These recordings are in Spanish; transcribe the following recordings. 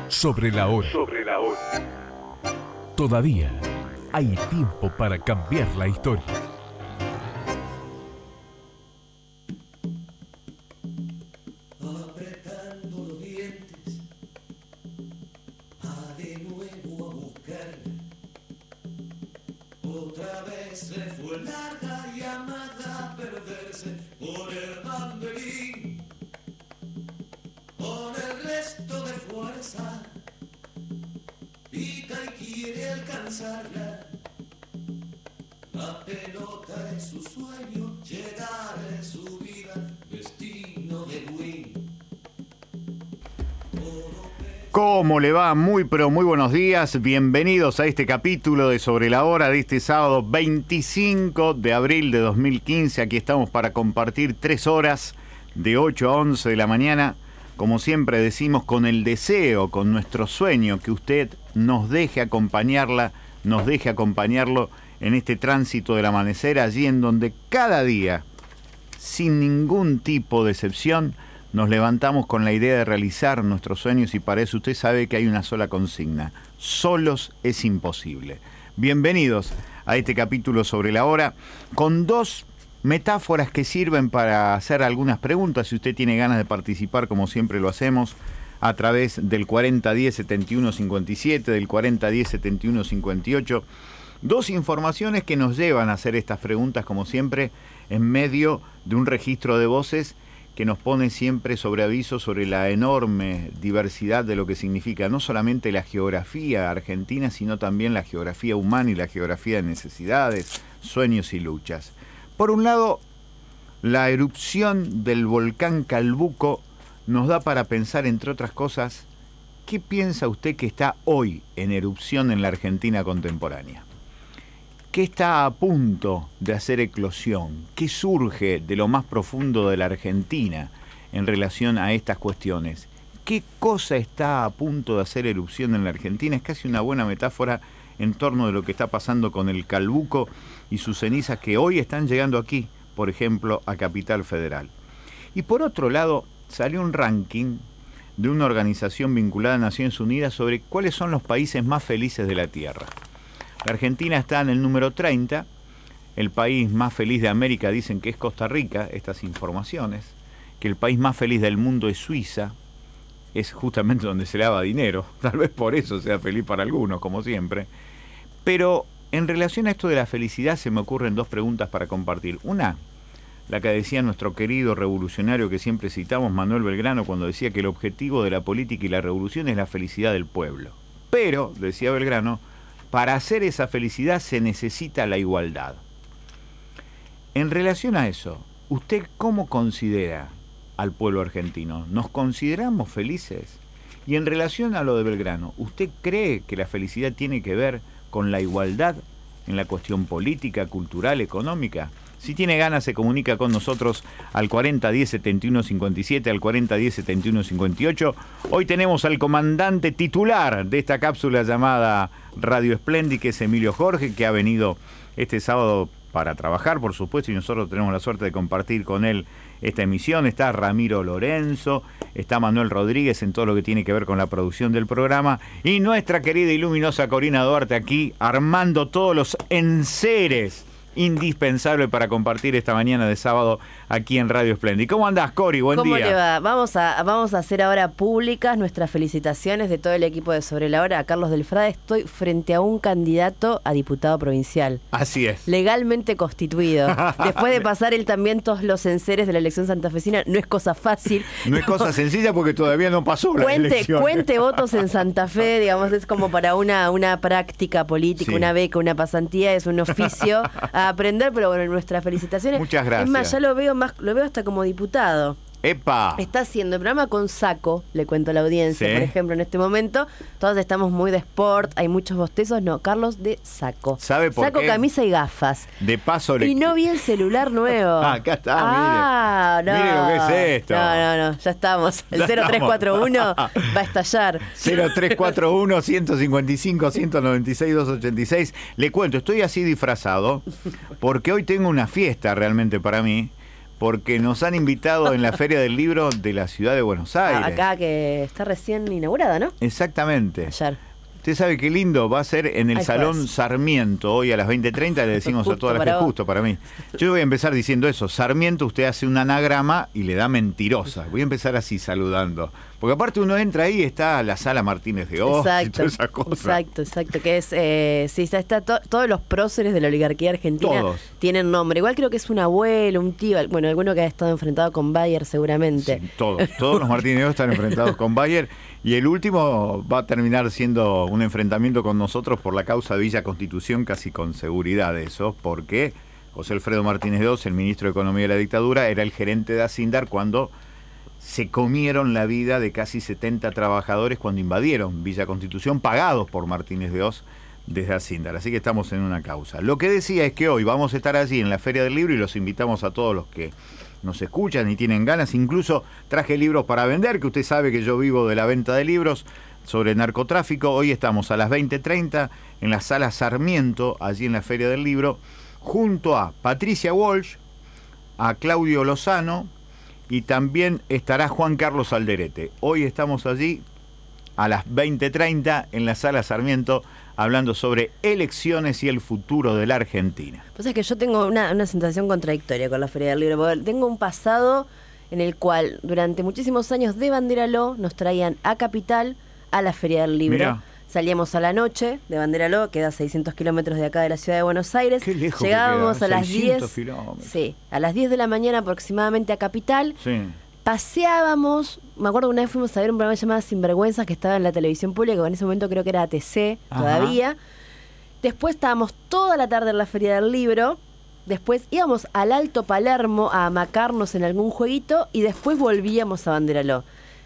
Sobre la hora. Todavía hay tiempo para cambiar la historia. Apretando los dientes, va de nuevo a buscarla. Otra vez le fue larga y amada a perderse por el banderín. Con el resto de fuerza, pica y quiere alcanzarla. La pelota es su sueño, llegar es su vida, destino de win. ¿Cómo le va? Muy pero muy buenos días. Bienvenidos a este capítulo de Sobre la Hora de este sábado 25 de abril de 2015. Aquí estamos para compartir 3 horas de 8 a 11 de la mañana. Como siempre decimos, con el deseo, con nuestro sueño, que usted nos deje acompañarla, nos deje acompañarlo en este tránsito del amanecer, allí en donde cada día, sin ningún tipo de excepción, nos levantamos con la idea de realizar nuestros sueños, y para eso usted sabe que hay una sola consigna: solos es imposible. Bienvenidos a este capítulo Sobre la Hora, con 2 metáforas que sirven para hacer algunas preguntas. Si usted tiene ganas de participar, como siempre lo hacemos, a través del 4010-7157, del 4010-7158. 2 informaciones que nos llevan a hacer estas preguntas, como siempre, en medio de un registro de voces que nos pone siempre sobre aviso sobre la enorme diversidad de lo que significa no solamente la geografía argentina, sino también la geografía humana y la geografía de necesidades, sueños y luchas. Por un lado, la erupción del volcán Calbuco nos da para pensar, entre otras cosas, ¿qué piensa usted que está hoy en erupción en la Argentina contemporánea? ¿Qué está a punto de hacer eclosión? ¿Qué surge de lo más profundo de la Argentina en relación a estas cuestiones? ¿Qué cosa está a punto de hacer erupción en la Argentina? Es casi una buena metáfora en torno de lo que está pasando con el Calbuco y sus cenizas que hoy están llegando aquí, por ejemplo, a Capital Federal. Y por otro lado, salió un ranking de una organización vinculada a Naciones Unidas sobre cuáles son los países más felices de la Tierra. La Argentina está en el número 30, el país más feliz de América dicen que es Costa Rica, estas informaciones, que el país más feliz del mundo es Suiza, es justamente donde se lava dinero, tal vez por eso sea feliz para algunos, como siempre. Pero en relación a esto de la felicidad se me ocurren 2 preguntas para compartir. Una, la que decía nuestro querido revolucionario que siempre citamos, Manuel Belgrano, cuando decía que el objetivo de la política y la revolución es la felicidad del pueblo. Pero, decía Belgrano, para hacer esa felicidad se necesita la igualdad. En relación a eso, ¿usted cómo considera al pueblo argentino? ¿Nos consideramos felices? Y en relación a lo de Belgrano, ¿usted cree que la felicidad tiene que ver con la igualdad en la cuestión política, cultural, económica? Si tiene ganas, se comunica con nosotros al 4010-7157, al 4010-7158. Hoy tenemos al comandante titular de esta cápsula llamada Radio Splendid, que es Emilio Jorge, que ha venido este sábado para trabajar, por supuesto, y nosotros tenemos la suerte de compartir con él esta emisión. Está Ramiro Lorenzo, está Manuel Rodríguez en todo lo que tiene que ver con la producción del programa, y nuestra querida y luminosa Corina Duarte aquí armando todos los enseres indispensable para compartir esta mañana de sábado aquí en Radio Splendid. ¿Cómo andás, Cori? Buen día. ¿Cómo le va? Vamos a hacer ahora públicas nuestras felicitaciones de todo el equipo de Sobre la Hora a Carlos Delfrade. Estoy frente a un candidato a diputado provincial. Así es. Legalmente constituido. Después de pasar él también todos los enseres de la elección santafesina, no es cosa fácil. No es cosa sencilla porque todavía no pasó la elección. Cuente votos en Santa Fe, digamos, es como para una práctica política, sí. Una beca, una pasantía, es un oficio a aprender, pero bueno, nuestras felicitaciones. Muchas gracias. Es más, ya lo veo hasta como diputado. ¡Epa! Está haciendo el programa con saco, le cuento a la audiencia, sí. Por ejemplo, en este momento, todos estamos muy de sport, hay muchos bostezos, no, Carlos de saco. ¿Sabe por saco, qué? Camisa y gafas. De paso Y no vi el celular nuevo. Acá está, mire. No. Mire lo que es esto. No, ya estamos. El 0341 va a estallar. 0341-155-196-286. Le cuento, estoy así disfrazado porque hoy tengo una fiesta realmente para mí. porque nos han invitado en la Feria del Libro de la ciudad de Buenos Aires. Acá que está recién inaugurada, ¿no? Exactamente. Ayer. Usted sabe qué lindo, va a ser en el Salón jueves. Sarmiento, hoy a las 20:30, le decimos a Justo toda la para gente, vos. justo para mí. Yo voy a empezar diciendo eso, Sarmiento usted hace un anagrama y le da mentirosa. Voy a empezar así saludando. Porque aparte uno entra ahí y está la Sala Martínez de Oz y todas esas cosas. Exacto, que es, sí, está todos los próceres de la oligarquía argentina Todos. tienen nombre. Igual creo que es un abuelo, un tío, bueno, alguno que ha estado enfrentado con Bayer seguramente. Sí, todos los Martínez de Oz están enfrentados con Bayer y el último va a terminar siendo un enfrentamiento con nosotros por la causa de Villa Constitución, casi con seguridad eso, porque José Alfredo Martínez de Oz, el ministro de Economía de la dictadura, era el gerente de Acindar cuando se comieron la vida de casi 70 trabajadores cuando invadieron Villa Constitución, pagados por Martínez de Oz desde Acindar. Así que estamos en una causa. Lo que decía es que hoy vamos a estar allí en la Feria del Libro y los invitamos a todos los que nos escuchan y tienen ganas. Incluso traje libros para vender, que usted sabe que yo vivo de la venta de libros sobre narcotráfico. Hoy estamos a las 20:30 en la Sala Sarmiento, allí en la Feria del Libro, junto a Patricia Walsh, a Claudio Lozano, y también estará Juan Carlos Alderete. Hoy estamos allí a las 20:30 en la Sala Sarmiento hablando sobre elecciones y el futuro de la Argentina. Pues es que yo tengo una sensación contradictoria con la Feria del Libro, porque tengo un pasado en el cual durante muchísimos años de Banderaló nos traían a Capital a la Feria del Libro. Mirá. Salíamos a la noche de Banderaló, queda a 600 kilómetros de acá de la ciudad de Buenos Aires. Qué lejos que Llegábamos queda, a las 600 10. kilómetros. Sí, a las 10 de la mañana aproximadamente a Capital. Sí. Paseábamos, me acuerdo que una vez fuimos a ver un programa llamado Sinvergüenzas que estaba en la televisión pública, que en ese momento creo que era ATC Ajá. todavía. Después estábamos toda la tarde en la Feria del Libro. Después íbamos al Alto Palermo a amacarnos en algún jueguito y después volvíamos a Banderaló.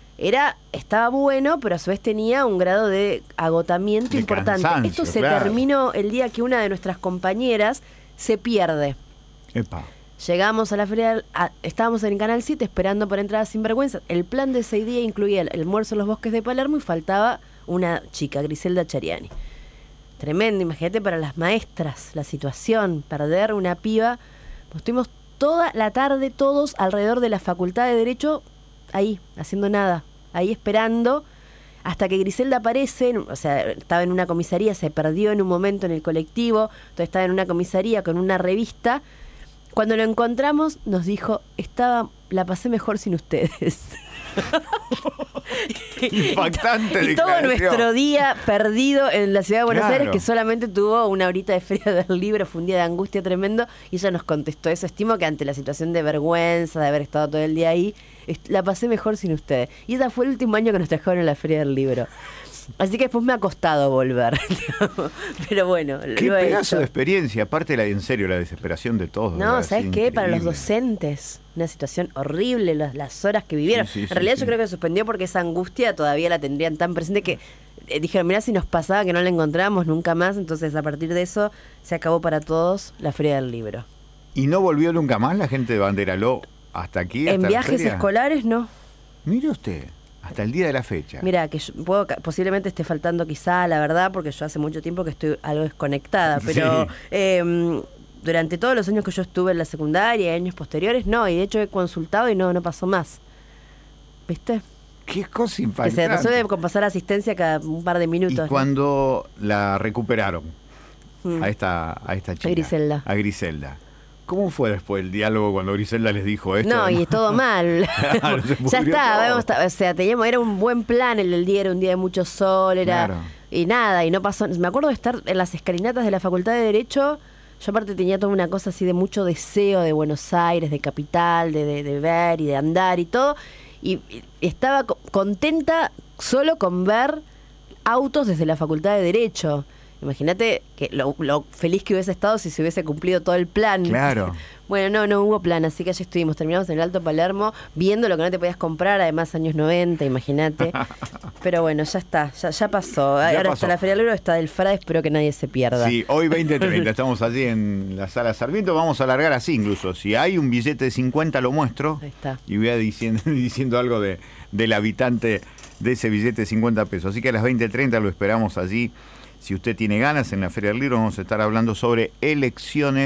Estaba bueno, pero a su vez tenía un grado de agotamiento De importante. cansancio, Esto se claro. terminó el día que una de nuestras compañeras se pierde. Epa. Llegamos a la feria, estábamos en Canal 7 esperando por entrar a Sinvergüenza. El plan de ese día incluía el almuerzo en los bosques de Palermo y faltaba una chica, Griselda Chariani. Tremendo, imagínate para las maestras la situación, perder una piba. Pues estuvimos toda la tarde todos alrededor de la Facultad de Derecho, ahí, haciendo nada, ahí esperando, hasta que Griselda aparece, o sea, estaba en una comisaría, se perdió en un momento en el colectivo, entonces estaba en una comisaría con una revista. Cuando lo encontramos, nos dijo, la pasé mejor sin ustedes. Impactante y todo declaración. nuestro día perdido en la ciudad de Buenos Claro. Aires, que solamente tuvo una horita de Feria del Libro, fue un día de angustia tremendo, y ella nos contestó eso. Estimo que ante la situación de vergüenza, de haber estado todo el día ahí, la pasé mejor sin ustedes. Y ese fue el último año que nos trajeron en la Feria del Libro. Así que después me ha costado volver. Pero bueno, Qué lo he pedazo hecho. de experiencia, aparte en serio, la desesperación de todos. No, ¿verdad? ¿sabes Es qué? Para los increíble. docentes, una situación horrible, las horas que vivieron. Sí, sí, en sí, realidad sí. yo creo que suspendió porque esa angustia todavía la tendrían tan presente que dijeron, mirá si nos pasaba que no la encontrábamos nunca más. Entonces a partir de eso se acabó para todos la Feria del Libro. ¿Y no volvió nunca más la gente de Banderaló hasta aquí? En hasta la viajes feria? escolares no. Mire usted, hasta el día de la fecha. Mira, que yo posiblemente esté faltando quizá la verdad, porque yo hace mucho tiempo que estoy algo desconectada, pero durante todos los años que yo estuve en la secundaria, años posteriores, no, y de hecho he consultado y no pasó más. ¿Viste? Qué cosa Que impactante. se resuelve con pasar asistencia cada un par de minutos. Y cuando la recuperaron Mm. a esta chica, Griselda. a Griselda, ¿cómo fue después el diálogo cuando Griselda les dijo esto? No, y todo mal. Claro, se Ya pudrió está, todo. o sea, era un buen plan el día, era un día de mucho sol, Claro. y nada, y no pasó. Me acuerdo de estar en las escalinatas de la Facultad de Derecho. Yo aparte tenía toda una cosa así de mucho deseo de Buenos Aires, de capital, de ver y de andar y todo. Y estaba contenta solo con ver autos desde la Facultad de Derecho. Imagínate que lo feliz que hubiese estado si se hubiese cumplido todo el plan. Claro. Bueno, no hubo plan, así que allí estuvimos. Terminamos en el Alto Palermo viendo lo que no te podías comprar, además años 90, imagínate. Pero bueno, ya está, ya pasó. Ahora pasó. está la Feria del Libro, está del Frade, espero que nadie se pierda. Sí, hoy 20:30, estamos allí en la Sala Sarmiento, vamos a alargar así incluso. Si hay un billete de 50 lo muestro. Ahí está. Y voy a diciendo algo del habitante de ese billete de 50 pesos. Así que a las 20:30 lo esperamos allí. Si usted tiene ganas, en la Feria del Libro vamos a estar hablando sobre elecciones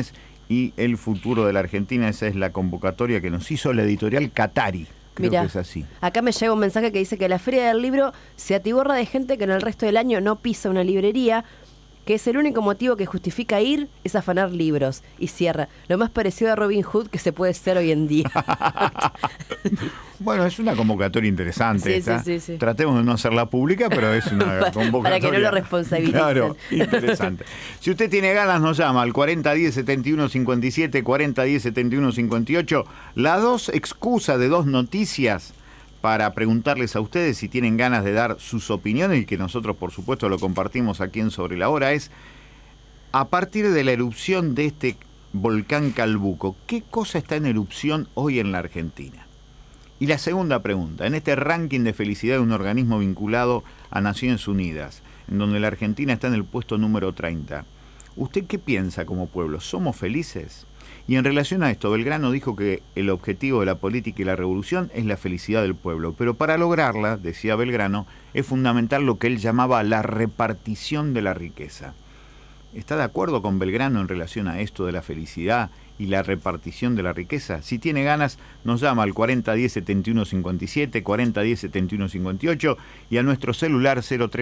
y el futuro de la Argentina. Esa es la convocatoria que nos hizo la editorial Qatari. Creo Mirá, que es así. acá me llega un mensaje que dice que la Feria del Libro se atiborra de gente que en el resto del año no pisa una librería, que es el único motivo que justifica ir es afanar libros. Y cierra, lo más parecido a Robin Hood que se puede ser hoy en día. Bueno, es una convocatoria interesante Sí, esta. sí. Tratemos de no hacerla pública, pero es una convocatoria. Para que no lo responsabilicen. Claro, interesante. Si usted tiene ganas, nos llama al 4010-7157, 4010-7158. Las dos excusas de dos noticias para preguntarles a ustedes si tienen ganas de dar sus opiniones y que nosotros, por supuesto, lo compartimos aquí en Sobre la Hora, es a partir de la erupción de este volcán Calbuco, ¿qué cosa está en erupción hoy en la Argentina? Y la segunda pregunta, en este ranking de felicidad de un organismo vinculado a Naciones Unidas, en donde la Argentina está en el puesto número 30, ¿usted qué piensa como pueblo? ¿Somos felices? Y en relación a esto, Belgrano dijo que el objetivo de la política y la revolución es la felicidad del pueblo, pero para lograrla, decía Belgrano, es fundamental lo que él llamaba la repartición de la riqueza. ¿Está de acuerdo con Belgrano en relación a esto de la felicidad y la repartición de la riqueza? Si tiene ganas, nos llama al 4010-7157, 4010-7158 y a nuestro celular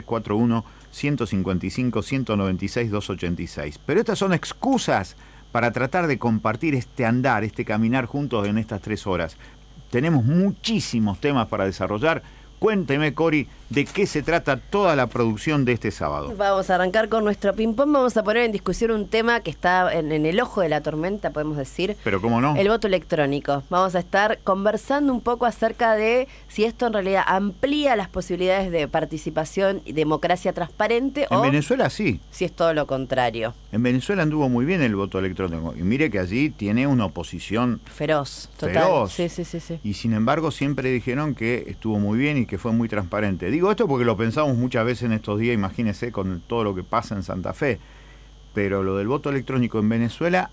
0341-155-196-286. Pero estas son excusas para tratar de compartir este andar, este caminar juntos en estas 3 horas. Tenemos muchísimos temas para desarrollar. Cuénteme, Cori, de qué se trata toda la producción de este sábado. Vamos a arrancar con nuestro ping-pong. Vamos a poner en discusión un tema que está en el ojo de la tormenta, podemos decir. Pero cómo no. El voto electrónico. Vamos a estar conversando un poco acerca de si esto en realidad amplía las posibilidades de participación y democracia transparente En o Venezuela sí. si es todo lo contrario. En Venezuela anduvo muy bien el voto electrónico. Y mire que allí tiene una oposición Feroz, total. feroz. Sí. Y sin embargo siempre dijeron que estuvo muy bien y que fue muy transparente. Digo esto porque lo pensamos muchas veces en estos días, imagínese con todo lo que pasa en Santa Fe. Pero lo del voto electrónico en Venezuela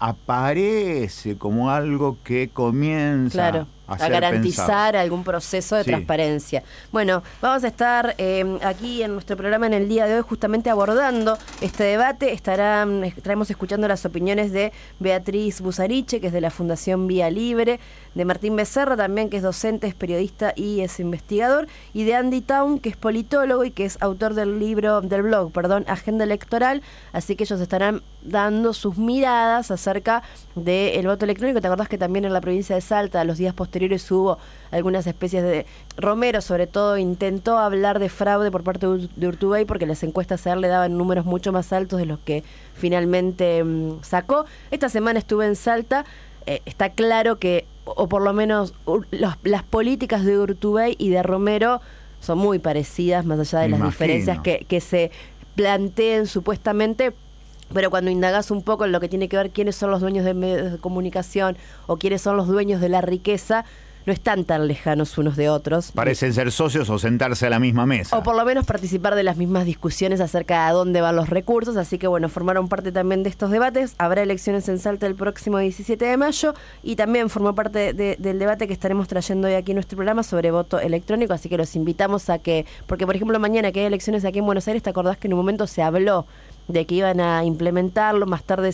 aparece como algo que comienza Claro, a a ser garantizar pensado. algún proceso de Sí. transparencia. Bueno, vamos a estar aquí en nuestro programa en el día de hoy justamente abordando este debate. Estaremos escuchando las opiniones de Beatriz Busariche, que es de la Fundación Vía Libre, de Martín Becerra también, que es docente, es periodista y es investigador, y de Andy Town, que es politólogo y que es autor del blog, Agenda Electoral. Así que ellos estarán dando sus miradas acerca del voto electrónico. ¿Te acordás que también en la provincia de Salta, los días posteriores, hubo algunas especies de... Romero, sobre todo, intentó hablar de fraude por parte de Urtubey porque las encuestas a él le daban números mucho más altos de los que finalmente sacó. Esta semana estuve en Salta. Está claro que, o por lo menos las políticas de Urtubey y de Romero son muy parecidas, más allá de las diferencias que se planteen supuestamente. Pero cuando indagas un poco en lo que tiene que ver quiénes son los dueños de medios de comunicación o quiénes son los dueños de la riqueza, no están tan lejanos unos de otros. Parecen ser socios o sentarse a la misma mesa. O por lo menos participar de las mismas discusiones acerca de a dónde van los recursos. Así que bueno, formaron parte también de estos debates. Habrá elecciones en Salta el próximo 17 de mayo y también formó parte del debate que estaremos trayendo hoy aquí en nuestro programa sobre voto electrónico. Así que los invitamos a que, porque por ejemplo mañana que hay elecciones aquí en Buenos Aires, ¿te acordás que en un momento se habló de que iban a implementarlo? Más tarde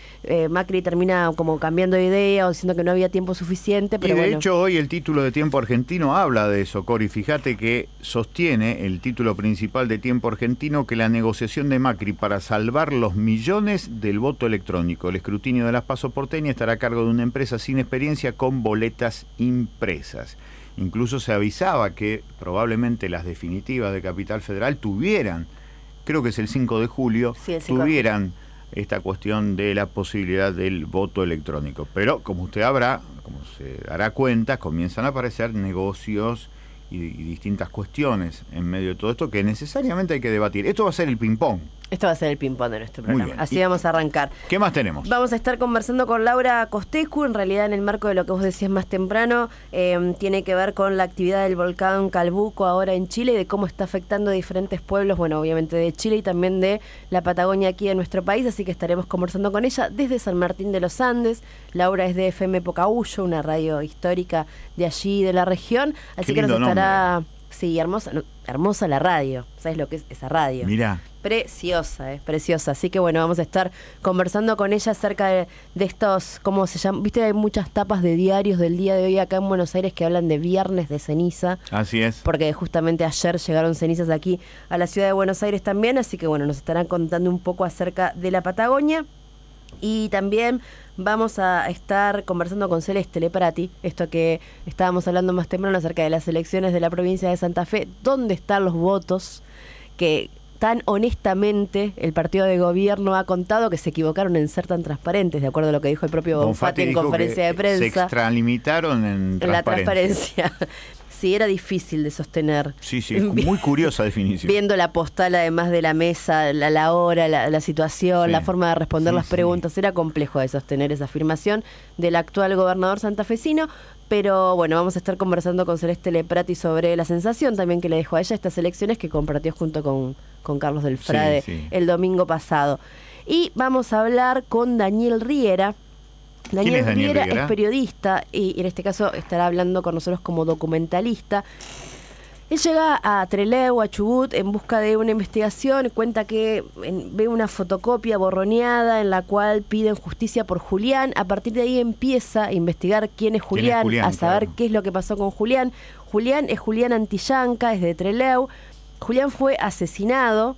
Macri termina como cambiando de idea o diciendo que no había tiempo suficiente. Pero y de bueno, hecho hoy el título de Tiempo Argentino habla de eso, Cori. Fíjate que sostiene el título principal de Tiempo Argentino que la negociación de Macri para salvar los millones del voto electrónico, el escrutinio de las PASO porteñas, estará a cargo de una empresa sin experiencia con boletas impresas. Incluso se avisaba que probablemente las definitivas de Capital Federal tuvieran, creo que es el 5 de julio, Sí, el 5 de tuvieran esta cuestión de la posibilidad del voto electrónico. Pero como usted como se dará cuenta, comienzan a aparecer negocios y distintas cuestiones en medio de todo esto que necesariamente hay que debatir. Esto va a ser el ping-pong. esto va a ser el ping-pong de nuestro Muy programa. bien. Así vamos a arrancar. ¿Qué más tenemos? Vamos a estar conversando con Laura Costescu, en realidad en el marco de lo que vos decías más temprano, tiene que ver con la actividad del volcán Calbuco ahora en Chile y de cómo está afectando a diferentes pueblos, bueno, obviamente de Chile y también de la Patagonia aquí en nuestro país, así que estaremos conversando con ella desde San Martín de los Andes. Laura es de FM Pocahuyo, una radio histórica de allí, de la región, así Qué que nos lindo estará... Sí, hermosa la radio. ¿Sabes lo que es esa radio? Mirá. Preciosa, preciosa. Así que bueno, vamos a estar conversando con ella acerca de estos, ¿cómo se llama? Viste, hay muchas tapas de diarios del día de hoy acá en Buenos Aires que hablan de viernes de ceniza. Así es. Porque justamente ayer llegaron cenizas aquí a la ciudad de Buenos Aires también, así que bueno, nos estarán contando un poco acerca de la Patagonia. Y también vamos a estar conversando con Celeste Leprati, esto que estábamos hablando más temprano acerca de las elecciones de la provincia de Santa Fe, dónde están los votos que tan honestamente el partido de gobierno ha contado que se equivocaron en ser tan transparentes, de acuerdo a lo que dijo el propio Bonfatti en conferencia de prensa. Se extralimitaron en la transparencia. Sí, era difícil de sostener. Sí, muy curiosa definición. Viendo la postal además de la mesa, la hora, la situación, sí, la forma de responder las preguntas, era complejo de sostener esa afirmación del actual gobernador santafesino. Pero bueno, vamos a estar conversando con Celeste Leprati sobre la sensación también que le dejó a ella estas elecciones que compartió junto con Carlos del Frade el domingo pasado. Y vamos a hablar con Daniel Riera. Daniel Riera es periodista y en este caso estará hablando con nosotros como documentalista. Él llega a Trelew, a Chubut, en busca de una investigación. Cuenta que ve una fotocopia borroneada en la cual piden justicia por Julián. A partir de ahí empieza a investigar quién es Julián, a saber qué es lo que pasó con Julián. Julián es Julián Antillanca, es de Trelew. Julián fue asesinado.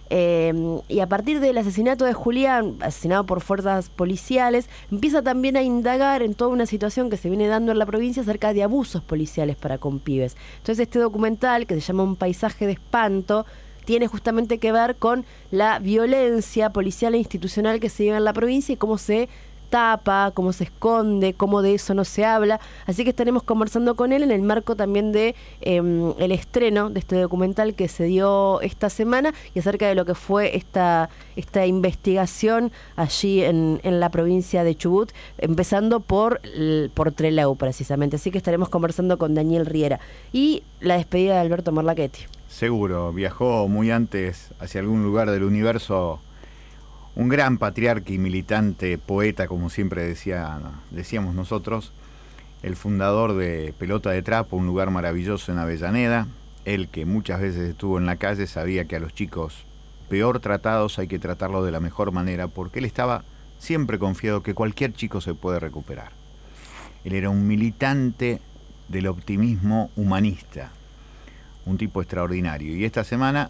Y a partir del asesinato de Julián, asesinado por fuerzas policiales, empieza también a indagar en toda una situación que se viene dando en la provincia acerca de abusos policiales para con pibes. Entonces este documental, que se llama Un paisaje de espanto, tiene justamente que ver con la violencia policial e institucional que se lleva en la provincia y cómo se tapa, cómo se esconde, cómo de eso no se habla. Así que estaremos conversando con él en el marco también de el estreno de este documental que se dio esta semana y acerca de lo que fue esta investigación allí en la provincia de Chubut, empezando por Trelew precisamente. Así que estaremos conversando con Daniel Riera. Y la despedida de Alberto Morlachetti. Seguro, viajó muy antes hacia algún lugar del universo. Un gran patriarca y militante, poeta, como siempre decíamos nosotros, el fundador de Pelota de Trapo, un lugar maravilloso en Avellaneda. Él, que muchas veces estuvo en la calle, sabía que a los chicos peor tratados hay que tratarlos de la mejor manera, porque él estaba siempre confiado que cualquier chico se puede recuperar. Él era un militante del optimismo humanista, un tipo extraordinario. Y esta semana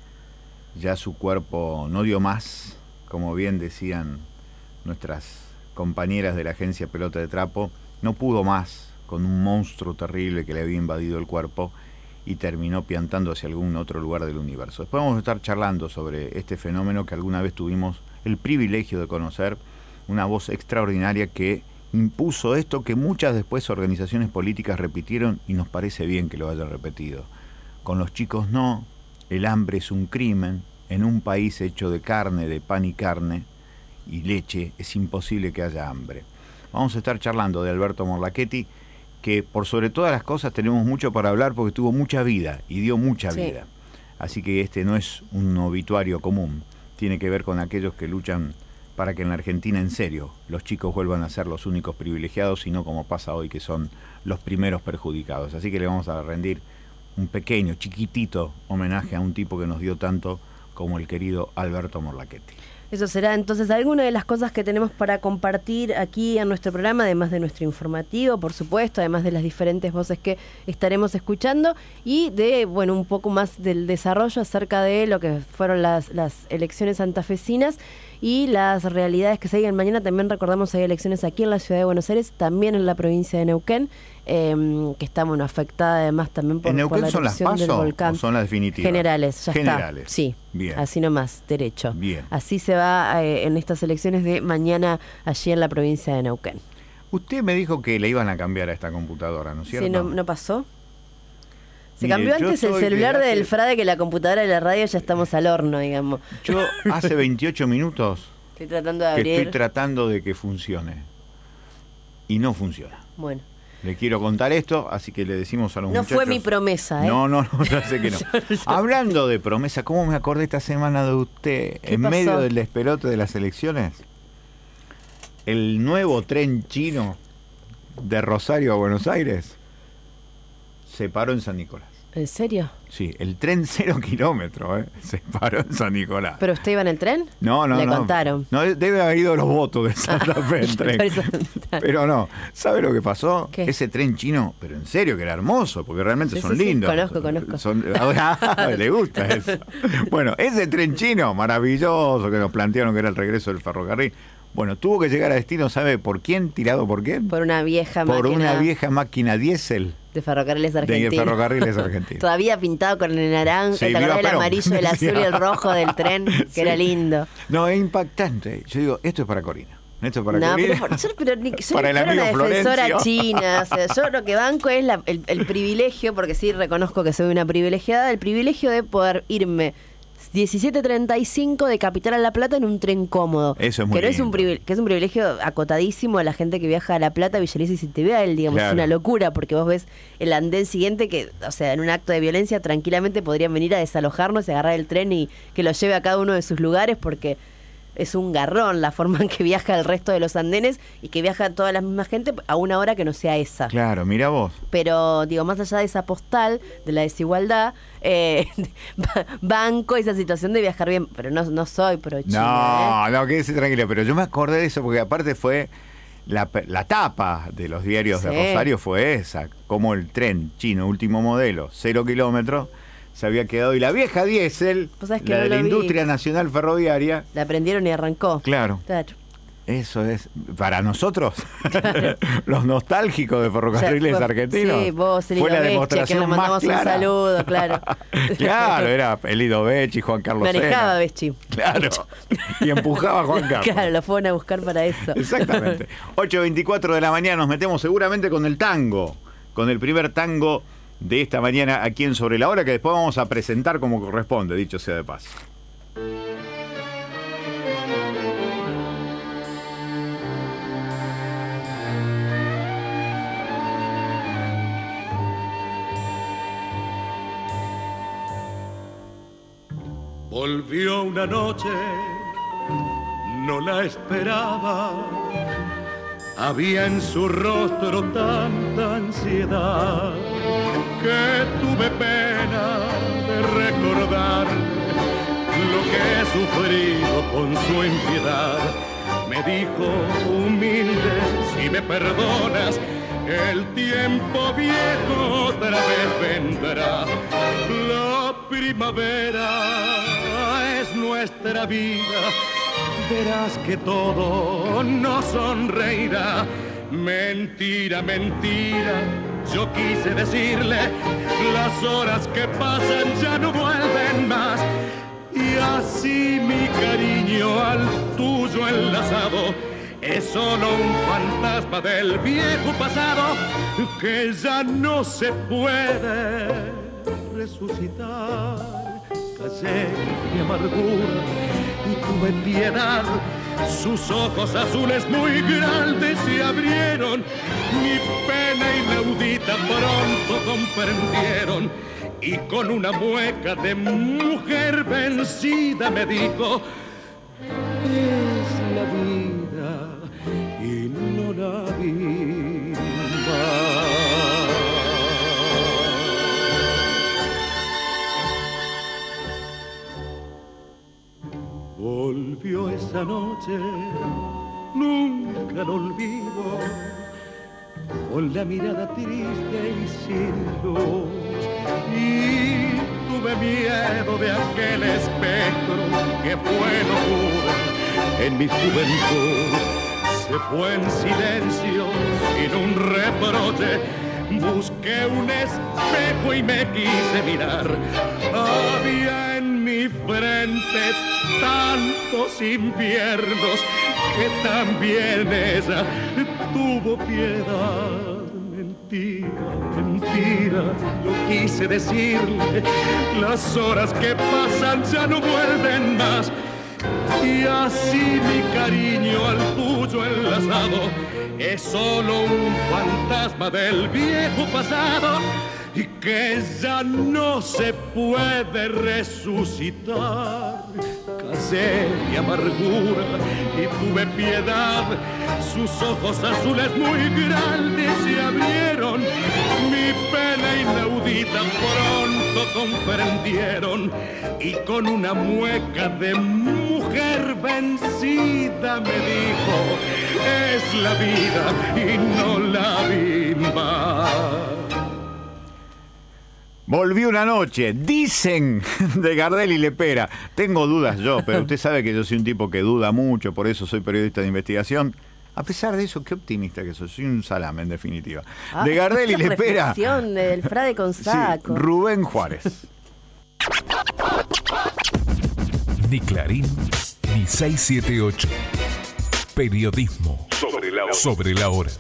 ya su cuerpo no dio más. Como bien decían nuestras compañeras de la agencia Pelota de Trapo, no pudo más con un monstruo terrible que le había invadido el cuerpo y terminó piantando hacia algún otro lugar del universo. Después vamos a estar charlando sobre este fenómeno que alguna vez tuvimos el privilegio de conocer, una voz extraordinaria que impuso esto que muchas después organizaciones políticas repitieron y nos parece bien que lo hayan repetido. Con los chicos no, el hambre es un crimen. En un país hecho de carne, de pan y carne y leche, es imposible que haya hambre. Vamos a estar charlando de Alberto Morlachetti, que por sobre todas las cosas tenemos mucho para hablar porque tuvo mucha vida y dio mucha vida. Así que este no es un obituario común, tiene que ver con aquellos que luchan para que en la Argentina en serio los chicos vuelvan a ser los únicos privilegiados y no como pasa hoy que son los primeros perjudicados. Así que le vamos a rendir un pequeño, chiquitito homenaje a un tipo que nos dio tanto como el querido Alberto Morlachetti. Eso será entonces alguna de las cosas que tenemos para compartir aquí en nuestro programa, además de nuestro informativo, por supuesto, además de las diferentes voces que estaremos escuchando y de, bueno, un poco más del desarrollo acerca de lo que fueron las elecciones santafesinas y las realidades que se siguen. Mañana también recordamos hay elecciones aquí en la ciudad de Buenos Aires, también en la provincia de Neuquén, que está afectada además también por la erupción del volcán. ¿O son las definitivas? Generales, ya Generales. Está. Sí, bien. Así nomás, derecho. Bien. Así se va en estas elecciones de mañana allí en la provincia de Neuquén. Usted me dijo que le iban a cambiar a esta computadora, ¿no es cierto? Sí, no pasó. Se Mire, cambió antes el celular del Frade que la computadora de la radio, ya estamos al horno, digamos. Yo hace 28 minutos estoy tratando de abrir. Que estoy tratando de que funcione. Y no funciona. Bueno. Le quiero contar esto, así que le decimos a los muchachos... No fue mi promesa, ¿eh? No, ya sé que no. Hablando de promesa, ¿cómo me acordé esta semana de usted? En pasó? Medio del despelote de las elecciones, el nuevo tren chino de Rosario a Buenos Aires se paró en San Nicolás. ¿En serio? Sí, el tren 0 kilómetros, se paró en San Nicolás. ¿Pero usted iba en el tren? No. Le contaron. No, debe haber ido los votos de Santa Fe el tren. Pero no, ¿sabe lo que pasó? ¿Qué? Ese tren chino, pero en serio que era hermoso, porque realmente Sí, son sí, lindos. conozco. Le gusta eso. Bueno, ese tren chino maravilloso que nos plantearon que era el regreso del ferrocarril. Bueno, tuvo que llegar a destino, ¿sabe por quién? ¿Tirado por quién? Por una vieja Por máquina. una vieja máquina diésel. De Ferrocarriles Argentinos. De Ferrocarriles Argentinos. Todavía pintado con el naranja, Sí, ¿te acordás del pero- amarillo, el azul y el rojo del tren? Que Sí. era lindo. No, es impactante. Yo digo, esto es para Corina. Esto es para No, Corina. pero ni que yo Para el fuera una amigo defensora Florencio. china. O sea, yo lo que banco es el privilegio, porque sí reconozco que soy una privilegiada, el privilegio de poder irme 17:35 de Capital a La Plata en un tren cómodo. Eso es muy que no es un lindo. que es un privilegio acotadísimo a la gente que viaja a La Plata, Villa Elisa y Citibel, digamos. Claro. Es una locura, porque vos ves el andén siguiente que, o sea, en un acto de violencia tranquilamente podrían venir a desalojarnos y agarrar el tren y que lo lleve a cada uno de sus lugares, porque es un garrón la forma en que viaja el resto de los andenes y que viaja toda la misma gente a una hora que no sea esa. Claro, mira vos. Pero, digo, más allá de esa postal, de la desigualdad, banco esa situación de viajar bien, pero no soy pro China. No, quédese tranquila, pero yo me acordé de eso porque aparte fue la tapa de los diarios de Sí. Rosario fue esa, como el tren chino último modelo, 0 kilómetros, se había quedado, y la vieja diésel, Vos sabés que la no de la lo vi. Industria Nacional Ferroviaria, La prendieron y arrancó. claro, Claro. eso es, para nosotros, los nostálgicos de Ferrocarriles O sea, Argentinos, Sí, vos, fue Elido la Becci, que demostración le mandamos más clara. un saludo, claro. Claro, era Elido Becci, Juan Carlos Manejaba Sena. Becci. Claro, y empujaba a Juan Carlos. Claro, lo fueron a buscar para eso. Exactamente. 8:24 de la mañana nos metemos seguramente con el tango, con el primer tango de esta mañana aquí en Sobre la Hora, que después vamos a presentar como corresponde, dicho sea de paso. Volvió una noche, no la esperaba. Había en su rostro tanta ansiedad que tuve pena de recordar lo que he sufrido con su impiedad. Me dijo humilde, si me perdonas, el tiempo viejo otra vez vendrá. La primavera es nuestra vida, verás que todo nos sonreirá. Mentira, mentira, yo quise decirle, las horas que pasan ya no vuelven más. Y así mi cariño al tuyo enlazado es solo un fantasma del viejo pasado que ya no se puede resucitar. Callé mi amargura y tuve piedad. Sus ojos azules muy grandes se abrieron. Mi pena inaudita pronto comprendieron. Y con una mueca de mujer vencida me dijo: es la vida y no la vi más. Volvió esa noche, nunca lo olvido, con la mirada triste y sin luz. Y tuve miedo de aquel espectro que fue locura en mi juventud. Se fue en silencio, sin un reproche. Busqué un espejo y me quise mirar. Había en mi frente tantos infiernos que también ella tuvo piedad. Mentira, mentira, yo quise decirle, las horas que pasan ya no vuelven más. Y así mi cariño al tuyo enlazado es solo un fantasma del viejo pasado y que ya no se puede resucitar. Casé mi amargura y tuve piedad. Sus ojos azules muy grandes se abrieron. Mi pena inaudita pronto pronto comprendieron y con una mueca de mujer vencida me dijo: es la vida y no la bimba. Volvió una noche, dicen, de Gardel y Lepera. Tengo dudas yo, pero usted sabe que yo soy un tipo que duda mucho, por eso soy periodista de investigación. A pesar de eso, qué optimista que soy un salame en definitiva. De Gardel y Lepera. Del frade con saco. Sí, Rubén Juárez. Ni Clarín, ni 678. Periodismo sobre la hora.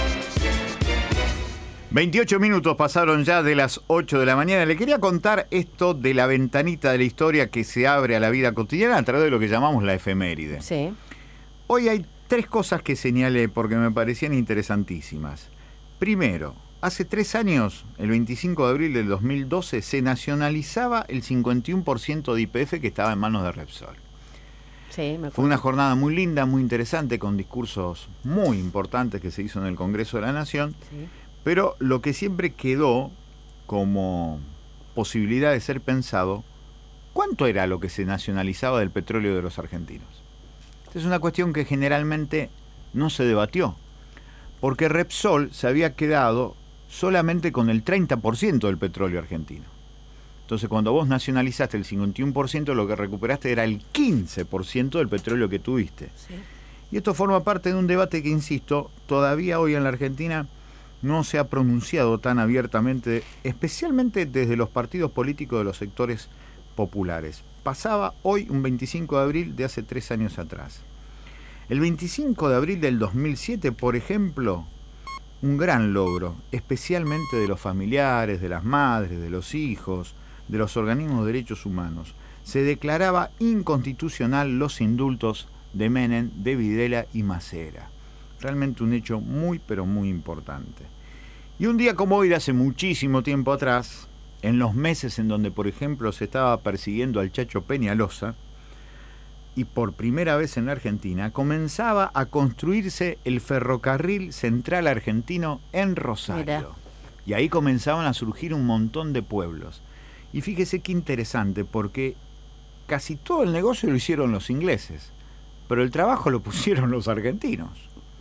28 minutos pasaron ya de las 8 de la mañana. Le quería contar esto de la ventanita de la historia que se abre a la vida cotidiana a través de lo que llamamos la efeméride. Sí. Hoy hay 3 cosas que señalé porque me parecían interesantísimas. Primero, hace 3 años, el 25 de abril del 2012, se nacionalizaba el 51% de YPF que estaba en manos de Repsol. Sí, me acuerdo. Fue una jornada muy linda, muy interesante, con discursos muy importantes que se hizo en el Congreso de la Nación. Sí. Pero lo que siempre quedó como posibilidad de ser pensado, ¿cuánto era lo que se nacionalizaba del petróleo de los argentinos? Esta es una cuestión que generalmente no se debatió, porque Repsol se había quedado solamente con el 30% del petróleo argentino. Entonces, cuando vos nacionalizaste el 51%, lo que recuperaste era el 15% del petróleo que tuviste. Sí. Y esto forma parte de un debate que, insisto, todavía hoy en la Argentina no se ha pronunciado tan abiertamente, especialmente desde los partidos políticos de los sectores populares. Pasaba hoy un 25 de abril de hace 3 años atrás. El 25 de abril del 2007, por ejemplo, un gran logro, especialmente de los familiares, de las madres, de los hijos, de los organismos de derechos humanos. Se declaraba inconstitucional los indultos de Menem, de Videla y Macera. Realmente un hecho muy, pero muy importante. Y un día como hoy, de hace muchísimo tiempo atrás, en los meses en donde, por ejemplo, se estaba persiguiendo al Chacho Peñalosa, y por primera vez en la Argentina, comenzaba a construirse el ferrocarril central argentino en Rosario. Mirá. Y ahí comenzaban a surgir un montón de pueblos. Y fíjese qué interesante, porque casi todo el negocio lo hicieron los ingleses, pero el trabajo lo pusieron los argentinos.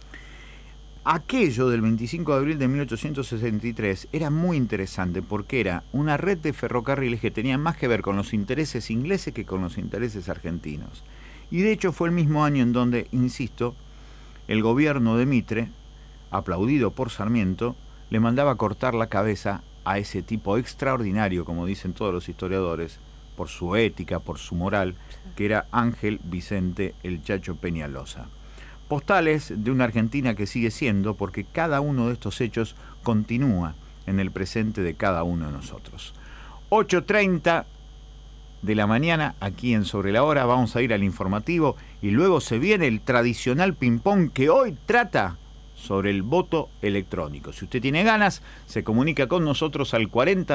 Aquello del 25 de abril de 1863 era muy interesante porque era una red de ferrocarriles que tenía más que ver con los intereses ingleses que con los intereses argentinos. Y de hecho fue el mismo año en donde, insisto, el gobierno de Mitre, aplaudido por Sarmiento, le mandaba cortar la cabeza a ese tipo extraordinario, como dicen todos los historiadores, por su ética, por su moral, que era Ángel Vicente el Chacho Peñalosa. Postales de una Argentina que sigue siendo, porque cada uno de estos hechos continúa en el presente de cada uno de nosotros. 8:30 de la mañana, aquí en Sobre la Hora, vamos a ir al informativo y luego se viene el tradicional ping-pong que hoy trata sobre el voto electrónico. Si usted tiene ganas, se comunica con nosotros al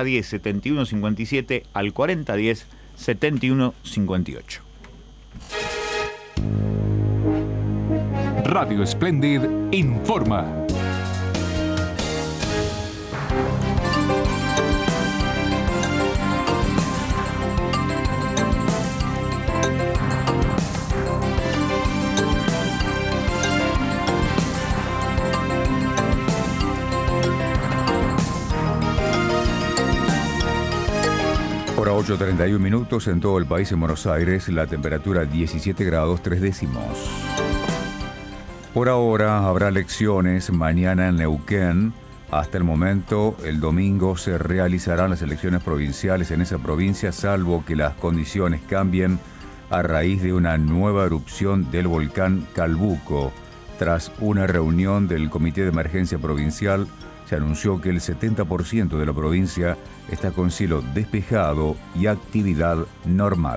4010-7157, al 4010-7158. Radio Splendid informa. Hora 8:31 minutos en todo el país. En Buenos Aires la temperatura 17 grados 3 décimos. Por ahora habrá elecciones mañana en Neuquén. Hasta el momento, el domingo se realizarán las elecciones provinciales en esa provincia, salvo que las condiciones cambien a raíz de una nueva erupción del volcán Calbuco. Tras una reunión del Comité de Emergencia Provincial, se anunció que el 70% de la provincia está con cielo despejado y actividad normal.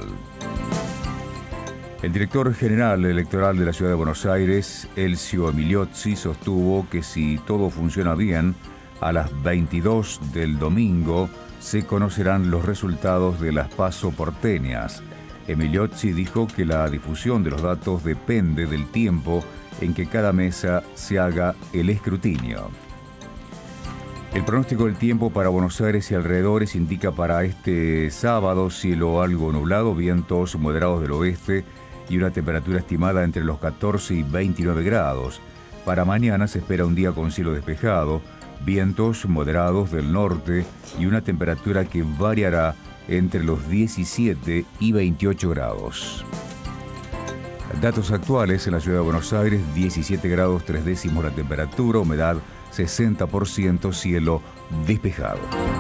El director general electoral de la Ciudad de Buenos Aires, Elcio Emiliozzi, sostuvo que si todo funciona bien, a las 22 del domingo se conocerán los resultados de las PASO porteñas. Emiliozzi dijo que la difusión de los datos depende del tiempo en que cada mesa se haga el escrutinio. El pronóstico del tiempo para Buenos Aires y alrededores indica para este sábado cielo algo nublado, vientos moderados del oeste y una temperatura estimada entre los 14 y 29 grados. Para mañana se espera un día con cielo despejado, vientos moderados del norte y una temperatura que variará entre los 17 y 28 grados. Datos actuales en la ciudad de Buenos Aires: 17 grados 3 décimos la temperatura, humedad 60%, cielo despejado.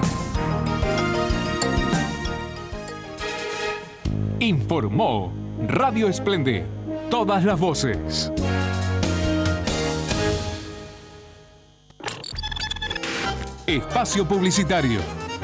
Informó Radio Esplendid. Todas las voces. Espacio publicitario.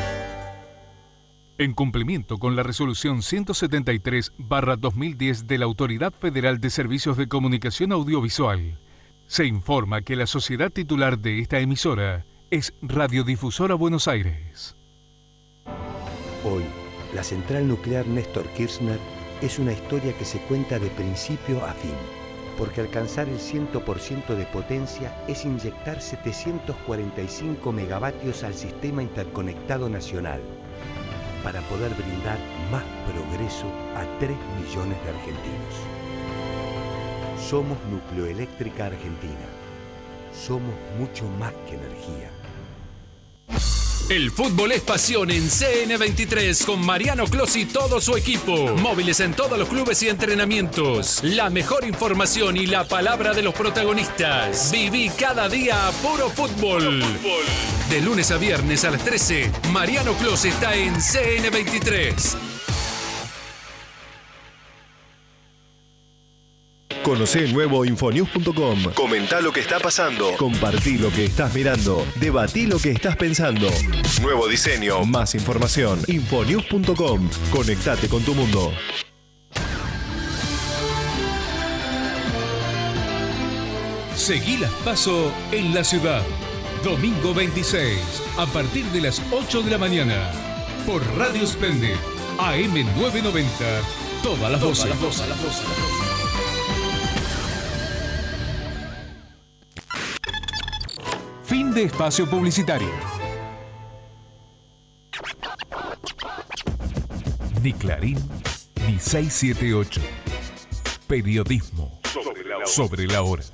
En cumplimiento con la resolución 173/2010 de la Autoridad Federal de Servicios de Comunicación Audiovisual, se informa que la sociedad titular de esta emisora es Radiodifusora Buenos Aires. Hoy, la central nuclear Néstor Kirchner es una historia que se cuenta de principio a fin, porque alcanzar el 100% de potencia es inyectar 745 megavatios al sistema interconectado nacional, para poder brindar más progreso a 3 millones de argentinos. Somos Nucleoeléctrica Argentina. Somos mucho más que energía. El fútbol es pasión en CN23 con Mariano Clos y todo su equipo. Móviles en todos los clubes y entrenamientos. La mejor información y la palabra de los protagonistas. Viví cada día a puro fútbol. De lunes a viernes a las 13, Mariano Clos está en CN23. Conocé el nuevo Infonews.com. Comentá lo que está pasando. Compartí lo que estás mirando. Debatí lo que estás pensando. Nuevo diseño, más información. Infonews.com. Conectate con tu mundo. Seguí las PASO en la ciudad. Domingo 26, a partir de las 8 de la mañana. Por Radio Esplendid, AM 990. Todas las voces. Fin de espacio publicitario. Ni Clarín, ni 678. Periodismo sobre la hora.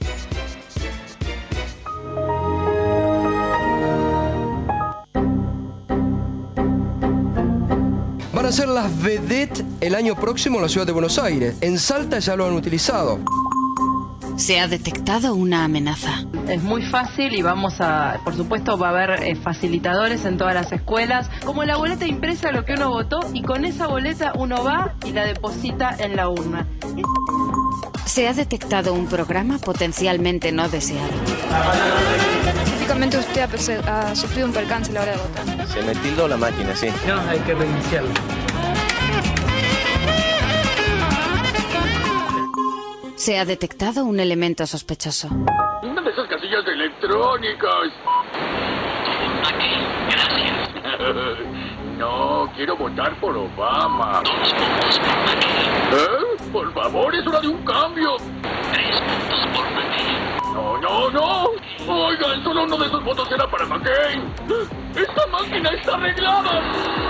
Van a ser las vedettes el año próximo en la ciudad de Buenos Aires. En Salta ya lo han utilizado. Se ha detectado una amenaza. Es muy fácil y por supuesto va a haber facilitadores en todas las escuelas. Como la boleta impresa lo que uno votó y con esa boleta uno va y la deposita en la urna. Se ha detectado un programa potencialmente no deseado. Prácticamente usted ha sufrido un percance a la hora de votar. Se me tildó la máquina, sí. No, hay que reiniciarla. Se ha detectado un elemento sospechoso. Una de esas casillas electrónicas. Gracias. No, quiero votar por Obama. 2 votos por McCain. Por favor, es hora de un cambio. 3 votos por McCain. No. Oigan, solo uno de esos votos era para McCain. ¡Esta máquina está arreglada!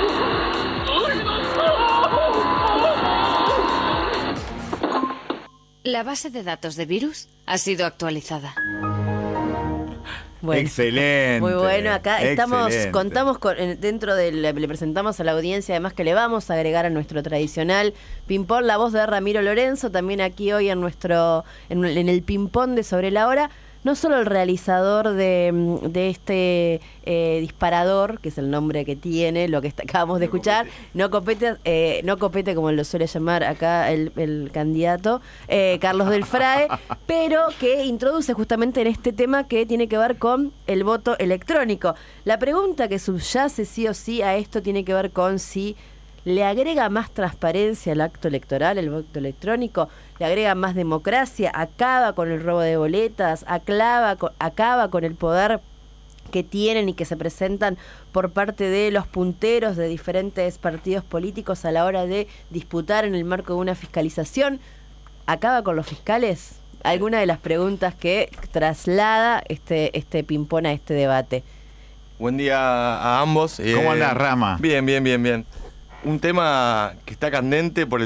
La base de datos de virus ha sido actualizada. Bueno, excelente. Muy bueno, acá contamos le presentamos a la audiencia, además que le vamos a agregar a nuestro tradicional ping-pong la voz de Ramiro Lorenzo, también aquí hoy en el ping-pong de Sobre la Hora. No solo el realizador de este disparador, que es el nombre que tiene, lo que acabamos de escuchar, no copete como lo suele llamar acá el candidato, Carlos del Frae, pero que introduce justamente en este tema que tiene que ver con el voto electrónico. La pregunta que subyace sí o sí a esto tiene que ver con si le agrega más transparencia al acto electoral, el voto electrónico, le agrega más democracia, acaba con el robo de boletas, acaba con el poder que tienen y que se presentan por parte de los punteros de diferentes partidos políticos a la hora de disputar en el marco de una fiscalización, acaba con los fiscales. Alguna de las preguntas que traslada este ping-pong a este debate. Buen día a ambos. ¿Cómo andás, Rama? Bien. Un tema que está candente por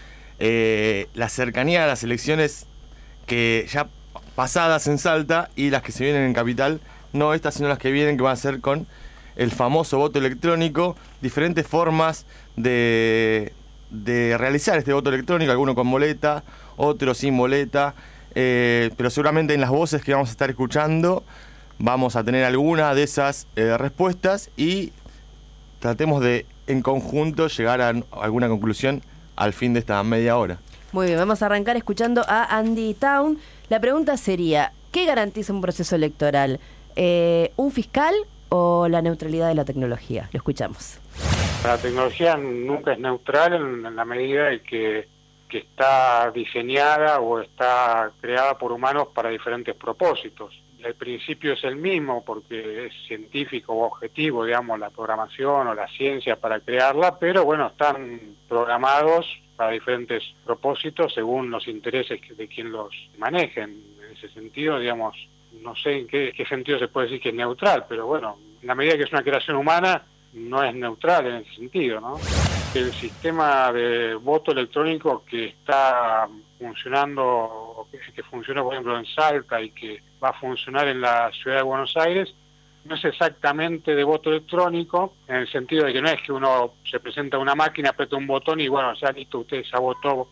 la cercanía a las elecciones que ya pasadas en Salta y las que se vienen en Capital, no estas sino las que vienen, que van a ser con el famoso voto electrónico, diferentes formas de realizar este voto electrónico, alguno con boleta, otro sin boleta, pero seguramente en las voces que vamos a estar escuchando vamos a tener alguna de esas respuestas y tratemos de en conjunto llegar a alguna conclusión al fin de esta media hora. Muy bien, vamos a arrancar escuchando a Andy Town. La pregunta sería, ¿qué garantiza un proceso electoral? ¿Un fiscal o la neutralidad de la tecnología? Lo escuchamos. La tecnología nunca es neutral en la medida de que está diseñada o está creada por humanos para diferentes propósitos. El principio es el mismo porque es científico o objetivo, digamos, la programación o la ciencia para crearla, pero bueno, están programados para diferentes propósitos según los intereses de quien los manejen. En ese sentido, digamos, no sé en qué sentido se puede decir que es neutral, pero bueno, en la medida que es una creación humana, no es neutral en ese sentido, ¿no? El sistema de voto electrónico que está funcionando, que funciona por ejemplo en Salta y que va a funcionar en la ciudad de Buenos Aires, no es exactamente de voto electrónico, en el sentido de que no es que uno se presenta a una máquina, aprieta un botón y bueno, ya listo, usted ya votó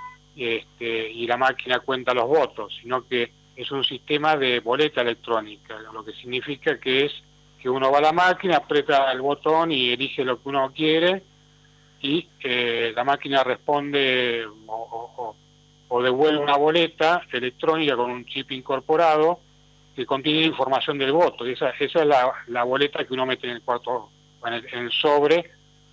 y la máquina cuenta los votos, sino que es un sistema de boleta electrónica, lo que significa que es que uno va a la máquina, aprieta el botón y elige lo que uno quiere y la máquina responde o devuelve una boleta electrónica con un chip incorporado que contiene información del voto. Y esa es la boleta que uno mete en el cuarto, en el sobre,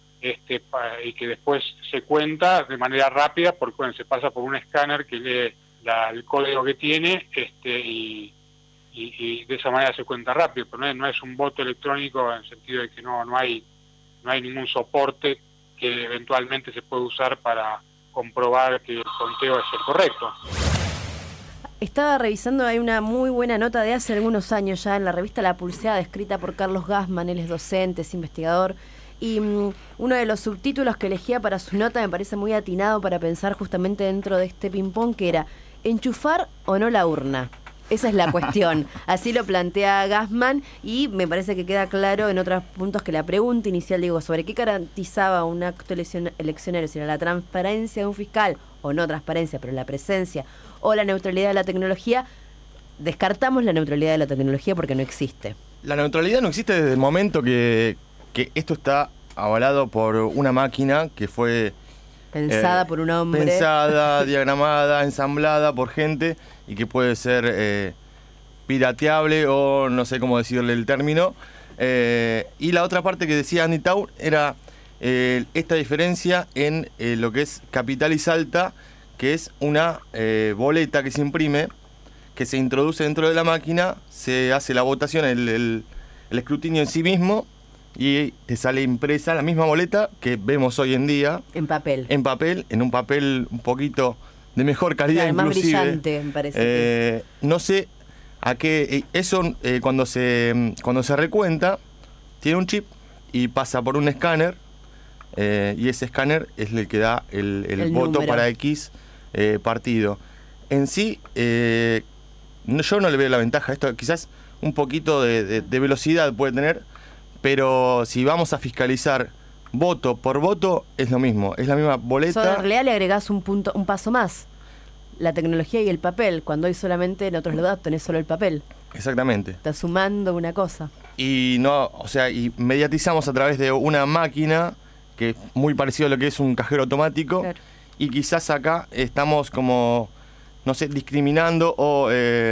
y que después se cuenta de manera rápida porque bueno, se pasa por un escáner que lee el código que tiene y de esa manera se cuenta rápido, pero no es un voto electrónico en el sentido de que no hay ningún soporte que eventualmente se puede usar para comprobar que el conteo es el correcto. Estaba revisando, hay una muy buena nota de hace algunos años ya en la revista La Pulseada, escrita por Carlos Gassman, él es docente, es investigador, y uno de los subtítulos que elegía para su nota me parece muy atinado para pensar justamente dentro de este ping-pong, que era ¿enchufar o no la urna? Esa es la cuestión. Así lo plantea Gassman y me parece que queda claro en otros puntos que la pregunta inicial, digo, sobre qué garantizaba un acto eleccionario, si era la transparencia de un fiscal o no transparencia, pero la presencia o la neutralidad de la tecnología. Descartamos la neutralidad de la tecnología porque no existe. La neutralidad no existe desde el momento que esto está avalado por una máquina que fue pensada por un hombre. Pensada, diagramada, ensamblada por gente y que puede ser pirateable o no sé cómo decirle el término. Y la otra parte que decía Andy Town era esta diferencia en lo que es Capital y Salta, que es una boleta que se imprime, que se introduce dentro de la máquina, se hace la votación, el escrutinio en sí mismo, y te sale impresa la misma boleta que vemos hoy en día. En papel. En un papel un poquito de mejor calidad, claro, inclusive. Más brillante, me parece. No sé a qué... Eso cuando se recuenta, tiene un chip y pasa por un escáner, y ese escáner es el que da el voto número para X partido. En sí, yo no le veo la ventaja. Esto quizás un poquito de velocidad puede tener, pero si vamos a fiscalizar voto por voto, es lo mismo, es la misma boleta. En realidad le agregás un paso más, la tecnología y el papel, cuando hoy solamente en otros lados tenés solo el papel. Exactamente. Estás sumando una cosa. Y y mediatizamos a través de una máquina que es muy parecido a lo que es un cajero automático, claro. Y quizás acá estamos como, no sé, discriminando o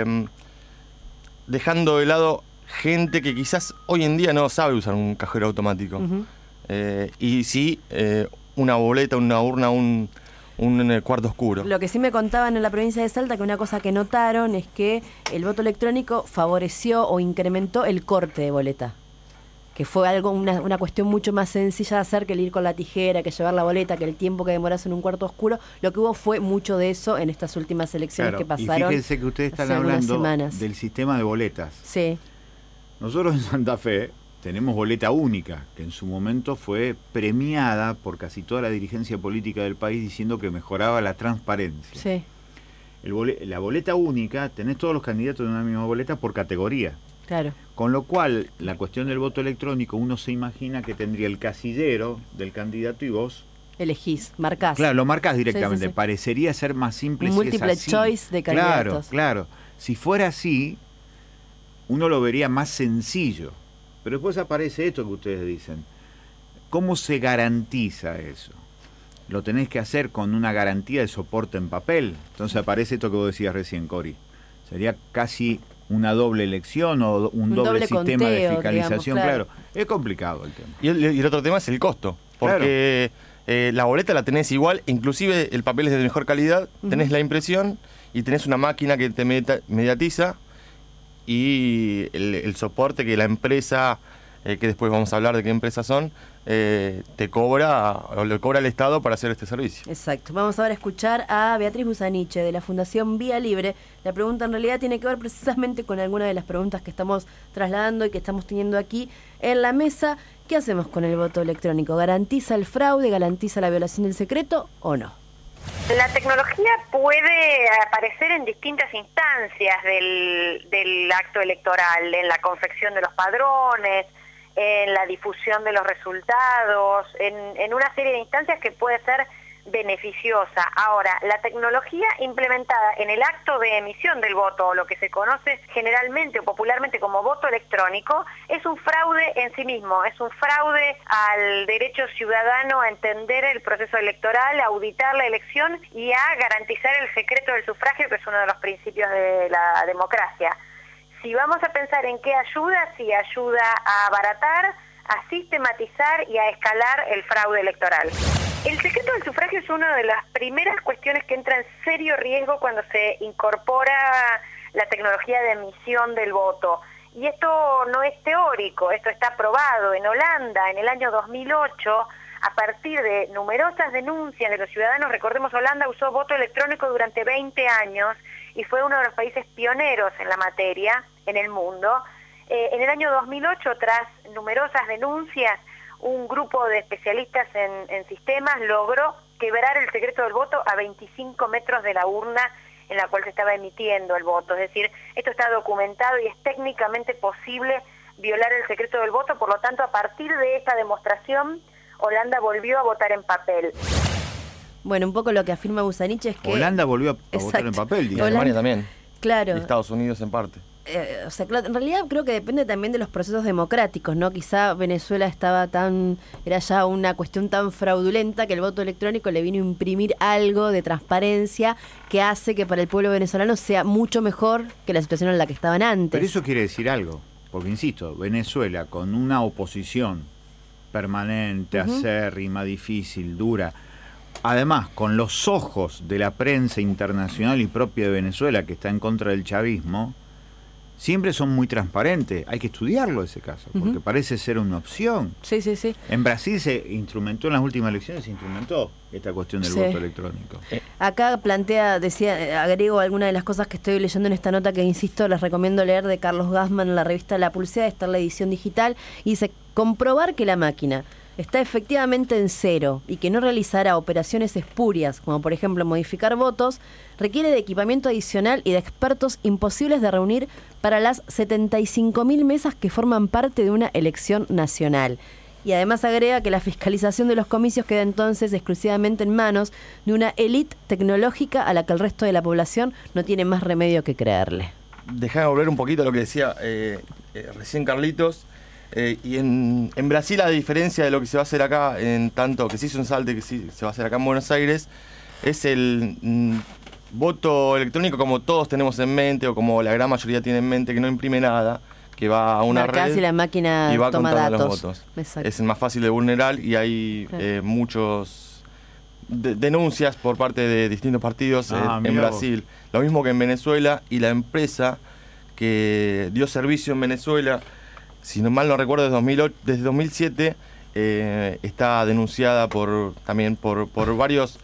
dejando de lado gente que quizás hoy en día no sabe usar un cajero automático. Uh-huh. Y sí, una boleta, una urna, un cuarto oscuro. Lo que sí me contaban en la provincia de Salta, que una cosa que notaron es que el voto electrónico favoreció o incrementó el corte de boleta, que fue algo una cuestión mucho más sencilla de hacer que el ir con la tijera, que llevar la boleta, que el tiempo que demorase en un cuarto oscuro. Lo que hubo fue mucho de eso en estas últimas elecciones, claro, que pasaron. Y fíjense que ustedes están hablando del sistema de boletas. Sí. Nosotros en Santa Fe tenemos boleta única, que en su momento fue premiada por casi toda la dirigencia política del país diciendo que mejoraba la transparencia. Sí. La boleta única, tenés todos los candidatos de una misma boleta por categoría. Claro. Con lo cual, la cuestión del voto electrónico, uno se imagina que tendría el casillero del candidato y vos elegís, marcás. Claro, lo marcás directamente. Sí, sí. Parecería ser más simple un si múltiple es así. choice de candidatos. Claro. Si fuera así, uno lo vería más sencillo. Pero después aparece esto que ustedes dicen. ¿Cómo se garantiza eso? Lo tenés que hacer con una garantía de soporte en papel. Entonces aparece esto que vos decías recién, Cori. Sería casi una doble elección o un doble sistema conteo, de fiscalización. digamos, claro. Es complicado el tema. Y el otro tema es el costo. Porque la boleta la tenés igual, inclusive el papel es de mejor calidad, tenés la impresión y tenés una máquina que te mediatiza y el soporte que la empresa, que después vamos a hablar de qué empresas son, te cobra o le cobra el Estado para hacer este servicio. Exacto. Vamos ahora a escuchar a Beatriz Busaniche de la Fundación Vía Libre. La pregunta en realidad tiene que ver precisamente con alguna de las preguntas que estamos trasladando y que estamos teniendo aquí en la mesa. ¿Qué hacemos con el voto electrónico? ¿Garantiza el fraude? ¿Garantiza la violación del secreto o no? La tecnología puede aparecer en distintas instancias del acto electoral, en la confección de los padrones, en la difusión de los resultados, en una serie de instancias que puede ser beneficiosa. Ahora, la tecnología implementada en el acto de emisión del voto, o lo que se conoce generalmente o popularmente como voto electrónico, es un fraude en sí mismo, es un fraude al derecho ciudadano a entender el proceso electoral, a auditar la elección y a garantizar el secreto del sufragio, que es uno de los principios de la democracia. Si vamos a pensar en qué ayuda, si ayuda a abaratar, a sistematizar y a escalar el fraude electoral. El secreto del sufragio es una de las primeras cuestiones que entra en serio riesgo cuando se incorpora la tecnología de emisión del voto. Y esto no es teórico, esto está probado. En Holanda, en el año 2008, a partir de numerosas denuncias de los ciudadanos, recordemos, Holanda usó voto electrónico durante 20 años y fue uno de los países pioneros en la materia en el mundo. En el año 2008, tras numerosas denuncias, un grupo de especialistas en sistemas logró quebrar el secreto del voto a 25 metros de la urna en la cual se estaba emitiendo el voto. Es decir, esto está documentado y es técnicamente posible violar el secreto del voto. Por lo tanto, a partir de esta demostración, Holanda volvió a votar en papel. Bueno, un poco lo que afirma Busaniche es que... Holanda volvió a votar en papel. Y Alemania también. Claro. Y Estados Unidos en parte. O sea, en realidad creo que depende también de los procesos democráticos, ¿no? Quizá Venezuela era ya una cuestión tan fraudulenta que el voto electrónico le vino a imprimir algo de transparencia que hace que para el pueblo venezolano sea mucho mejor que la situación en la que estaban antes. Pero eso quiere decir algo, porque insisto, Venezuela con una oposición permanente, acérrima, difícil, dura, además con los ojos de la prensa internacional y propia de Venezuela que está en contra del chavismo, siempre son muy transparentes. Hay que estudiarlo ese caso, porque parece ser una opción. Sí, sí, sí. En Brasil se instrumentó, en las últimas elecciones se instrumentó esta cuestión del voto electrónico. Acá agrego algunas de las cosas que estoy leyendo en esta nota que, insisto, les recomiendo leer, de Carlos Gassman en la revista La Pulseada, está en la edición digital, y dice: comprobar que la máquina está efectivamente en cero y que no realizará operaciones espurias, como por ejemplo modificar votos, requiere de equipamiento adicional y de expertos imposibles de reunir para las 75.000 mesas que forman parte de una elección nacional. Y además agrega que la fiscalización de los comicios queda entonces exclusivamente en manos de una élite tecnológica a la que el resto de la población no tiene más remedio que creerle. Dejá de volver un poquito a lo que decía recién Carlitos. Y en Brasil, a diferencia de lo que se va a hacer acá, en tanto que se hizo en Salta y que sí se va a hacer acá en Buenos Aires, es el voto electrónico como todos tenemos en mente, o como la gran mayoría tiene en mente, que no imprime nada, que va a una red y la máquina y va toma contando datos. los votos. Exacto. Es el más fácil de vulnerar y hay muchos denuncias por parte de distintos partidos en Brasil. Lo mismo que en Venezuela, y la empresa que dio servicio en Venezuela, si no mal no recuerdo, desde 2007 está denunciada también por varios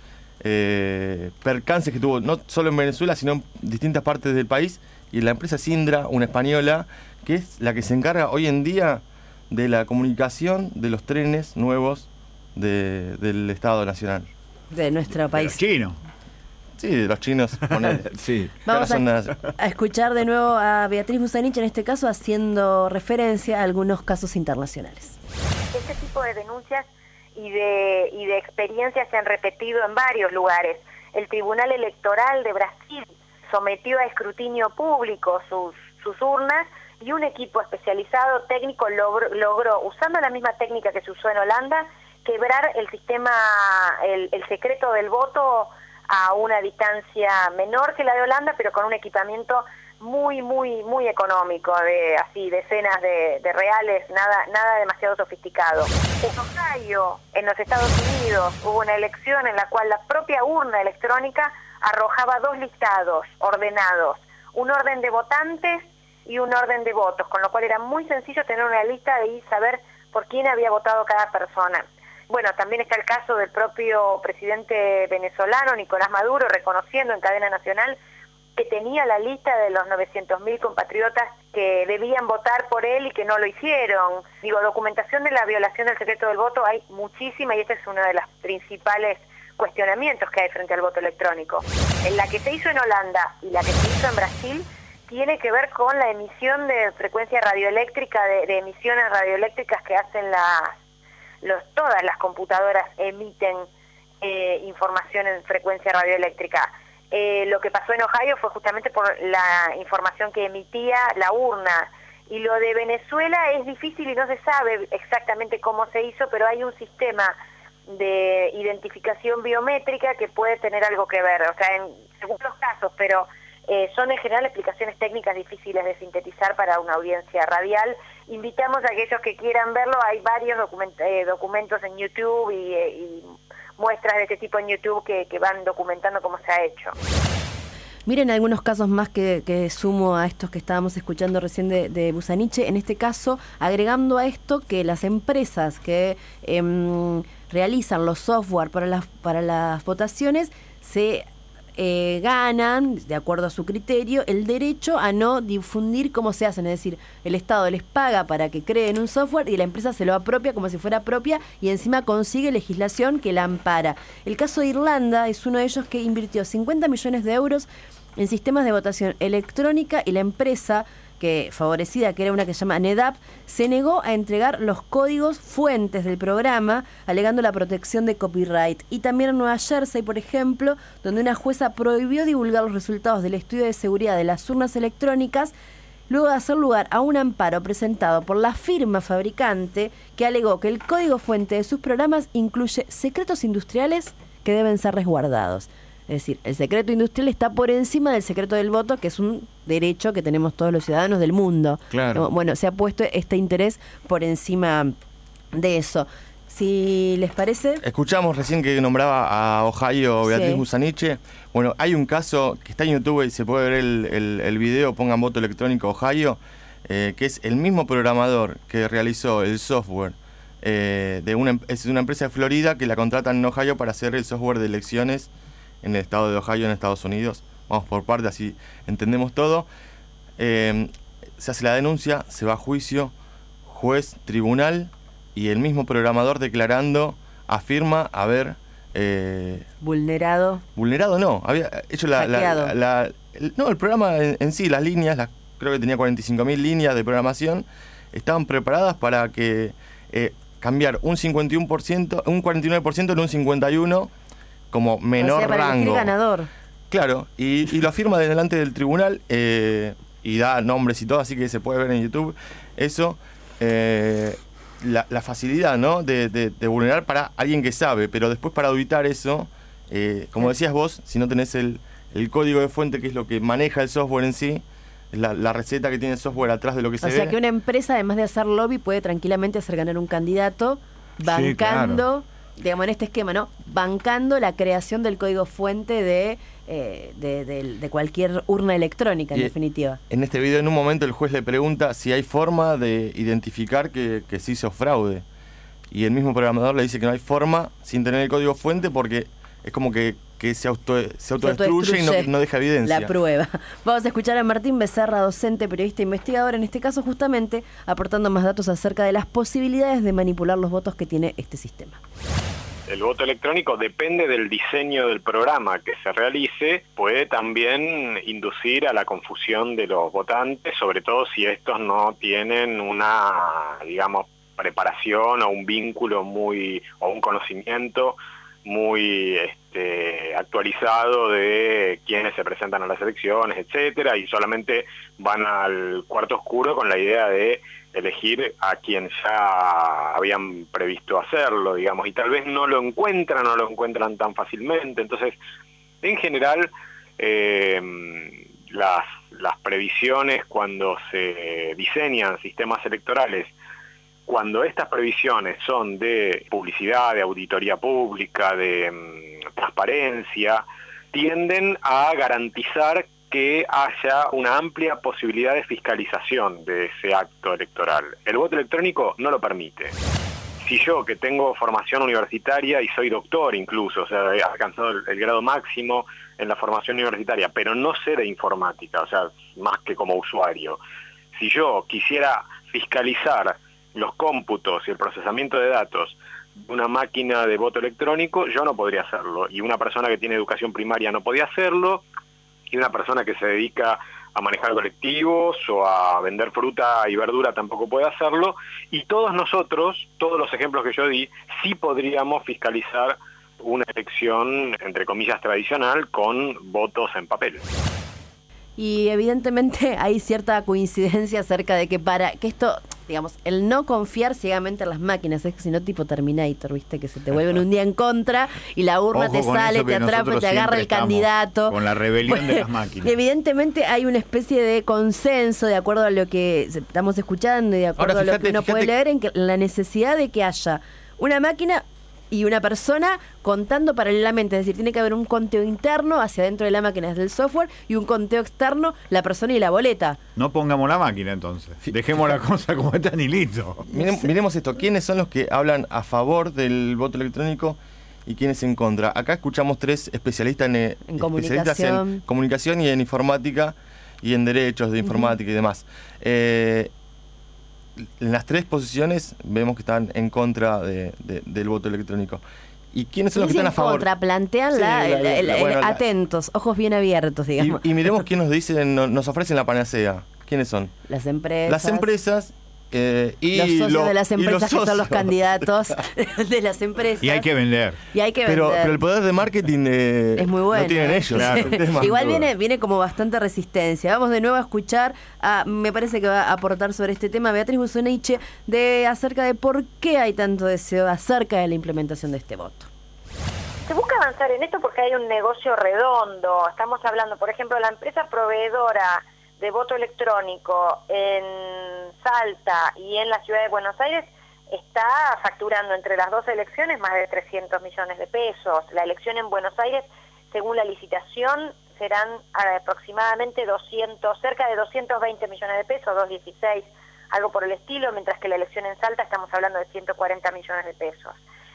percances que tuvo, no solo en Venezuela, sino en distintas partes del país. Y la empresa Sindra, una española, que es la que se encarga hoy en día de la comunicación de los trenes nuevos del Estado Nacional. De nuestro país. Los chinos. Sí, de los chinos. Sí. Vamos a escuchar de nuevo a Beatriz Busanich, en este caso haciendo referencia a algunos casos internacionales. Este tipo de denuncias y de experiencias se han repetido en varios lugares. El Tribunal Electoral de Brasil sometió a escrutinio público sus urnas y un equipo especializado técnico logró, usando la misma técnica que se usó en Holanda, quebrar el sistema, el secreto del voto a una distancia menor que la de Holanda, pero con un equipamiento muy económico, de así decenas de reales, nada demasiado sofisticado. En Ohio, en los Estados Unidos, hubo una elección en la cual la propia urna electrónica arrojaba 2 listados ordenados, un orden de votantes y un orden de votos, con lo cual era muy sencillo tener una lista y saber por quién había votado cada persona. Bueno, también está el caso del propio presidente venezolano, Nicolás Maduro, reconociendo en cadena nacional que tenía la lista de los 900.000 compatriotas que debían votar por él y que no lo hicieron. Digo, documentación de la violación del secreto del voto hay muchísima y este es uno de los principales cuestionamientos que hay frente al voto electrónico. En la que se hizo en Holanda y la que se hizo en Brasil tiene que ver con la emisión de frecuencia radioeléctrica, de emisiones radioeléctricas que hacen todas las computadoras emiten información en frecuencia radioeléctrica. Lo que pasó en Ohio fue justamente por la información que emitía la urna. Y lo de Venezuela es difícil y no se sabe exactamente cómo se hizo, pero hay un sistema de identificación biométrica que puede tener algo que ver, o sea, según los casos, pero son en general explicaciones técnicas difíciles de sintetizar para una audiencia radial. Invitamos a aquellos que quieran verlo, hay varios documentos en YouTube y muestras de este tipo en YouTube que van documentando cómo se ha hecho. Miren algunos casos más que sumo a estos que estábamos escuchando recién de Busanich. En este caso, agregando a esto que las empresas que realizan los software para las votaciones se ganan, de acuerdo a su criterio, el derecho a no difundir cómo se hacen. Es decir, el Estado les paga para que creen un software y la empresa se lo apropia como si fuera propia y encima consigue legislación que la ampara. El caso de Irlanda es uno de ellos que invirtió 50 millones de euros en sistemas de votación electrónica y la empresa que favorecida, que era una que se llama NetApp, se negó a entregar los códigos fuentes del programa, alegando la protección de copyright. Y también en Nueva Jersey, por ejemplo, donde una jueza prohibió divulgar los resultados del estudio de seguridad de las urnas electrónicas, luego de hacer lugar a un amparo presentado por la firma fabricante que alegó que el código fuente de sus programas incluye secretos industriales que deben ser resguardados. Es decir, el secreto industrial está por encima del secreto del voto, que es un derecho que tenemos todos los ciudadanos del mundo. Claro. Bueno, se ha puesto este interés por encima de eso. Si les parece... Escuchamos recién que nombraba a Ohio Beatriz Sí. Busanich. Bueno, hay un caso que está en YouTube y se puede ver el video, pongan voto electrónico Ohio, que es el mismo programador que realizó el software. Es una empresa de Florida que la contratan en Ohio para hacer el software de elecciones en el estado de Ohio, en Estados Unidos. Vamos por partes, así entendemos todo. Se hace la denuncia, se va a juicio, juez, tribunal, y el mismo programador declarando, afirma haber... vulnerado no, había hecho el programa en sí, las líneas, creo que tenía 45.000 líneas de programación, estaban preparadas para que cambiar un 51%, un 49% en un 51%, como menor, o sea, para rango. Ganador. Claro, y lo afirma delante del tribunal y da nombres y todo, así que se puede ver en YouTube eso. La facilidad, ¿no? de vulnerar para alguien que sabe, pero después para auditar eso, como decías vos, si no tenés el código de fuente, que es lo que maneja el software en sí, la receta que tiene el software atrás de lo que se ve. O sea que una empresa, además de hacer lobby, puede tranquilamente hacer ganar un candidato bancando... Sí, claro. Digamos, en este esquema, ¿no? Bancando la creación del código fuente de cualquier urna electrónica, en definitiva. En este video, en un momento, el juez le pregunta si hay forma de identificar que se hizo fraude. Y el mismo programador le dice que no hay forma sin tener el código fuente porque es como que que se autodestruye y no deja evidencia. La prueba. Vamos a escuchar a Martín Becerra, docente, periodista e investigador, en este caso justamente aportando más datos acerca de las posibilidades de manipular los votos que tiene este sistema. El voto electrónico depende del diseño del programa que se realice, puede también inducir a la confusión de los votantes, sobre todo si estos no tienen una, digamos, preparación o un vínculo o un conocimiento muy actualizado de quienes se presentan a las elecciones, etcétera, y solamente van al cuarto oscuro con la idea de elegir a quien ya habían previsto hacerlo, digamos, y tal vez no lo encuentran tan fácilmente. Entonces, en general, las previsiones cuando se diseñan sistemas electorales, cuando estas previsiones son de publicidad, de auditoría pública, de transparencia, tienden a garantizar que haya una amplia posibilidad de fiscalización de ese acto electoral. El voto electrónico no lo permite. Si yo, que tengo formación universitaria y soy doctor incluso, o sea, he alcanzado el grado máximo en la formación universitaria, pero no sé de informática, o sea, más que como usuario, si yo quisiera fiscalizar los cómputos y el procesamiento de datos de una máquina de voto electrónico, yo no podría hacerlo. Y una persona que tiene educación primaria no podía hacerlo, y una persona que se dedica a manejar colectivos o a vender fruta y verdura tampoco puede hacerlo. Y todos nosotros, todos los ejemplos que yo di, sí podríamos fiscalizar una elección, entre comillas, tradicional con votos en papel. Y evidentemente hay cierta coincidencia acerca de que para que esto, digamos, el no confiar ciegamente en las máquinas, es que si no tipo Terminator, viste, que se te vuelven un día en contra y la urna te sale, te atrapa, te agarra el candidato. Con la rebelión de las máquinas. Evidentemente hay una especie de consenso, de acuerdo a lo que estamos escuchando y de acuerdo a lo que uno puede leer, en la necesidad de que haya una máquina y una persona contando paralelamente, es decir, tiene que haber un conteo interno hacia adentro de la máquina desde el software y un conteo externo, la persona y la boleta. No pongamos la máquina entonces, dejemos la cosa como están y listo. Miremos esto, ¿quiénes son los que hablan a favor del voto electrónico y quiénes en contra? Acá escuchamos tres especialistas en comunicación y en informática y en derechos de informática y demás. En las tres posiciones vemos que están en contra del voto electrónico. ¿Y quiénes son los que están a favor? Plantean atentos, ojos bien abiertos, digamos. Y miremos quién nos ofrecen la panacea. ¿Quiénes son? Las empresas. Las empresas y los socios de las empresas que son los candidatos de las empresas. Y hay que vender. Pero el poder de marketing es muy bueno. No tienen ellos. Claro. Igual viene como bastante resistencia. Vamos de nuevo a escuchar me parece que va a aportar sobre este tema Beatriz Busoneiche acerca de por qué hay tanto deseo acerca de la implementación de este voto. Se busca avanzar en esto porque hay un negocio redondo. Estamos hablando, por ejemplo, la empresa proveedora de voto electrónico en Salta y en la ciudad de Buenos Aires está facturando entre las dos elecciones más de 300 millones de pesos. La elección en Buenos Aires, según la licitación, serán aproximadamente cerca de 220 millones de pesos, 216, algo por el estilo, mientras que la elección en Salta estamos hablando de 140 millones de pesos.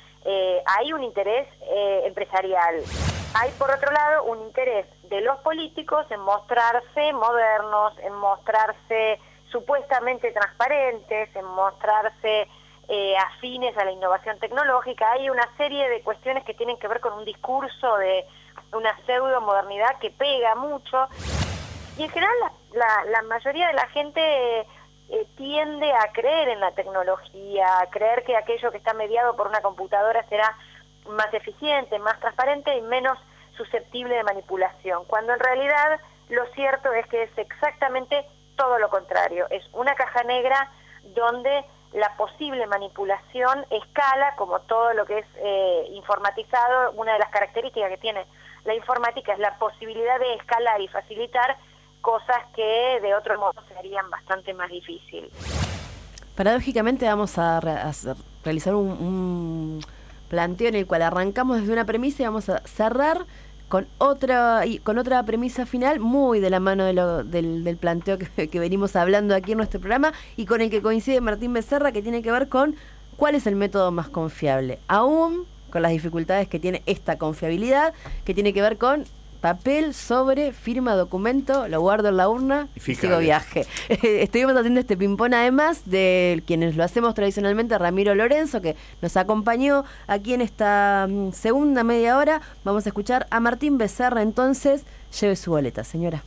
Hay un interés empresarial. Hay, por otro lado, un interés de los políticos en mostrarse modernos, en mostrarse supuestamente transparentes, en mostrarse afines a la innovación tecnológica. Hay una serie de cuestiones que tienen que ver con un discurso de una pseudo-modernidad que pega mucho. Y en general la mayoría de la gente tiende a creer en la tecnología, a creer que aquello que está mediado por una computadora será más eficiente, más transparente y menos susceptible de manipulación, cuando en realidad lo cierto es que es exactamente todo lo contrario. Es una caja negra donde la posible manipulación escala, como todo lo que es informatizado. Una de las características que tiene la informática es la posibilidad de escalar y facilitar cosas que de otro modo serían bastante más difíciles. Paradójicamente vamos a realizar un planteo en el cual arrancamos desde una premisa y vamos a cerrar con otra premisa final, muy de la mano del planteo que venimos hablando aquí en nuestro programa y con el que coincide Martín Becerra, que tiene que ver con cuál es el método más confiable. Aún con las dificultades que tiene esta confiabilidad, que tiene que ver con papel, sobre, firma, documento, lo guardo en la urna y sigo viaje. Estuvimos haciendo este ping-pong además de quienes lo hacemos tradicionalmente, Ramiro Lorenzo, que nos acompañó aquí en esta segunda media hora. Vamos a escuchar a Martín Becerra, entonces, lleve su boleta, señora.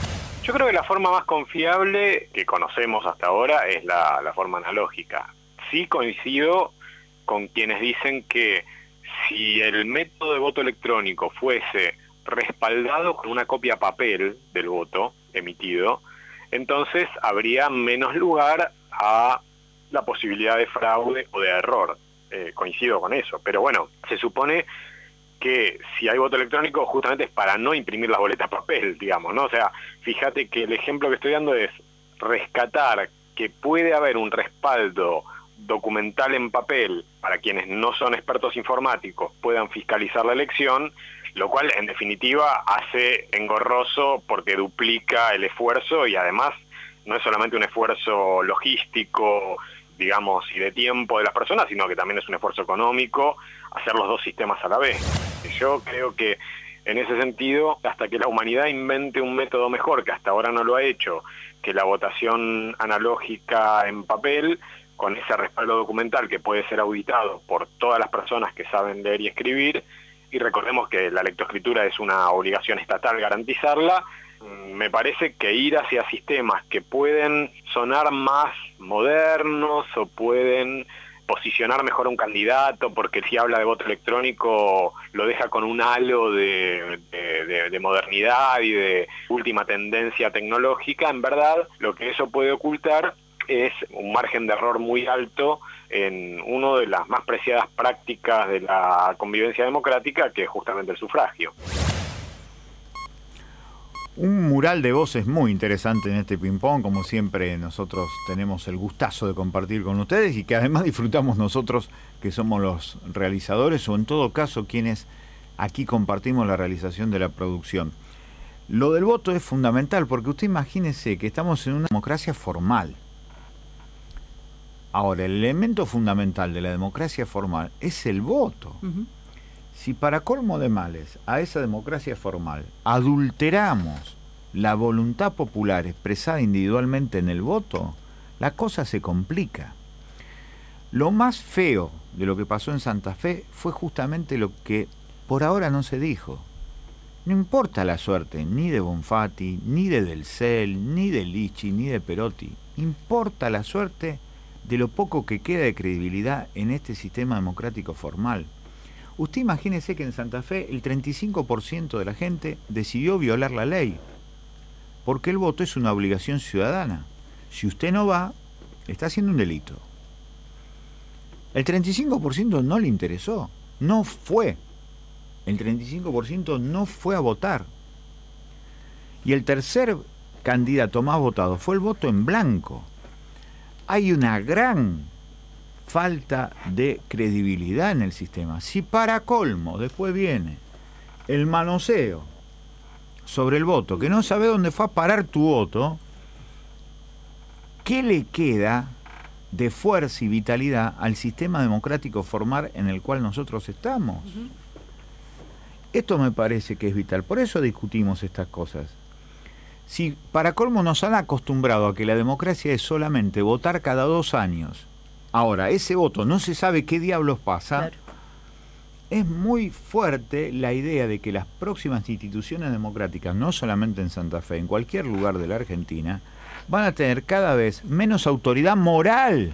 Yo creo que la forma más confiable que conocemos hasta ahora es la forma analógica. Sí coincido con quienes dicen que si el método de voto electrónico fuese respaldado con una copia papel del voto emitido, entonces habría menos lugar a la posibilidad de fraude o de error. Coincido con eso, pero bueno, se supone que si hay voto electrónico justamente es para no imprimir las boletas papel, digamos, ¿no? O sea, fíjate que el ejemplo que estoy dando es rescatar que puede haber un respaldo documental en papel para quienes no son expertos informáticos puedan fiscalizar la elección, lo cual en definitiva hace engorroso porque duplica el esfuerzo y además no es solamente un esfuerzo logístico, digamos, y de tiempo de las personas, sino que también es un esfuerzo económico hacer los dos sistemas a la vez. Yo creo que en ese sentido, hasta que la humanidad invente un método mejor, que hasta ahora no lo ha hecho, que la votación analógica en papel, con ese respaldo documental que puede ser auditado por todas las personas que saben leer y escribir, y recordemos que la lectoescritura es una obligación estatal garantizarla, me parece que ir hacia sistemas que pueden sonar más modernos o pueden posicionar mejor a un candidato, porque si habla de voto electrónico lo deja con un halo de modernidad y de última tendencia tecnológica, en verdad lo que eso puede ocultar es un margen de error muy alto en una de las más preciadas prácticas de la convivencia democrática, que es justamente el sufragio. Un mural de voces muy interesante en este ping-pong, como siempre nosotros tenemos el gustazo de compartir con ustedes y que además disfrutamos nosotros que somos los realizadores o en todo caso quienes aquí compartimos la realización de la producción. Lo del voto es fundamental porque usted imagínese que estamos en una democracia formal. Ahora, el elemento fundamental de la democracia formal es el voto. Si para colmo de males a esa democracia formal adulteramos la voluntad popular expresada individualmente en el voto, la cosa se complica. Lo más feo de lo que pasó en Santa Fe fue justamente lo que por ahora no se dijo. No importa la suerte ni de Bonfatti, ni de Delcel, ni de Lichi, ni de Perotti. Importa la suerte de lo poco que queda de credibilidad en este sistema democrático formal. Usted imagínese que en Santa Fe el 35% de la gente decidió violar la ley, porque el voto es una obligación ciudadana. Si usted no va, está haciendo un delito. El 35% no le interesó, no fue. El 35% no fue a votar. Y el tercer candidato más votado fue el voto en blanco. Hay una gran falta de credibilidad en el sistema. Si para colmo después viene el manoseo sobre el voto, que no sabe dónde fue a parar tu voto, ¿qué le queda de fuerza y vitalidad al sistema democrático formal en el cual nosotros estamos? Esto me parece que es vital. Por eso discutimos estas cosas. Si para colmo nos han acostumbrado a que la democracia es solamente votar cada 2 años, ahora ese voto no se sabe qué diablos pasa, claro. Es muy fuerte la idea de que las próximas instituciones democráticas, no solamente en Santa Fe, en cualquier lugar de la Argentina, van a tener cada vez menos autoridad moral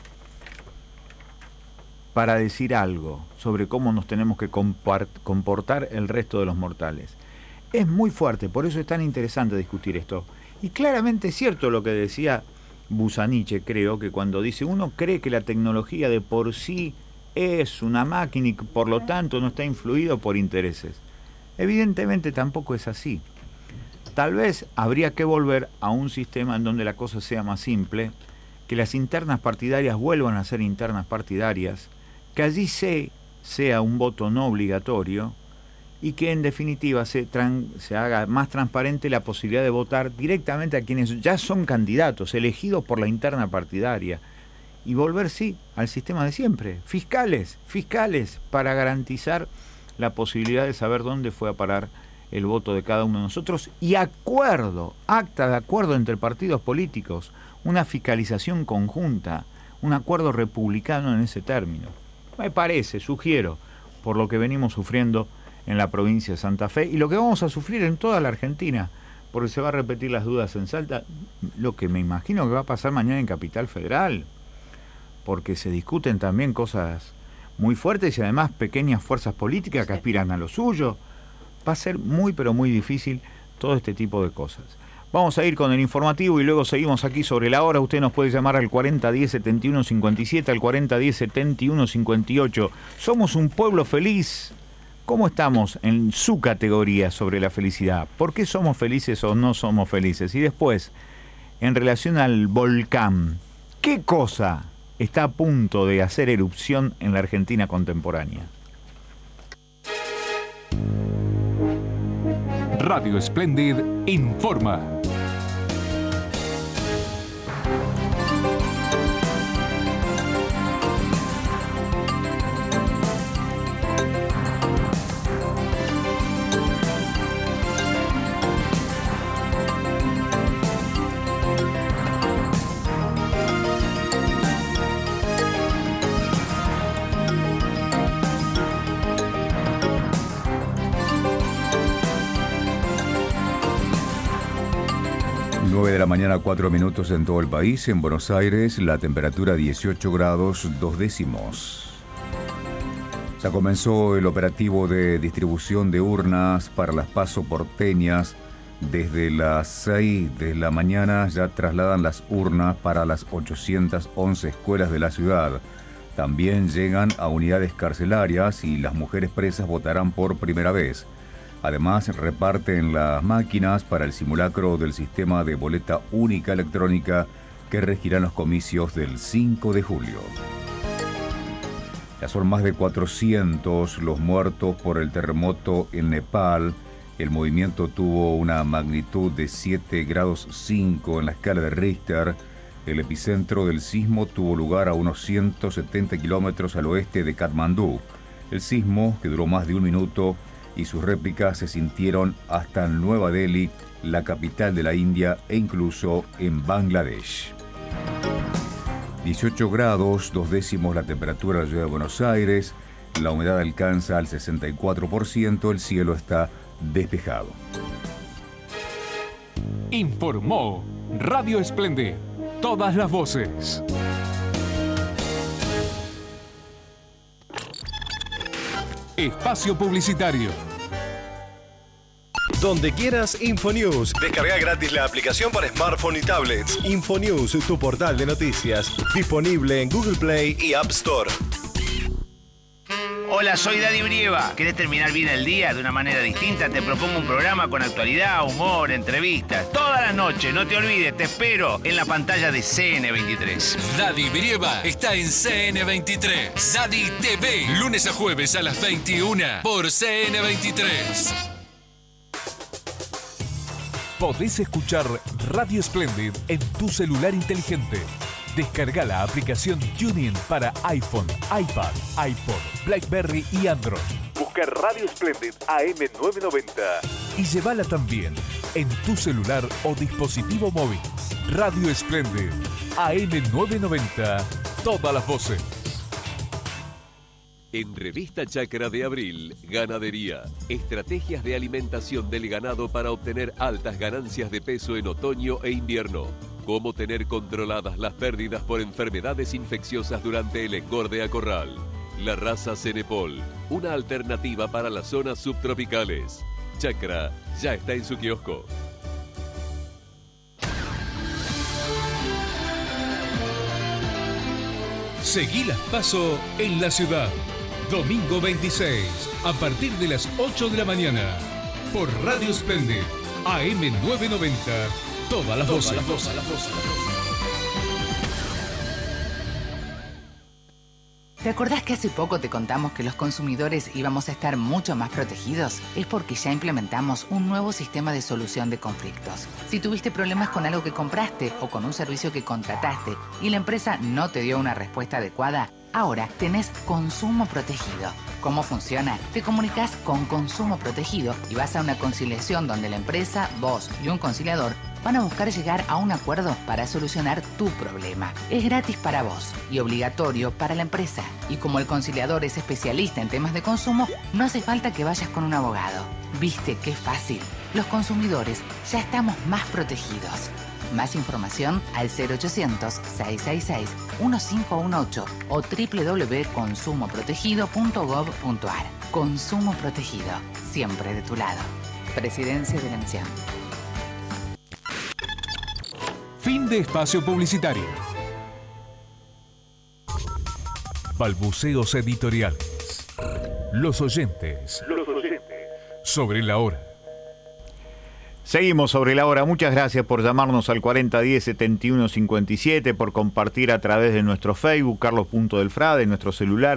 para decir algo sobre cómo nos tenemos que comportar el resto de los mortales. Es muy fuerte, por eso es tan interesante discutir esto. Y claramente es cierto lo que decía Busaniche, creo, que cuando dice uno cree que la tecnología de por sí es una máquina y por lo tanto no está influido por intereses. Evidentemente tampoco es así. Tal vez habría que volver a un sistema en donde la cosa sea más simple, que las internas partidarias vuelvan a ser internas partidarias, que allí sea un voto no obligatorio, y que en definitiva se haga más transparente la posibilidad de votar directamente a quienes ya son candidatos, elegidos por la interna partidaria, y volver, sí, al sistema de siempre. Fiscales para garantizar la posibilidad de saber dónde fue a parar el voto de cada uno de nosotros y acta de acuerdo entre partidos políticos, una fiscalización conjunta, un acuerdo republicano en ese término. Me parece, sugiero, por lo que venimos sufriendo en la provincia de Santa Fe y lo que vamos a sufrir en toda la Argentina, porque se va a repetir las dudas en Salta, lo que me imagino que va a pasar mañana en Capital Federal, porque se discuten también cosas muy fuertes y además pequeñas fuerzas políticas que aspiran a lo suyo. Va a ser muy pero muy difícil todo este tipo de cosas. Vamos a ir con el informativo y luego seguimos aquí sobre la hora. Usted nos puede llamar al 4010-7157, al 4010-7158. Somos un pueblo feliz. ¿Cómo estamos en su categoría sobre la felicidad? ¿Por qué somos felices o no somos felices? Y después, en relación al volcán, ¿qué cosa está a punto de hacer erupción en la Argentina contemporánea? Radio Splendid informa. De la mañana, 4 minutos en todo el país. En Buenos Aires, la temperatura 18 grados 2 décimos. Ya comenzó el operativo de distribución de urnas para las PASO porteñas. Desde las 6 de la mañana ya trasladan las urnas para las 811 escuelas de la ciudad. También llegan a unidades carcelarias y las mujeres presas votarán por primera vez. Además, reparten las máquinas para el simulacro del sistema de boleta única electrónica que regirán los comicios del 5 de julio. Ya son más de 400 los muertos por el terremoto en Nepal. El movimiento tuvo una magnitud de 7 grados 5 en la escala de Richter. El epicentro del sismo tuvo lugar a unos 170 kilómetros al oeste de Katmandú. El sismo, que duró más de un minuto, y sus réplicas se sintieron hasta en Nueva Delhi, la capital de la India, e incluso en Bangladesh. 18 grados 2 décimos la temperatura de la ciudad de Buenos Aires, la humedad alcanza al 64%, el cielo está despejado. Informó Radio Splendid, todas las voces. Espacio publicitario. Donde quieras, Infonews. Descarga gratis la aplicación para smartphone y tablets. Infonews, tu portal de noticias. Disponible en Google Play y App Store. Hola, soy Daddy Brieva. ¿Querés terminar bien el día de una manera distinta? Te propongo un programa con actualidad, humor, entrevistas. Toda la noche, no te olvides, te espero en la pantalla de CN23. Daddy Brieva está en CN23. Daddy TV, lunes a jueves a las 21 por CN23. Podés escuchar Radio Splendid en tu celular inteligente. Descarga la aplicación TuneIn para iPhone, iPad, iPod, BlackBerry y Android. Busca Radio Splendid AM990. Y llévala también en tu celular o dispositivo móvil. Radio Splendid AM990. Todas las voces. En Revista Chacra de Abril, Ganadería. Estrategias de alimentación del ganado para obtener altas ganancias de peso en otoño e invierno. Cómo tener controladas las pérdidas por enfermedades infecciosas durante el engorde a corral. La raza Cenepol, una alternativa para las zonas subtropicales. Chacra ya está en su kiosco. Seguí las PASO en la ciudad. Domingo 26, a partir de las 8 de la mañana. Por Radio Splendid, AM990. Todas las voces. ¿Te acordás que hace poco te contamos que los consumidores íbamos a estar mucho más protegidos? Es porque ya implementamos un nuevo sistema de solución de conflictos. Si tuviste problemas con algo que compraste o con un servicio que contrataste y la empresa no te dio una respuesta adecuada, ahora tenés Consumo Protegido. ¿Cómo funciona? Te comunicas con Consumo Protegido y vas a una conciliación donde la empresa, vos y un conciliador van a buscar llegar a un acuerdo para solucionar tu problema. Es gratis para vos y obligatorio para la empresa. Y como el conciliador es especialista en temas de consumo, no hace falta que vayas con un abogado. ¿Viste qué fácil? Los consumidores ya estamos más protegidos. Más información al 0800-666-1518 o www.consumoprotegido.gov.ar. Consumo Protegido, siempre de tu lado. Presidencia de la Nación. Fin de espacio publicitario. Balbuceos editoriales. Los oyentes. Sobre la hora. Seguimos sobre la hora. Muchas gracias por llamarnos al 4010-7157, por compartir a través de nuestro Facebook, Carlos.delfrade, nuestro celular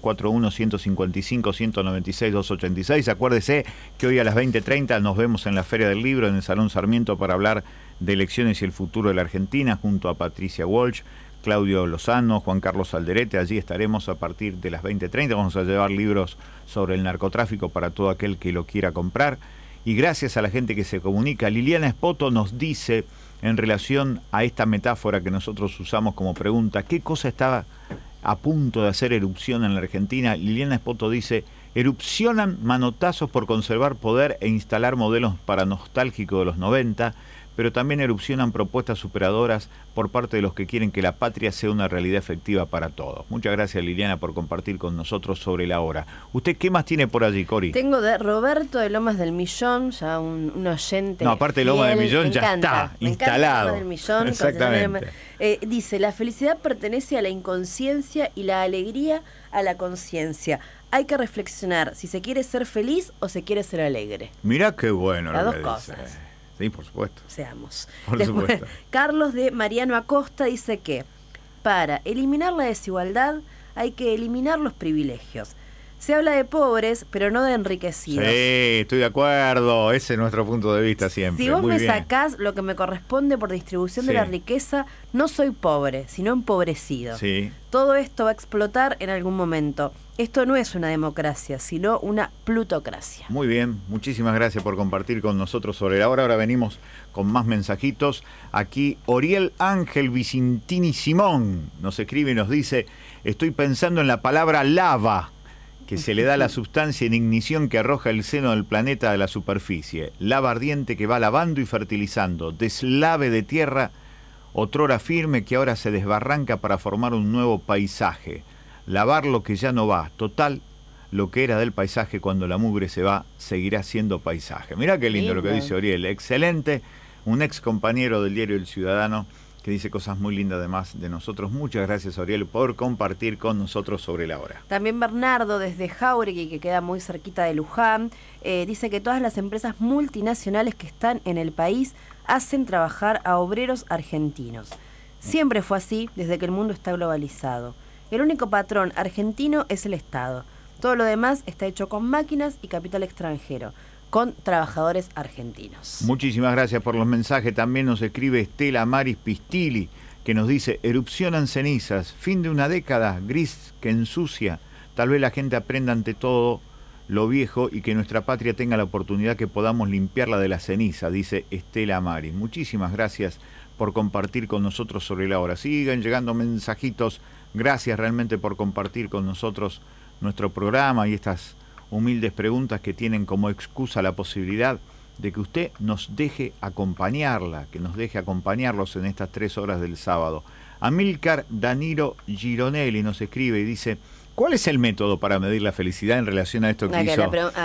0341-155-196-286. Acuérdese que hoy a las 20:30 nos vemos en la Feria del Libro, en el Salón Sarmiento, para hablar de elecciones y el futuro de la Argentina, junto a Patricia Walsh, Claudio Lozano, Juan Carlos Alderete. Allí estaremos a partir de las 20:30. Vamos a llevar libros sobre el narcotráfico para todo aquel que lo quiera comprar. Y gracias a la gente que se comunica. Liliana Espoto nos dice, en relación a esta metáfora que nosotros usamos como pregunta, ¿qué cosa estaba a punto de hacer erupción en la Argentina? Liliana Espoto dice: erupcionan manotazos por conservar poder e instalar modelos paranostálgicos de los 90, pero también erupcionan propuestas superadoras por parte de los que quieren que la patria sea una realidad efectiva para todos. Muchas gracias, Liliana, por compartir con nosotros sobre la hora. ¿Usted qué más tiene por allí, Cori? Tengo de Roberto de Lomas del Millón, ya un oyente. No, aparte de Lomas del Millón ya está instalado. Lomas del Millón, exactamente. Dice: la felicidad pertenece a la inconsciencia y la alegría a la conciencia. Hay que reflexionar si se quiere ser feliz o se quiere ser alegre. Mirá qué bueno. Las lo dos que cosas. Dice. Sí, por supuesto. Seamos. Por Después, supuesto. Carlos de Mariano Acosta dice que para eliminar la desigualdad hay que eliminar los privilegios. Se habla de pobres, pero no de enriquecidos. Sí, estoy de acuerdo. Ese es nuestro punto de vista siempre. Si vos Muy me bien. sacás lo que me corresponde por distribución de Sí. la riqueza, no soy pobre, sino empobrecido. Sí. Todo esto va a explotar en algún momento. Esto no es una democracia, sino una plutocracia. Muy bien, muchísimas gracias por compartir con nosotros sobre la hora. Ahora venimos con más mensajitos. Aquí Oriel Ángel Vicentini Simón nos escribe y nos dice: estoy pensando en la palabra lava, que se le da a la sustancia en ignición que arroja el seno del planeta de la superficie. Lava ardiente que va lavando y fertilizando. Deslave de tierra, otrora firme, que ahora se desbarranca para formar un nuevo paisaje. Lavar lo que ya no va. Total, lo que era del paisaje cuando la mugre se va, seguirá siendo paisaje. Mirá qué lindo lo que dice Oriel. Excelente. Un ex compañero del diario El Ciudadano que dice cosas muy lindas además de nosotros. Muchas gracias, Oriel, por compartir con nosotros sobre la hora. También Bernardo desde Jauregui, que queda muy cerquita de Luján, dice que todas las empresas multinacionales que están en el país hacen trabajar a obreros argentinos. Siempre fue así desde que el mundo está globalizado. El único patrón argentino es el Estado. Todo lo demás está hecho con máquinas y capital extranjero, con trabajadores argentinos. Muchísimas gracias por los mensajes. También nos escribe Estela Maris Pistili, que nos dice: erupcionan cenizas, fin de una década gris que ensucia. Tal vez la gente aprenda ante todo lo viejo y que nuestra patria tenga la oportunidad que podamos limpiarla de la ceniza, dice Estela Maris. Muchísimas gracias por compartir con nosotros sobre la hora. Sigan llegando mensajitos. Gracias realmente por compartir con nosotros nuestro programa y estas humildes preguntas que tienen como excusa la posibilidad de que usted nos deje acompañarla, que nos deje acompañarlos en estas 3 horas del sábado. Amílcar Danilo Gironelli nos escribe y dice: ¿cuál es el método para medir la felicidad en relación a esto que hizo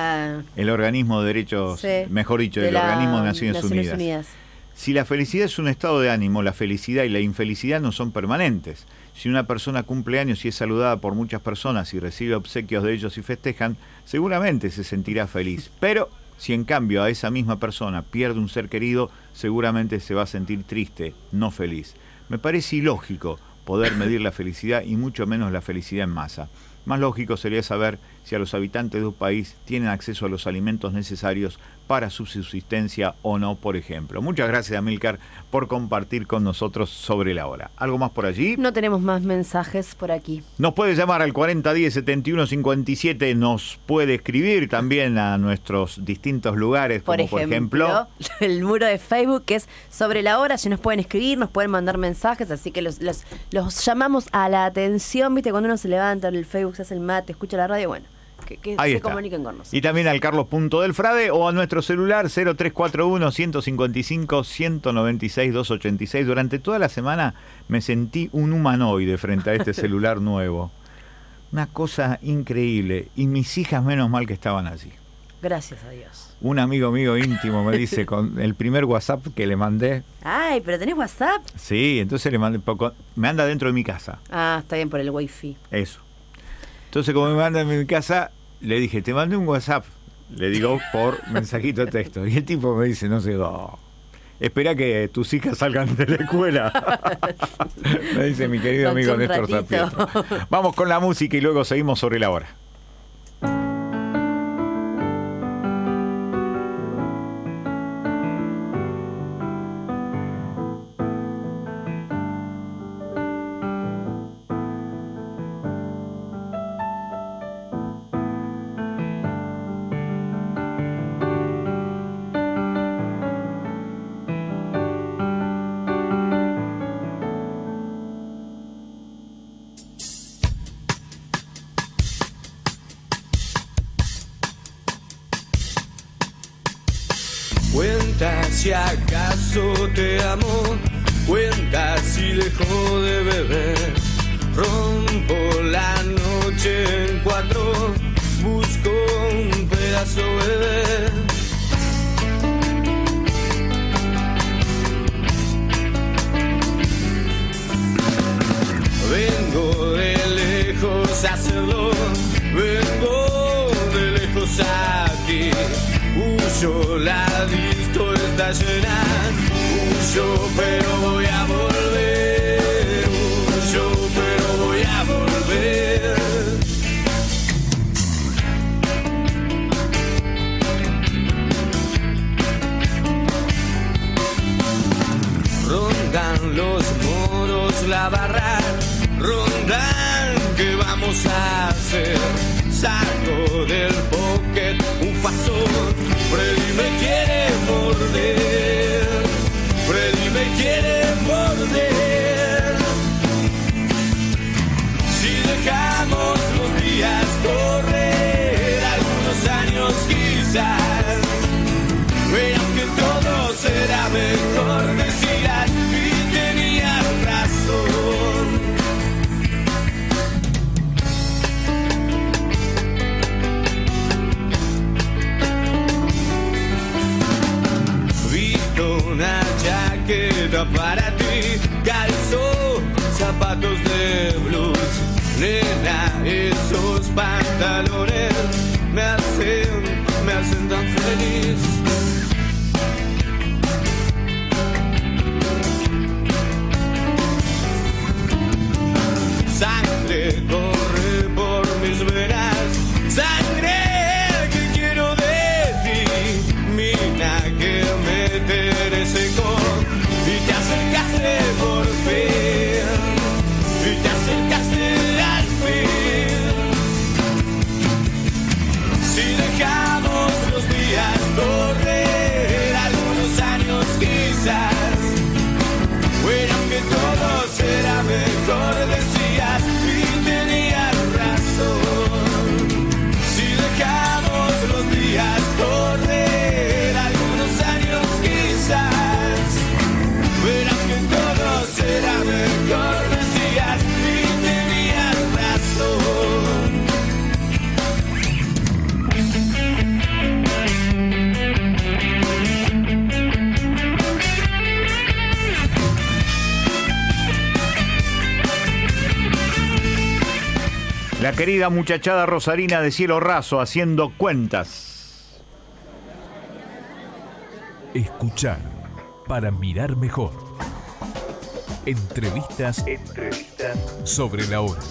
el organismo de derechos, mejor dicho, el organismo de Naciones Unidas? Si la felicidad es un estado de ánimo, la felicidad y la infelicidad no son permanentes. Si una persona cumple años y es saludada por muchas personas y recibe obsequios de ellos y festejan, seguramente se sentirá feliz. Pero si en cambio a esa misma persona pierde un ser querido, seguramente se va a sentir triste, no feliz. Me parece ilógico, poder medir la felicidad y mucho menos la felicidad en masa. Más lógico sería saber si a los habitantes de un país tienen acceso a los alimentos necesarios para su subsistencia o no, por ejemplo. Muchas gracias, Amílcar, por compartir con nosotros sobre la hora. ¿Algo más por allí? No tenemos más mensajes por aquí. Nos puede llamar al 4010-7157, nos puede escribir también a nuestros distintos lugares, como por ejemplo el muro de Facebook, que es sobre la hora. Ya nos pueden escribir, nos pueden mandar mensajes, así que los llamamos a la atención, ¿viste? Cuando uno se levanta en el Facebook, se hace el mate, escucha la radio, bueno, que ahí se está. comuniquen con nosotros. Y también al Carlos.delfrade o a nuestro celular 0341-155-196-286. Durante toda la semana me sentí un humanoide frente a este celular nuevo. Una cosa increíble. Y mis hijas, menos mal que estaban allí. Gracias a Dios. Un amigo mío íntimo me dice, con el primer WhatsApp que le mandé. Ay, ¿pero tenés WhatsApp? Sí, entonces le mandé, me anda dentro de mi casa. Ah, está bien, por el wifi. Eso. Entonces, como me manda en mi casa, le dije, te mandé un WhatsApp. Le digo por mensajito de texto. Y el tipo me dice, no sé, espera que tus hijas salgan de la escuela. Me dice mi querido amigo Néstor Tapieto. Vamos con la música y luego seguimos sobre la hora. Cuenta si acaso te amo, cuenta si dejó de beber. Rompo la noche en 4, busco un pedazo bebé. Vengo de lejos a hacerlo, vengo de lejos aquí. Huyo, la disco está llena, huyo pero voy a volver, huyo pero voy a volver. Rondan los moros la barra, rondan, ¿qué vamos a hacer? Saco del pocket un fasón, Freddy me quiere morder, Freddy me quiere morder. Si dejamos los días correr, algunos años quizás, verás que todo será mejor, decías y tenías razón. Una chaqueta para ti, calzo zapatos de blues. Nena, esos pantalones me hacen tan feliz. Sangre corre por mis venas, sangre que quiero de ti, mina que me seco y te acercaste por fin, y te acercaste al fin. Si dejamos los días correr, algunos años quizás, bueno que todo será mejor, decías y tenías razón. Si dejamos los días correr, algunos años quizás, verás que todo será mejor, decías y tenías razón. La querida muchachada rosarina de Cielo Raso haciendo cuentas. Escuchar para mirar mejor. Entrevistas sobre la hora.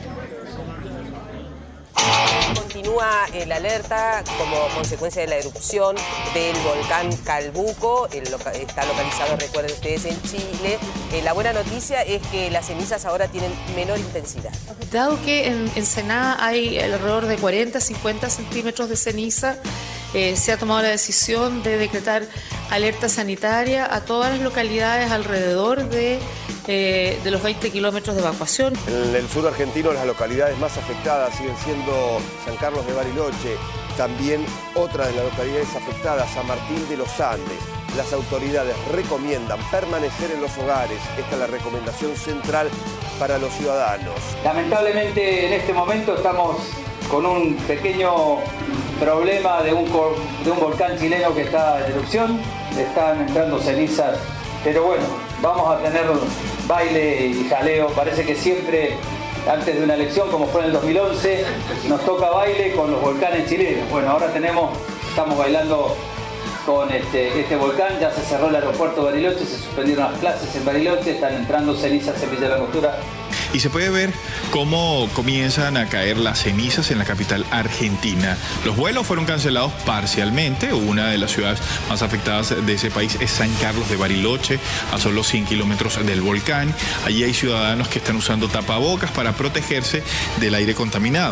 Continúa la alerta como consecuencia de la erupción del volcán Calbuco. Está localizado, recuerden ustedes, en Chile. La buena noticia es que las cenizas ahora tienen menor intensidad. Dado que en Ensenada hay alrededor de 40-50 centímetros de ceniza, se ha tomado la decisión de decretar alerta sanitaria a todas las localidades alrededor de los 20 kilómetros de evacuación. En el sur argentino las localidades más afectadas siguen siendo San Carlos de Bariloche, también otra de las localidades afectadas, San Martín de los Andes. Las autoridades recomiendan permanecer en los hogares. Esta es la recomendación central para los ciudadanos. Lamentablemente en este momento estamos con un pequeño problema de un volcán chileno que está en erupción. Están entrando cenizas, pero bueno, vamos a tener baile y jaleo. Parece que siempre antes de una elección, como fue en el 2011, nos toca baile con los volcanes chilenos. Bueno, ahora estamos bailando con este volcán. Ya se cerró el aeropuerto de Bariloche, se suspendieron las clases en Bariloche, están entrando cenizas en Villa Langostura. Y se puede ver cómo comienzan a caer las cenizas en la capital argentina. Los vuelos fueron cancelados parcialmente. Una de las ciudades más afectadas de ese país es San Carlos de Bariloche, a solo 100 kilómetros del volcán. Allí hay ciudadanos que están usando tapabocas para protegerse del aire contaminado.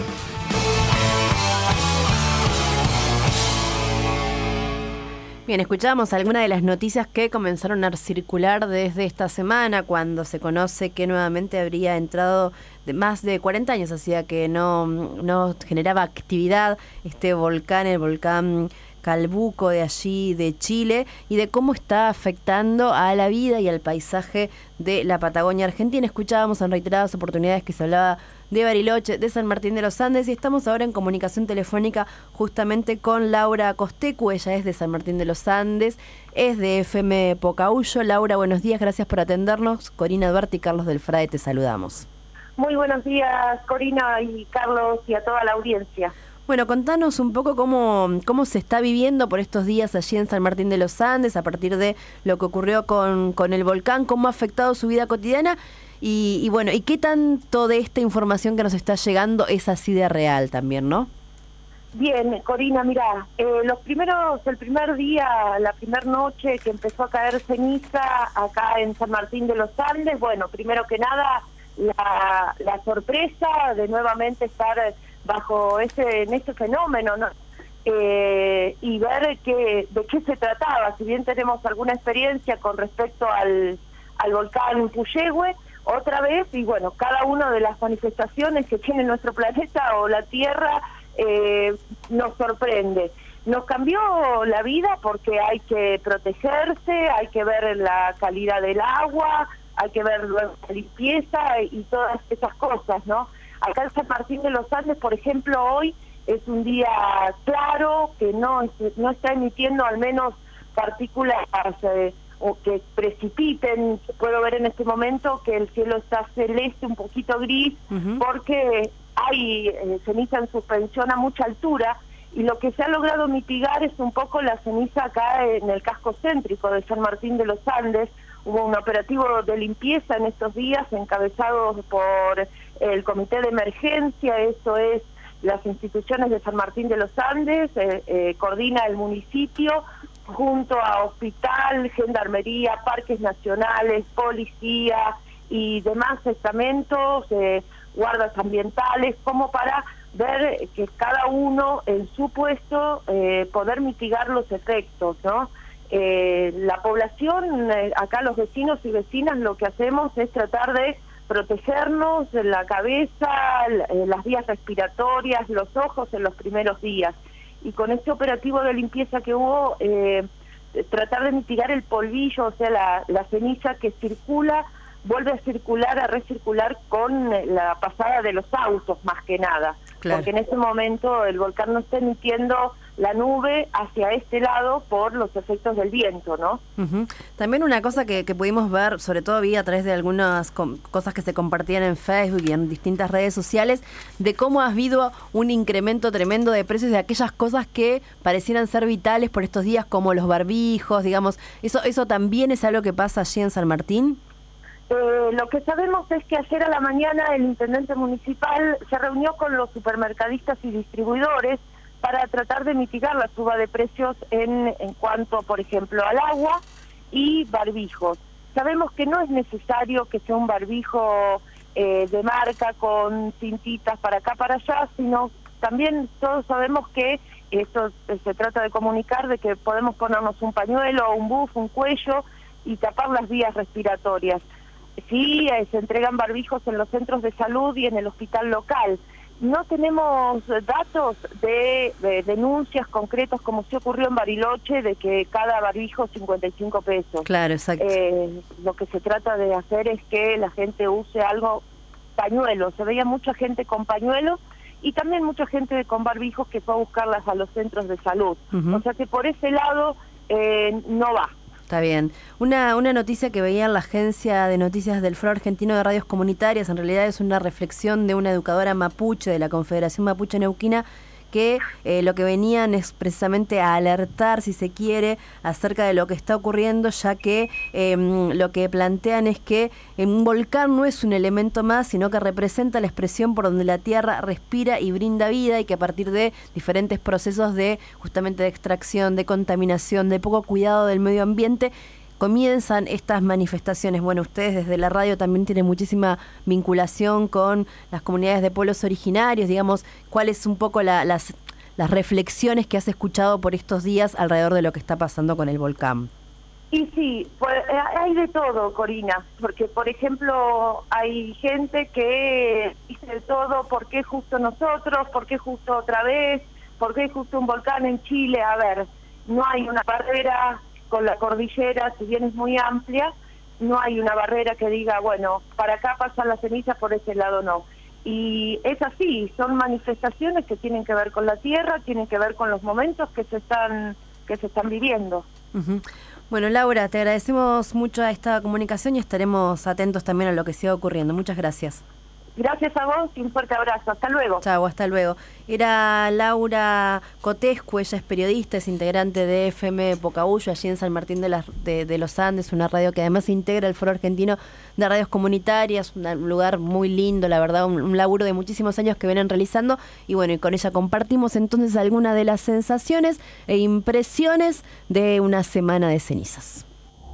Bien, escuchamos algunas de las noticias que comenzaron a circular desde esta semana, cuando se conoce que nuevamente habría entrado más de 40 años, hacía que no generaba actividad este volcán, el volcán Calbuco de allí, de Chile, y de cómo está afectando a la vida y al paisaje de la Patagonia Argentina. Escuchábamos en reiteradas oportunidades que se hablaba de Bariloche, de San Martín de los Andes, y estamos ahora en comunicación telefónica justamente con Laura Costecu. Ella es de San Martín de los Andes, es de FM Pocahuyo. Laura, buenos días, gracias por atendernos. Corina Duarte y Carlos del Frade, te saludamos. Muy buenos días, Corina y Carlos, y a toda la audiencia. Bueno, contanos un poco cómo se está viviendo por estos días allí en San Martín de los Andes, a partir de lo que ocurrió con el volcán, cómo ha afectado su vida cotidiana y bueno, y qué tanto de esta información que nos está llegando es así de real también, ¿no? Bien, Corina, mira, el primer día, la primera noche que empezó a caer ceniza acá en San Martín de los Andes, bueno, primero que nada, la sorpresa de nuevamente estar en este fenómeno, ¿no? Y ver de qué se trataba. Si bien tenemos alguna experiencia con respecto al volcán Puyehue, otra vez, y bueno, cada una de las manifestaciones que tiene nuestro planeta o la Tierra nos sorprende. Nos cambió la vida porque hay que protegerse, hay que ver la calidad del agua, hay que ver la limpieza y todas esas cosas, ¿no? Acá en San Martín de los Andes, por ejemplo, hoy es un día claro, que no está emitiendo al menos partículas o que precipiten. Puedo ver en este momento que el cielo está celeste, un poquito gris, porque hay ceniza en suspensión a mucha altura, y lo que se ha logrado mitigar es un poco la ceniza acá en el casco céntrico de San Martín de los Andes. Hubo un operativo de limpieza en estos días encabezado por el Comité de Emergencia, eso es las instituciones de San Martín de los Andes, coordina el municipio junto a hospital, gendarmería, parques nacionales, policía y demás estamentos, guardas ambientales, como para ver que cada uno en su puesto poder mitigar los efectos, ¿no? La población, acá los vecinos y vecinas, lo que hacemos es tratar de protegernos la cabeza, las vías respiratorias, los ojos en los primeros días. Y con este operativo de limpieza que hubo, tratar de mitigar el polvillo, o sea, la ceniza que circula, vuelve a circular, a recircular con la pasada de los autos, más que nada. Claro. Porque en ese momento el volcán no está emitiendo la nube hacia este lado por los efectos del viento, ¿no? También una cosa que pudimos ver, sobre todo vi a través de algunas cosas que se compartían en Facebook y en distintas redes sociales, de cómo ha habido un incremento tremendo de precios de aquellas cosas que parecieran ser vitales por estos días, como los barbijos, digamos. ¿Eso también es algo que pasa allí en San Martín? Lo que sabemos es que ayer a la mañana el intendente municipal se reunió con los supermercadistas y distribuidores para tratar de mitigar la suba de precios en cuanto, por ejemplo, al agua y barbijos. Sabemos que no es necesario que sea un barbijo de marca con cintitas para acá, para allá, sino también todos sabemos que esto se trata de comunicar de que podemos ponernos un pañuelo, un buff, un cuello y tapar las vías respiratorias. Sí, se entregan barbijos en los centros de salud y en el hospital local. No tenemos datos de denuncias concretas como sí ocurrió en Bariloche, de que cada barbijo 55 pesos. Claro, exacto. Lo que se trata de hacer es que la gente use algo, pañuelos. Se veía mucha gente con pañuelos y también mucha gente con barbijos que fue a buscarlas a los centros de salud. O sea que por ese lado no va. Está bien. Una noticia que veía en la agencia de noticias del Foro Argentino de Radios Comunitarias, en realidad es una reflexión de una educadora mapuche de la Confederación Mapuche Neuquina, que lo que venían es precisamente a alertar, si se quiere, acerca de lo que está ocurriendo, ya que lo que plantean es que un volcán no es un elemento más, sino que representa la expresión por donde la tierra respira y brinda vida, y que a partir de diferentes procesos de justamente de extracción, de contaminación, de poco cuidado del medio ambiente, comienzan estas manifestaciones. Bueno, ustedes desde la radio también tienen muchísima vinculación con las comunidades de pueblos originarios, digamos, ¿cuáles un poco las reflexiones que has escuchado por estos días alrededor de lo que está pasando con el volcán? Y sí, pues, hay de todo, Corina, porque por ejemplo hay gente que dice de todo, ¿por qué justo nosotros? ¿Por qué justo otra vez? ¿Por qué justo un volcán en Chile? A ver, no hay una barrera con la cordillera, si bien es muy amplia, no hay una barrera que diga, bueno, para acá pasan las cenizas, por ese lado no. Y es así, son manifestaciones que tienen que ver con la tierra, tienen que ver con los momentos que se están viviendo. Uh-huh. Bueno, Laura, te agradecemos mucho esta comunicación y estaremos atentos también a lo que siga ocurriendo. Muchas gracias. Gracias a vos y un fuerte abrazo. Hasta luego. Chau, hasta luego. Era Laura Cotescu, ella es periodista, es integrante de FM Pocahuyo, allí en San Martín de los Andes, una radio que además integra el Foro Argentino de Radios Comunitarias, un lugar muy lindo, la verdad, un laburo de muchísimos años que vienen realizando. Y bueno, y con ella compartimos entonces algunas de las sensaciones e impresiones de una semana de cenizas.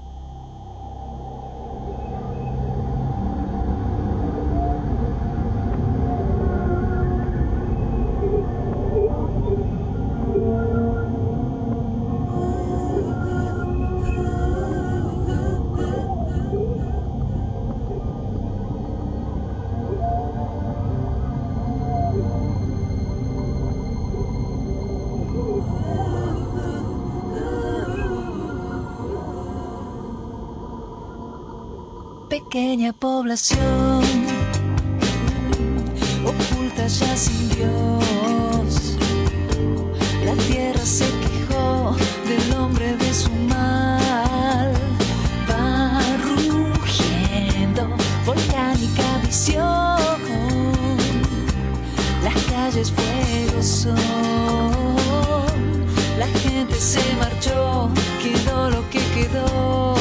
Pequeña población, oculta ya sin Dios. La tierra se quejó del hombre de su mal. Va rugiendo, volcánica visión. Las calles fuego son. La gente se marchó, quedó lo que quedó.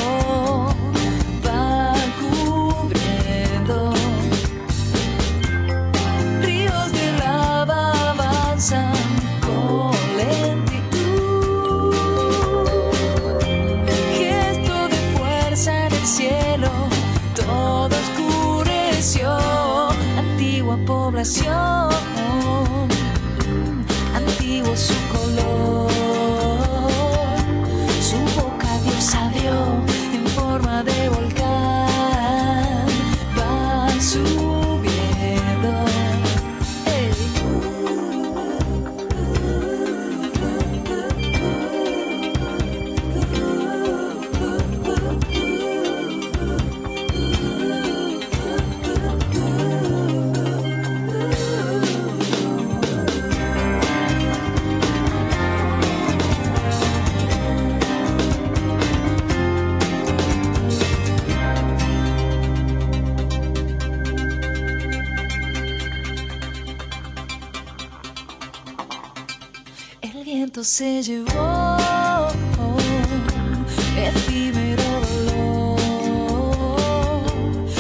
Ríos de lava avanzan con lentitud, gesto de fuerza en el cielo, todo oscureció. Antigua población, antiguo su color, su boca Dios abrió en forma de volcán. Subiendo, se llevó efímero dolor,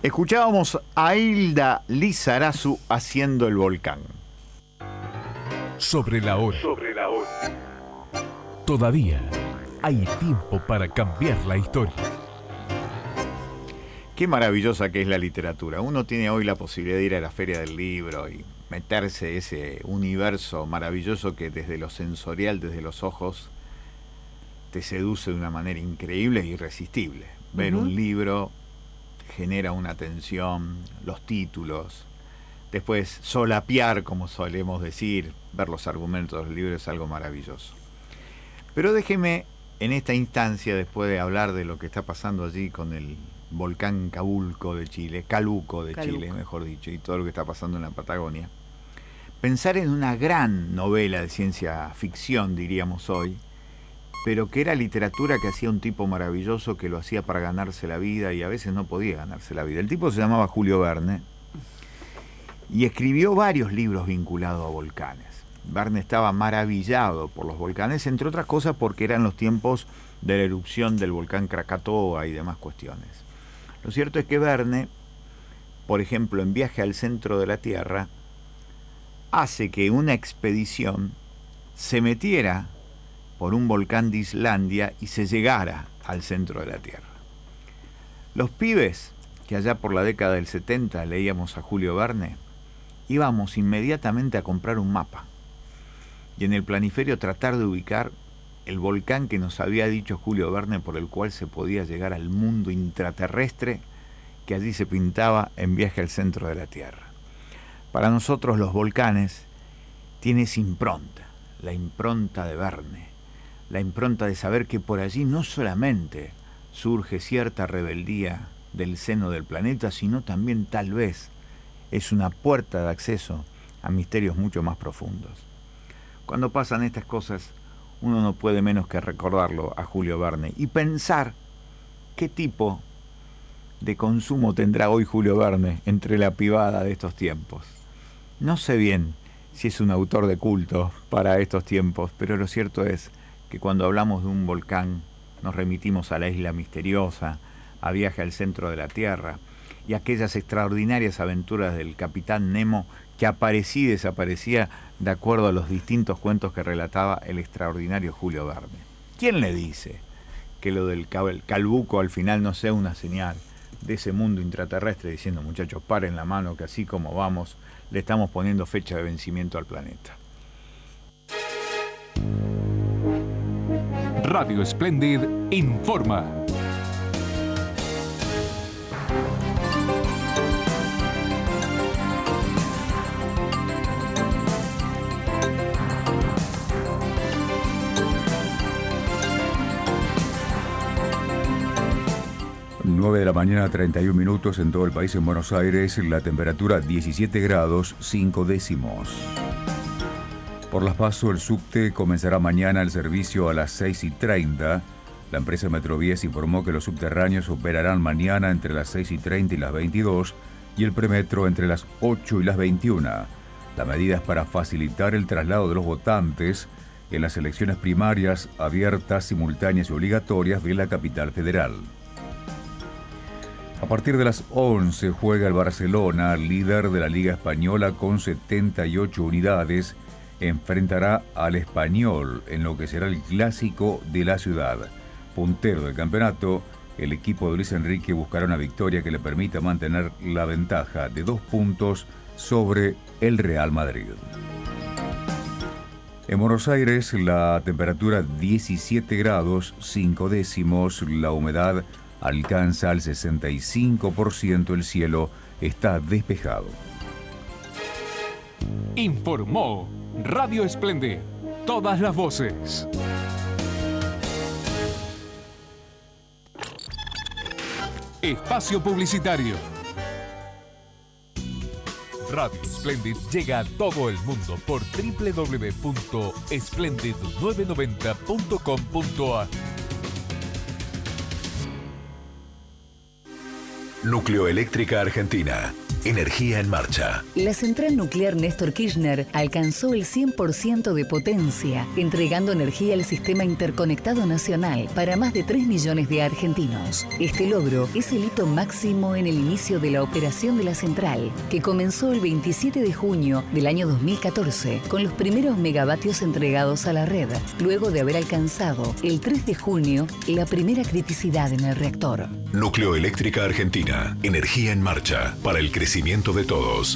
Escuchábamos a Hilda Lizarazu haciendo El Volcán. Sobre la hora. Todavía hay tiempo para cambiar la historia. Qué maravillosa que es la literatura. Uno tiene hoy la posibilidad de ir a la Feria del Libro y meterse ese universo maravilloso que desde lo sensorial, desde los ojos, te seduce de una manera increíble e irresistible. Ver un libro genera una tensión, los títulos, después solapear, como solemos decir, ver los argumentos del libro es algo maravilloso. Pero déjeme en esta instancia, después de hablar de lo que está pasando allí con el volcán Calbuco de Chile, mejor dicho, y todo lo que está pasando en la Patagonia, pensar en una gran novela de ciencia ficción, diríamos hoy, pero que era literatura que hacía un tipo maravilloso que lo hacía para ganarse la vida y a veces no podía ganarse la vida. El tipo se llamaba Julio Verne y escribió varios libros vinculados a volcanes. Verne estaba maravillado por los volcanes, entre otras cosas porque eran los tiempos de la erupción del volcán Krakatoa y demás cuestiones. Lo cierto es que Verne, por ejemplo, en Viaje al centro de la Tierra, hace que una expedición se metiera por un volcán de Islandia y se llegara al centro de la Tierra. Los pibes, que allá por la década del 70 leíamos a Julio Verne, íbamos inmediatamente a comprar un mapa y en el planiferio tratar de ubicar el volcán que nos había dicho Julio Verne por el cual se podía llegar al mundo intraterrestre que allí se pintaba en Viaje al centro de la Tierra. Para nosotros los volcanes tienen esa impronta, la impronta de Verne, la impronta de saber que por allí no solamente surge cierta rebeldía del seno del planeta, sino también tal vez es una puerta de acceso a misterios mucho más profundos. Cuando pasan estas cosas, uno no puede menos que recordarlo a Julio Verne y pensar qué tipo de consumo tendrá hoy Julio Verne entre la pibada de estos tiempos. No sé bien si es un autor de culto para estos tiempos, pero lo cierto es que cuando hablamos de un volcán nos remitimos a la isla misteriosa, a Viaje al centro de la Tierra y aquellas extraordinarias aventuras del capitán Nemo que aparecía y desaparecía de acuerdo a los distintos cuentos que relataba el extraordinario Julio Verne. ¿Quién le dice que lo del Calbuco al final no sea una señal de ese mundo intraterrestre diciendo, muchachos, paren la mano que así como vamos, le estamos poniendo fecha de vencimiento al planeta? Radio Splendid informa. Nueve de la mañana, 31 minutos en todo el país. En Buenos Aires, la temperatura 17 grados 5 décimos. Por las PASO, el subte comenzará mañana el servicio a las 6:30. La empresa Metrovías informó que los subterráneos operarán mañana entre las 6:30 y las 22 y el premetro entre las 8 y las 21. La medida es para facilitar el traslado de los votantes en las elecciones primarias abiertas, simultáneas y obligatorias de la capital federal. A partir de las 11 juega el Barcelona, líder de la Liga Española con 78 unidades, enfrentará al Español en lo que será el clásico de la ciudad. Puntero del campeonato, el equipo de Luis Enrique buscará una victoria que le permita mantener la ventaja de 2 puntos sobre el Real Madrid. En Buenos Aires, la temperatura 17 grados 5 décimos, la humedad alcanza al 65%, el cielo está despejado. Informó Radio Splendid, todas las voces. Espacio publicitario. Radio Splendid llega a todo el mundo por www.splendid990.com.ar. Nucleoeléctrica Argentina. Energía en marcha. La central nuclear Néstor Kirchner alcanzó el 100% de potencia, entregando energía al sistema interconectado nacional para más de 3 millones de argentinos. Este logro es el hito máximo en el inicio de la operación de la central, que comenzó el 27 de junio del año 2014, con los primeros megavatios entregados a la red, luego de haber alcanzado el 3 de junio la primera criticidad en el reactor. Núcleo Eléctrica Argentina. Energía en marcha para el crecimiento de todos.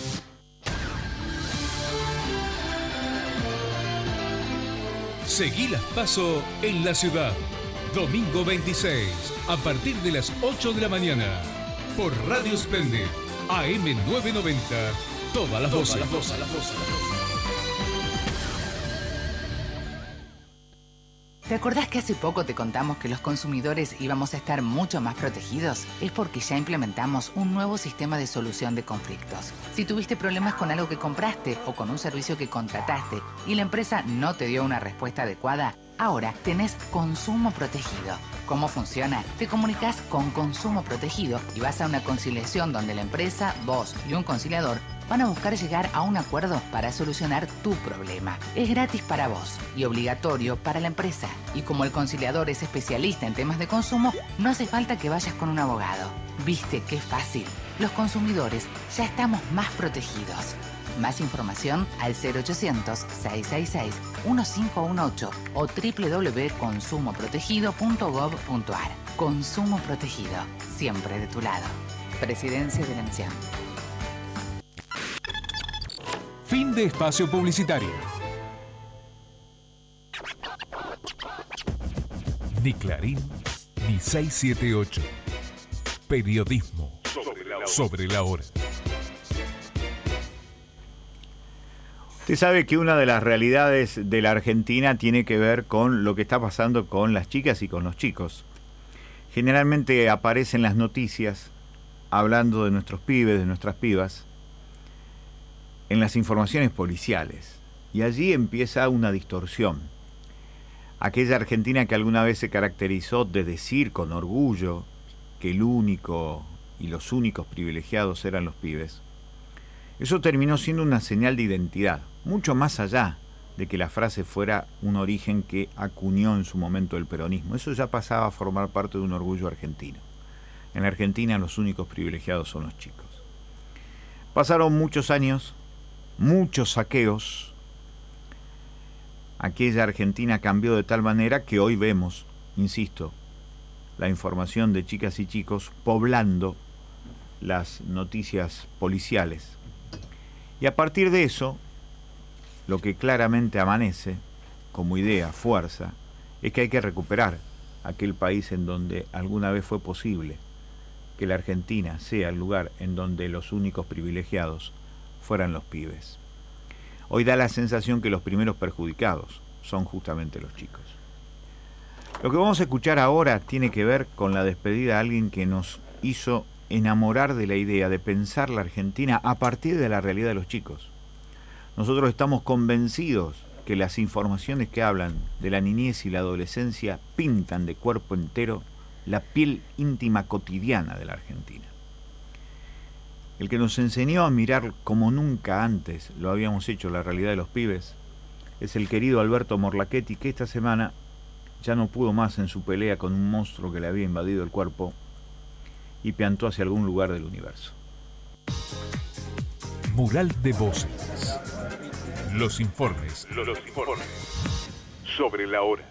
Seguí las PASO en la ciudad. Domingo 26, a partir de las 8 de la mañana. Por Radio Splendid, AM 990. Todas las voces. ¿Te acordás que hace poco te contamos que los consumidores íbamos a estar mucho más protegidos? Es porque ya implementamos un nuevo sistema de solución de conflictos. Si tuviste problemas con algo que compraste o con un servicio que contrataste y la empresa no te dio una respuesta adecuada, ahora tenés Consumo Protegido. ¿Cómo funciona? Te comunicas con Consumo Protegido y vas a una conciliación donde la empresa, vos y un conciliador van a buscar llegar a un acuerdo para solucionar tu problema. Es gratis para vos y obligatorio para la empresa. Y como el conciliador es especialista en temas de consumo, no hace falta que vayas con un abogado. ¿Viste qué fácil? Los consumidores ya estamos más protegidos. Más información al 0800-666-1518 o www.consumoprotegido.gov.ar. Consumo Protegido, siempre de tu lado. Presidencia de la Nación. Fin de espacio publicitario. Ni Clarín, ni 678. Periodismo sobre la hora. Usted sabe que una de las realidades de la Argentina tiene que ver con lo que está pasando con las chicas y con los chicos. Generalmente aparecen las noticias hablando de nuestros pibes, de nuestras pibas, en las informaciones policiales. Y allí empieza una distorsión. Aquella Argentina que alguna vez se caracterizó de decir con orgullo que el único y los únicos privilegiados eran los pibes, eso terminó siendo una señal de identidad, mucho más allá de que la frase fuera un origen que acuñó en su momento el peronismo. Eso ya pasaba a formar parte de un orgullo argentino. En la Argentina los únicos privilegiados son los chicos. Pasaron muchos años, muchos saqueos. Aquella Argentina cambió de tal manera que hoy vemos, insisto, la información de chicas y chicos poblando las noticias policiales. Y a partir de eso, lo que claramente amanece como idea, fuerza, es que hay que recuperar aquel país en donde alguna vez fue posible que la Argentina sea el lugar en donde los únicos privilegiados fueran los pibes. Hoy da la sensación que los primeros perjudicados son justamente los chicos. Lo que vamos a escuchar ahora tiene que ver con la despedida de alguien que nos hizo enamorar de la idea de pensar la Argentina a partir de la realidad de los chicos. Nosotros estamos convencidos que las informaciones que hablan de la niñez y la adolescencia pintan de cuerpo entero la piel íntima cotidiana de la Argentina. El que nos enseñó a mirar como nunca antes lo habíamos hecho la realidad de los pibes es el querido Alberto Morlachetti, que esta semana ya no pudo más en su pelea con un monstruo que le había invadido el cuerpo y piantó hacia algún lugar del universo. Mural de voces. Los informes sobre la hora.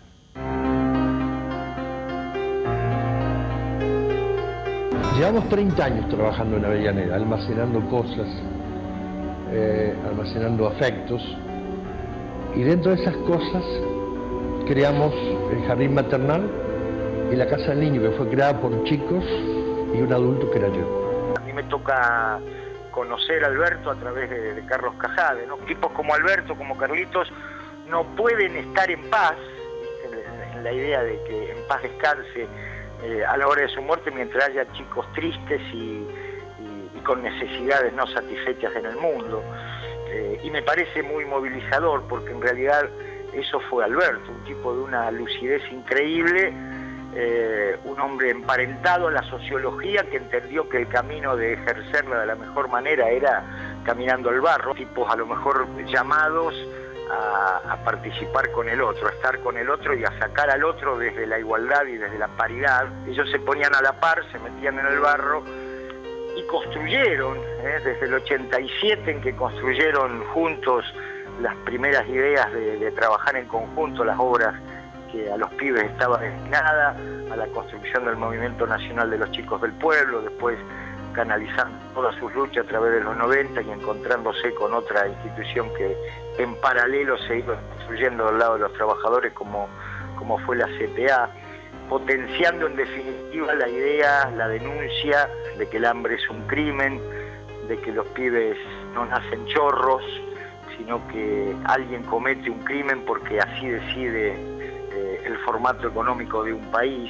Llevamos 30 años trabajando en Avellaneda, almacenando cosas, almacenando afectos, y dentro de esas cosas creamos el jardín maternal y la casa del niño, que fue creada por chicos y un adulto que era yo. A mí me toca conocer a Alberto a través de Carlos Cajade, ¿no? Tipos como Alberto, como Carlitos, no pueden estar en paz, en la idea de que en paz descanse a la hora de su muerte, mientras haya chicos tristes y con necesidades no satisfechas en el mundo. Y me parece muy movilizador, porque en realidad eso fue Alberto, un tipo de una lucidez increíble, un hombre emparentado a la sociología que entendió que el camino de ejercerla de la mejor manera era caminando al barro, tipos a lo mejor llamados a participar con el otro, a estar con el otro y a sacar al otro desde la igualdad y desde la paridad. Ellos se ponían a la par, se metían en el barro y construyeron, desde el 87 en que construyeron juntos las primeras ideas de trabajar en conjunto las obras que a los pibes estaba destinada, a la construcción del Movimiento Nacional de los Chicos del Pueblo, después canalizando todas sus luchas a través de los 90 y encontrándose con otra institución que en paralelo se iba construyendo al lado de los trabajadores como fue la CTA, potenciando en definitiva la idea, la denuncia de que el hambre es un crimen, de que los pibes no nacen chorros, sino que alguien comete un crimen porque así decide el formato económico de un país.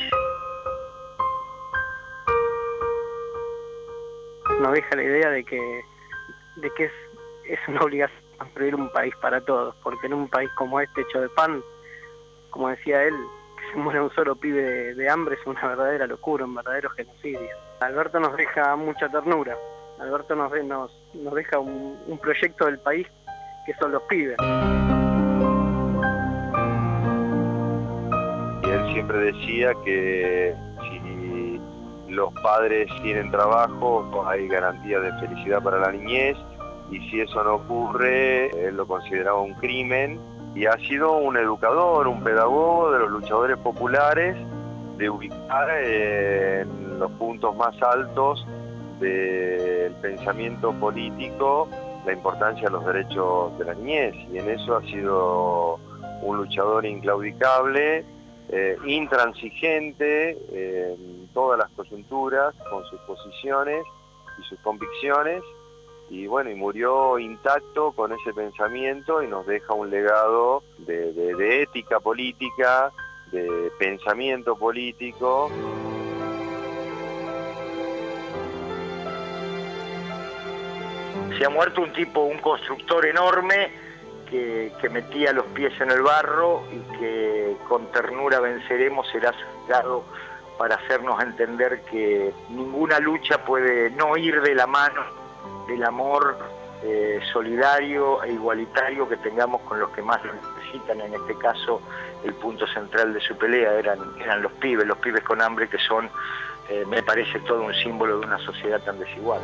Nos deja la idea de que es una obligación construir un país para todos, porque en un país como este hecho de pan, como decía él, que se muera un solo pibe de hambre es una verdadera locura, un verdadero genocidio. Alberto nos deja mucha ternura, Alberto nos deja un proyecto del país que son los pibes. Y él siempre decía que si los padres tienen trabajo, hay garantía de felicidad para la niñez, y si eso no ocurre, él lo consideraba un crimen, y ha sido un educador, un pedagogo de los luchadores populares, de ubicar en los puntos más altos del pensamiento político la importancia de los derechos de la niñez, y en eso ha sido un luchador inclaudicable, intransigente en todas las coyunturas, con sus posiciones y sus convicciones, y bueno, y murió intacto con ese pensamiento y nos deja un legado de ética política, de pensamiento político. Se ha muerto un tipo, un constructor enorme que metía los pies en el barro y que con ternura venceremos será citado para hacernos entender que ninguna lucha puede no ir de la mano del amor solidario e igualitario que tengamos con los que más lo necesitan. En este caso, el punto central de su pelea eran los pibes con hambre, que son, me parece, todo un símbolo de una sociedad tan desigual.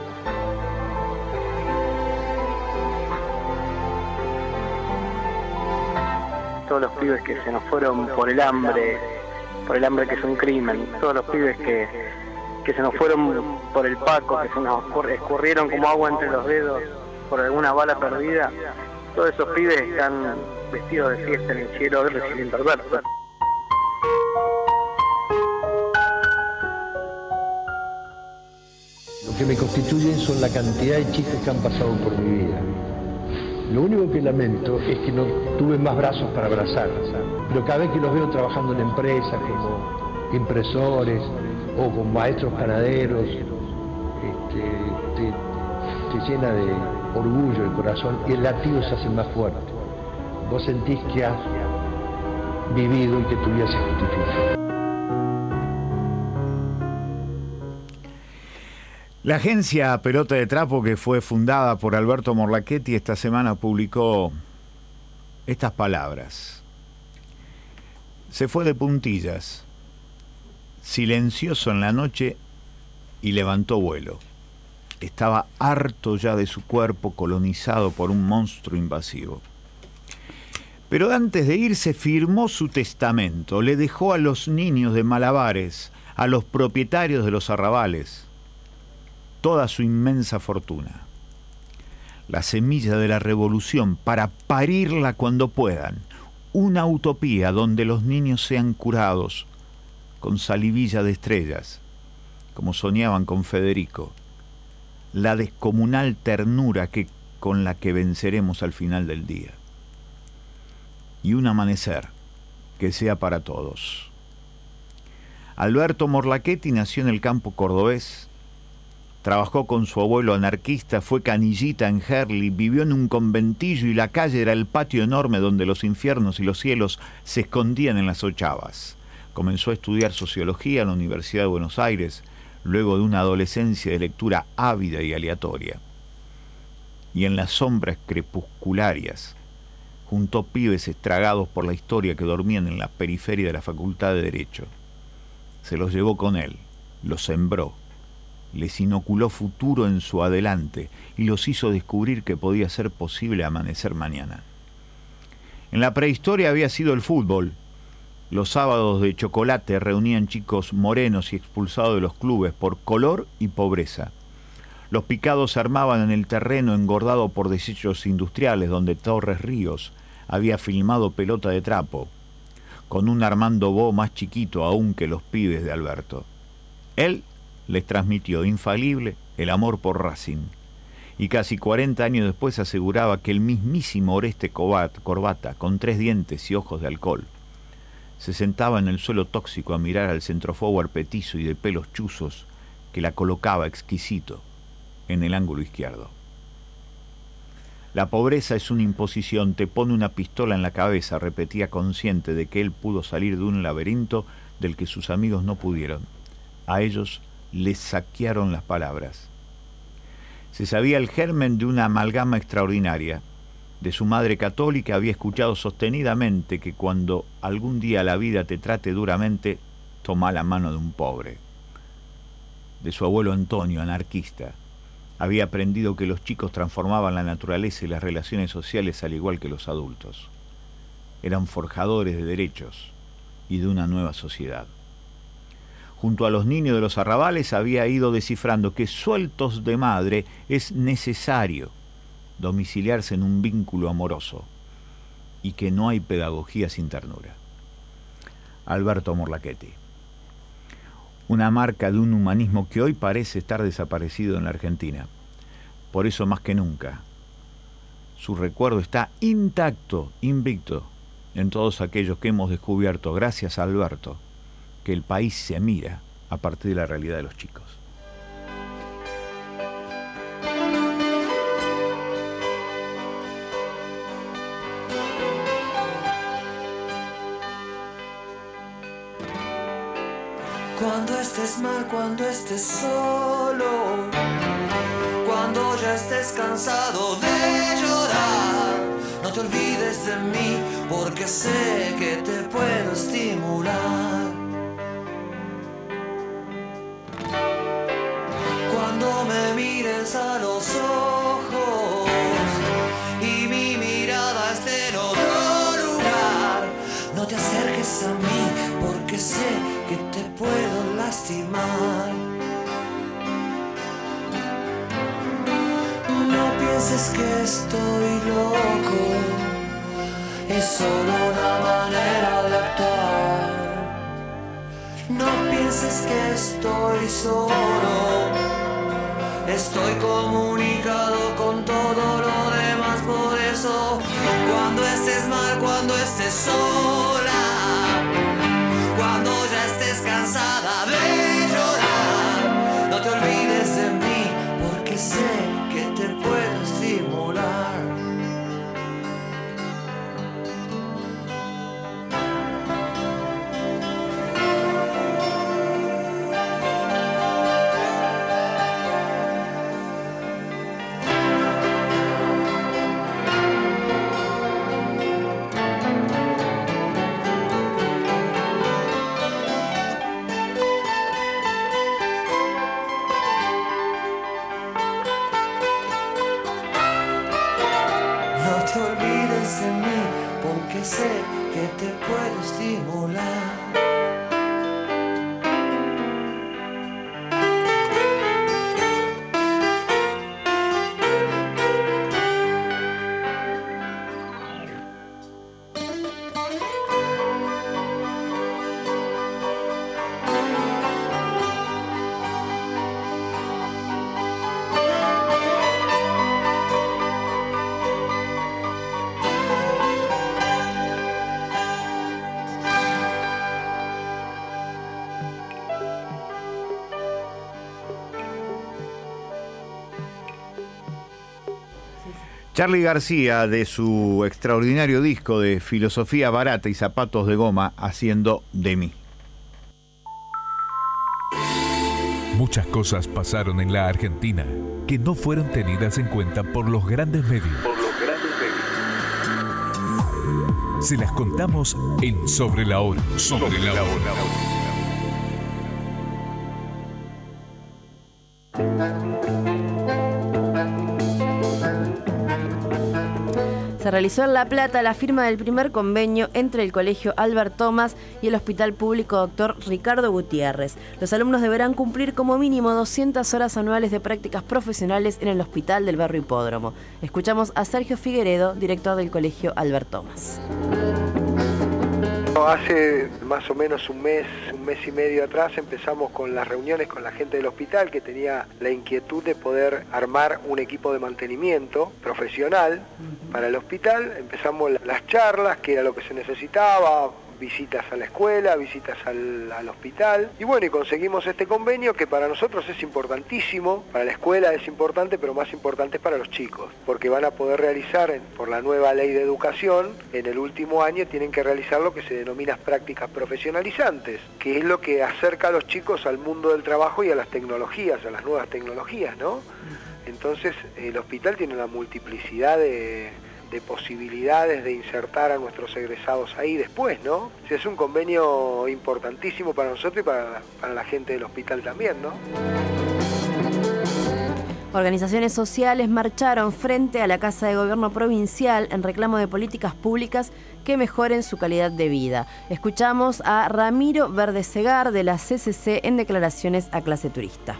Todos los pibes que se nos fueron por el hambre que es un crimen, todos los pibes que se nos fueron por el Paco, que se nos escurrieron como agua entre los dedos por alguna bala perdida, todos esos pibes están vestidos de fiesta en el cielo recibiendo al Alberto. Lo que me constituyen son la cantidad de chicos que han pasado por mi vida. Lo único que lamento es que no tuve más brazos para abrazar, pero cada vez que los veo trabajando en empresas como impresores o como maestros panaderos, te llena de orgullo el corazón y el latido se hace más fuerte. Vos sentís que has vivido y que tu vida se justifica. La agencia Pelota de Trapo, que fue fundada por Alberto Morlachetti, esta semana publicó estas palabras. Se fue de puntillas, silencioso en la noche, y levantó vuelo. Estaba harto ya de su cuerpo colonizado por un monstruo invasivo. Pero antes de irse firmó su testamento, le dejó a los niños de Malabares, a los propietarios de los arrabales, toda su inmensa fortuna, la semilla de la revolución para parirla cuando puedan, una utopía donde los niños sean curados con salivilla de estrellas, como soñaban con Federico, la descomunal ternura con la que venceremos al final del día, y un amanecer que sea para todos. Alberto Morlachetti nació en el campo cordobés. Trabajó con su abuelo anarquista, fue canillita en Herli, vivió en un conventillo y la calle era el patio enorme donde los infiernos y los cielos se escondían en las ochavas. Comenzó a estudiar sociología en la Universidad de Buenos Aires, luego de una adolescencia de lectura ávida y aleatoria. Y en las sombras crepuscularias juntó pibes estragados por la historia que dormían en la periferia de la Facultad de Derecho. Se los llevó con él, los sembró, les inoculó futuro en su adelante y los hizo descubrir que podía ser posible amanecer mañana. En la prehistoria había sido el fútbol. Los sábados de chocolate reunían chicos morenos y expulsados de los clubes por color y pobreza. Los picados se armaban en el terreno engordado por desechos industriales donde Torres Ríos había filmado Pelota de Trapo, con un Armando Bo más chiquito aún que los pibes de Alberto. Él les transmitió infalible el amor por Racing, y casi 40 años después aseguraba que el mismísimo Oreste Corbata, con 3 dientes y ojos de alcohol, se sentaba en el suelo tóxico a mirar al centroforward petizo y de pelos chuzos que la colocaba exquisito en el ángulo izquierdo. La pobreza es una imposición, te pone una pistola en la cabeza, repetía consciente de que él pudo salir de un laberinto del que sus amigos no pudieron. A ellos les saquearon las palabras. Se sabía el germen de una amalgama extraordinaria. De su madre católica había escuchado sostenidamente que cuando algún día la vida te trate duramente, toma la mano de un pobre. De su abuelo Antonio, anarquista, había aprendido que los chicos transformaban la naturaleza y las relaciones sociales al igual que los adultos. Eran forjadores de derechos y de una nueva sociedad. Junto a los niños de los arrabales había ido descifrando que sueltos de madre es necesario domiciliarse en un vínculo amoroso y que no hay pedagogía sin ternura. Alberto Morlachetti. Una marca de un humanismo que hoy parece estar desaparecido en la Argentina. Por eso más que nunca, su recuerdo está intacto, invicto, en todos aquellos que hemos descubierto, gracias a Alberto, que el país se mira a partir de la realidad de los chicos. Cuando estés mal, cuando estés solo, cuando ya estés cansado de llorar, no te olvides de mí, porque sé que te puedo estimular. Cuando me mires a los ojos y mi mirada esté en otro lugar, no te acerques a mí, porque sé que te puedo lastimar. No pienses que estoy loco, es solo una manera de actuar. No pienses que estoy solo, estoy comunicado con todo lo demás. Por eso, cuando estés mal, cuando estés sola, cuando ya estés cansada de llorar, no te olvides de mí, porque sé que te puedo estimular. Sé que te puedo estimular. Charly García, de su extraordinario disco de Filosofía Barata y Zapatos de Goma, haciendo De mí. Muchas cosas pasaron en la Argentina que no fueron tenidas en cuenta por los grandes medios. Se las contamos en Sobre la Hora. Sobre la Hora. Se realizó en La Plata la firma del primer convenio entre el Colegio Albert Thomas y el Hospital Público Dr. Ricardo Gutiérrez. Los alumnos deberán cumplir como mínimo 200 horas anuales de prácticas profesionales en el hospital del barrio Hipódromo. Escuchamos a Sergio Figueredo, director del Colegio Albert Thomas. Hace más o menos un mes y medio atrás empezamos con las reuniones con la gente del hospital que tenía la inquietud de poder armar un equipo de mantenimiento profesional para el hospital. Empezamos las charlas, que era lo que se necesitaba, visitas a la escuela, visitas al hospital, y bueno, y conseguimos este convenio que para nosotros es importantísimo, para la escuela es importante, pero más importante es para los chicos, porque van a poder realizar, por la nueva ley de educación, en el último año tienen que realizar lo que se denomina prácticas profesionalizantes, que es lo que acerca a los chicos al mundo del trabajo y a las tecnologías, a las nuevas tecnologías, ¿no? Entonces, el hospital tiene una multiplicidad de posibilidades de insertar a nuestros egresados ahí después, ¿no? O sea, es un convenio importantísimo para nosotros y para la gente del hospital también, ¿no? Organizaciones sociales marcharon frente a la Casa de Gobierno Provincial en reclamo de políticas públicas que mejoren su calidad de vida. Escuchamos a Ramiro Verdesegar de la CCC en declaraciones a Clase Turista.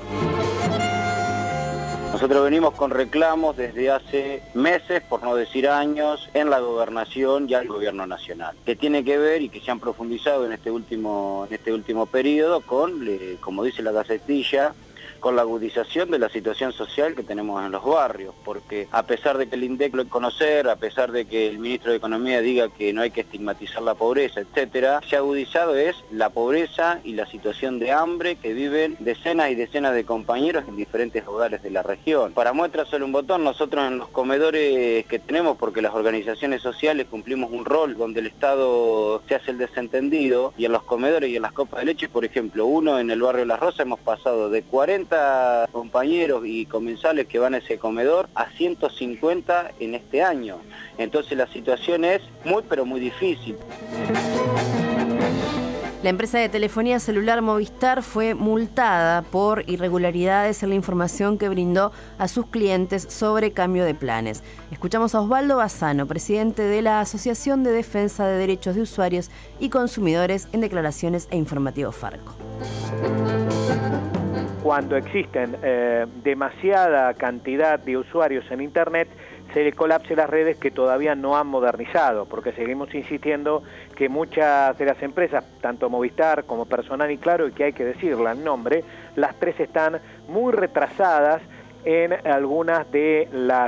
Nosotros venimos con reclamos desde hace meses, por no decir años, en la gobernación y al gobierno nacional, que tiene que ver y que se han profundizado en este último periodo con, como dice la Gacetilla, con la agudización de la situación social que tenemos en los barrios, porque a pesar de que el INDEC lo conocer, a pesar de que el ministro de Economía diga que no hay que estigmatizar la pobreza, etcétera, se ha agudizado es la pobreza y la situación de hambre que viven decenas y decenas de compañeros en diferentes hogares de la región. Para muestra solo un botón, nosotros en los comedores que tenemos, porque las organizaciones sociales cumplimos un rol donde el Estado se hace el desentendido, y en los comedores y en las copas de leche, por ejemplo, uno en el barrio La Rosa hemos pasado de 40 compañeros y comensales que van a ese comedor a 150 en este año. Entonces la situación es muy pero muy difícil. La empresa de telefonía celular Movistar fue multada por irregularidades en la información que brindó a sus clientes sobre cambio de planes. Escuchamos a Osvaldo Bassano, presidente de la Asociación de Defensa de Derechos de Usuarios y Consumidores, en declaraciones a Informativo Farco. Cuando existen demasiada cantidad de usuarios en Internet, se le colapse las redes que todavía no han modernizado, porque seguimos insistiendo que muchas de las empresas, tanto Movistar como Personal y Claro, y que hay que decirle el nombre, las tres están muy retrasadas en algunas de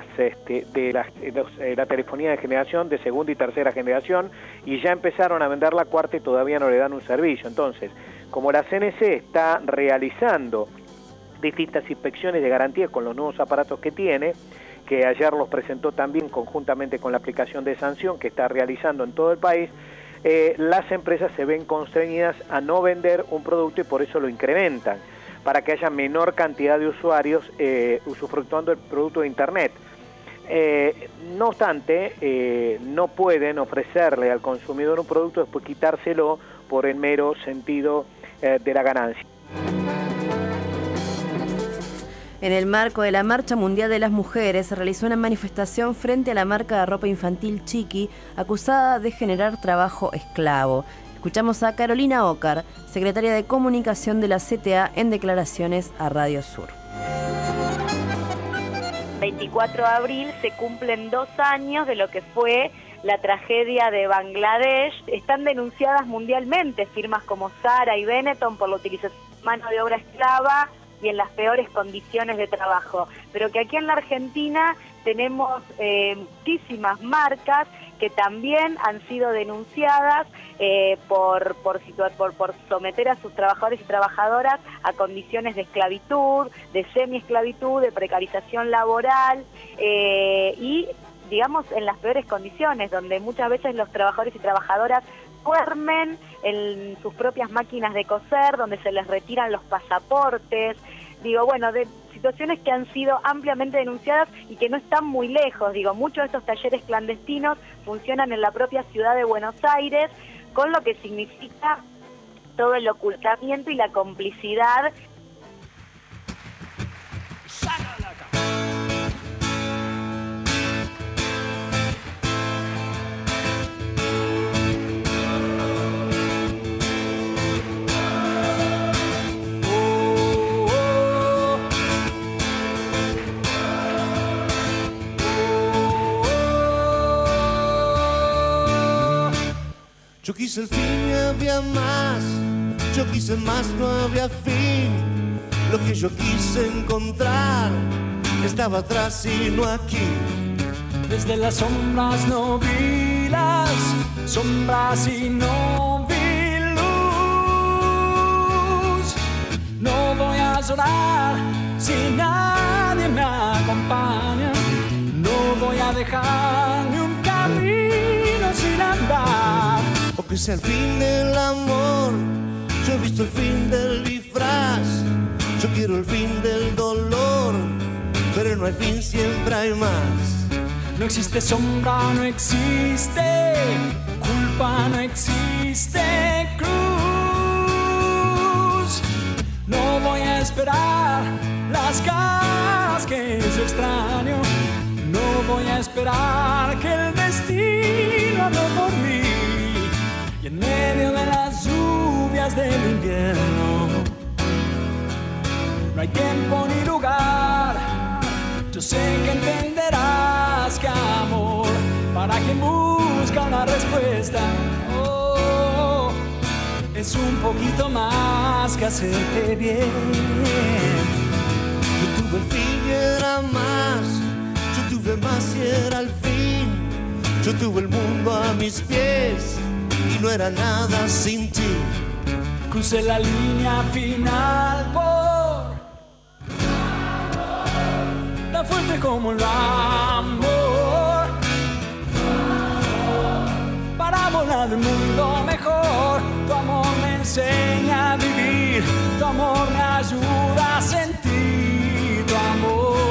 la telefonía de generación de segunda y tercera generación, y ya empezaron a vender la cuarta y todavía no le dan un servicio. Entonces, como la CNC está realizando distintas inspecciones de garantía con los nuevos aparatos que tiene, que ayer los presentó también conjuntamente con la aplicación de sanción que está realizando en todo el país, las empresas se ven constreñidas a no vender un producto y por eso lo incrementan, para que haya menor cantidad de usuarios usufructuando el producto de Internet. No obstante, no pueden ofrecerle al consumidor un producto y después quitárselo por el mero sentido de la ganancia. En el marco de la Marcha Mundial de las Mujeres se realizó una manifestación frente a la marca de ropa infantil Chiqui, acusada de generar trabajo esclavo. Escuchamos a Carolina Ocar, secretaria de Comunicación de la CTA, en declaraciones a Radio Sur. 24 de abril se cumplen 2 años de lo que fue la tragedia de Bangladesh. Están denunciadas mundialmente firmas como Zara y Benetton por la utilización de mano de obra esclava y en las peores condiciones de trabajo. Pero que aquí en la Argentina tenemos muchísimas marcas que también han sido denunciadas por someter a sus trabajadores y trabajadoras a condiciones de esclavitud, de semi-esclavitud, de precarización laboral y, digamos, en las peores condiciones, donde muchas veces los trabajadores y trabajadoras duermen en sus propias máquinas de coser, donde se les retiran los pasaportes. Digo, bueno, de situaciones que han sido ampliamente denunciadas y que no están muy lejos. Digo, muchos de estos talleres clandestinos funcionan en la propia ciudad de Buenos Aires, con lo que significa todo el ocultamiento y la complicidad. Yo quise el fin y había más, yo quise más, no había fin. Lo que yo quise encontrar estaba atrás y no aquí. Desde las sombras no vi las sombras y no vi luz. No voy a llorar si nadie me acompaña. No voy a dejar ni un camino sin andar. O que sea el fin del amor, yo he visto el fin del disfraz. Yo quiero el fin del dolor, pero no hay fin, siempre hay más. No existe sombra, no existe culpa, no existe cruz. No voy a esperar las caras que yo extraño. No voy a esperar que el destino hable por mí. Y en medio de las lluvias del invierno no hay tiempo ni lugar. Yo sé que entenderás que amor, para quien busca una respuesta, es un poquito más que hacerte bien. Yo tuve el fin y era más, yo tuve más y era el fin. Yo tuve el mundo a mis pies y no era nada sin ti. Crucé la línea final por tan fuerte como el amor, para volar del mundo mejor. Tu amor me enseña a vivir, tu amor me ayuda a sentir tu amor.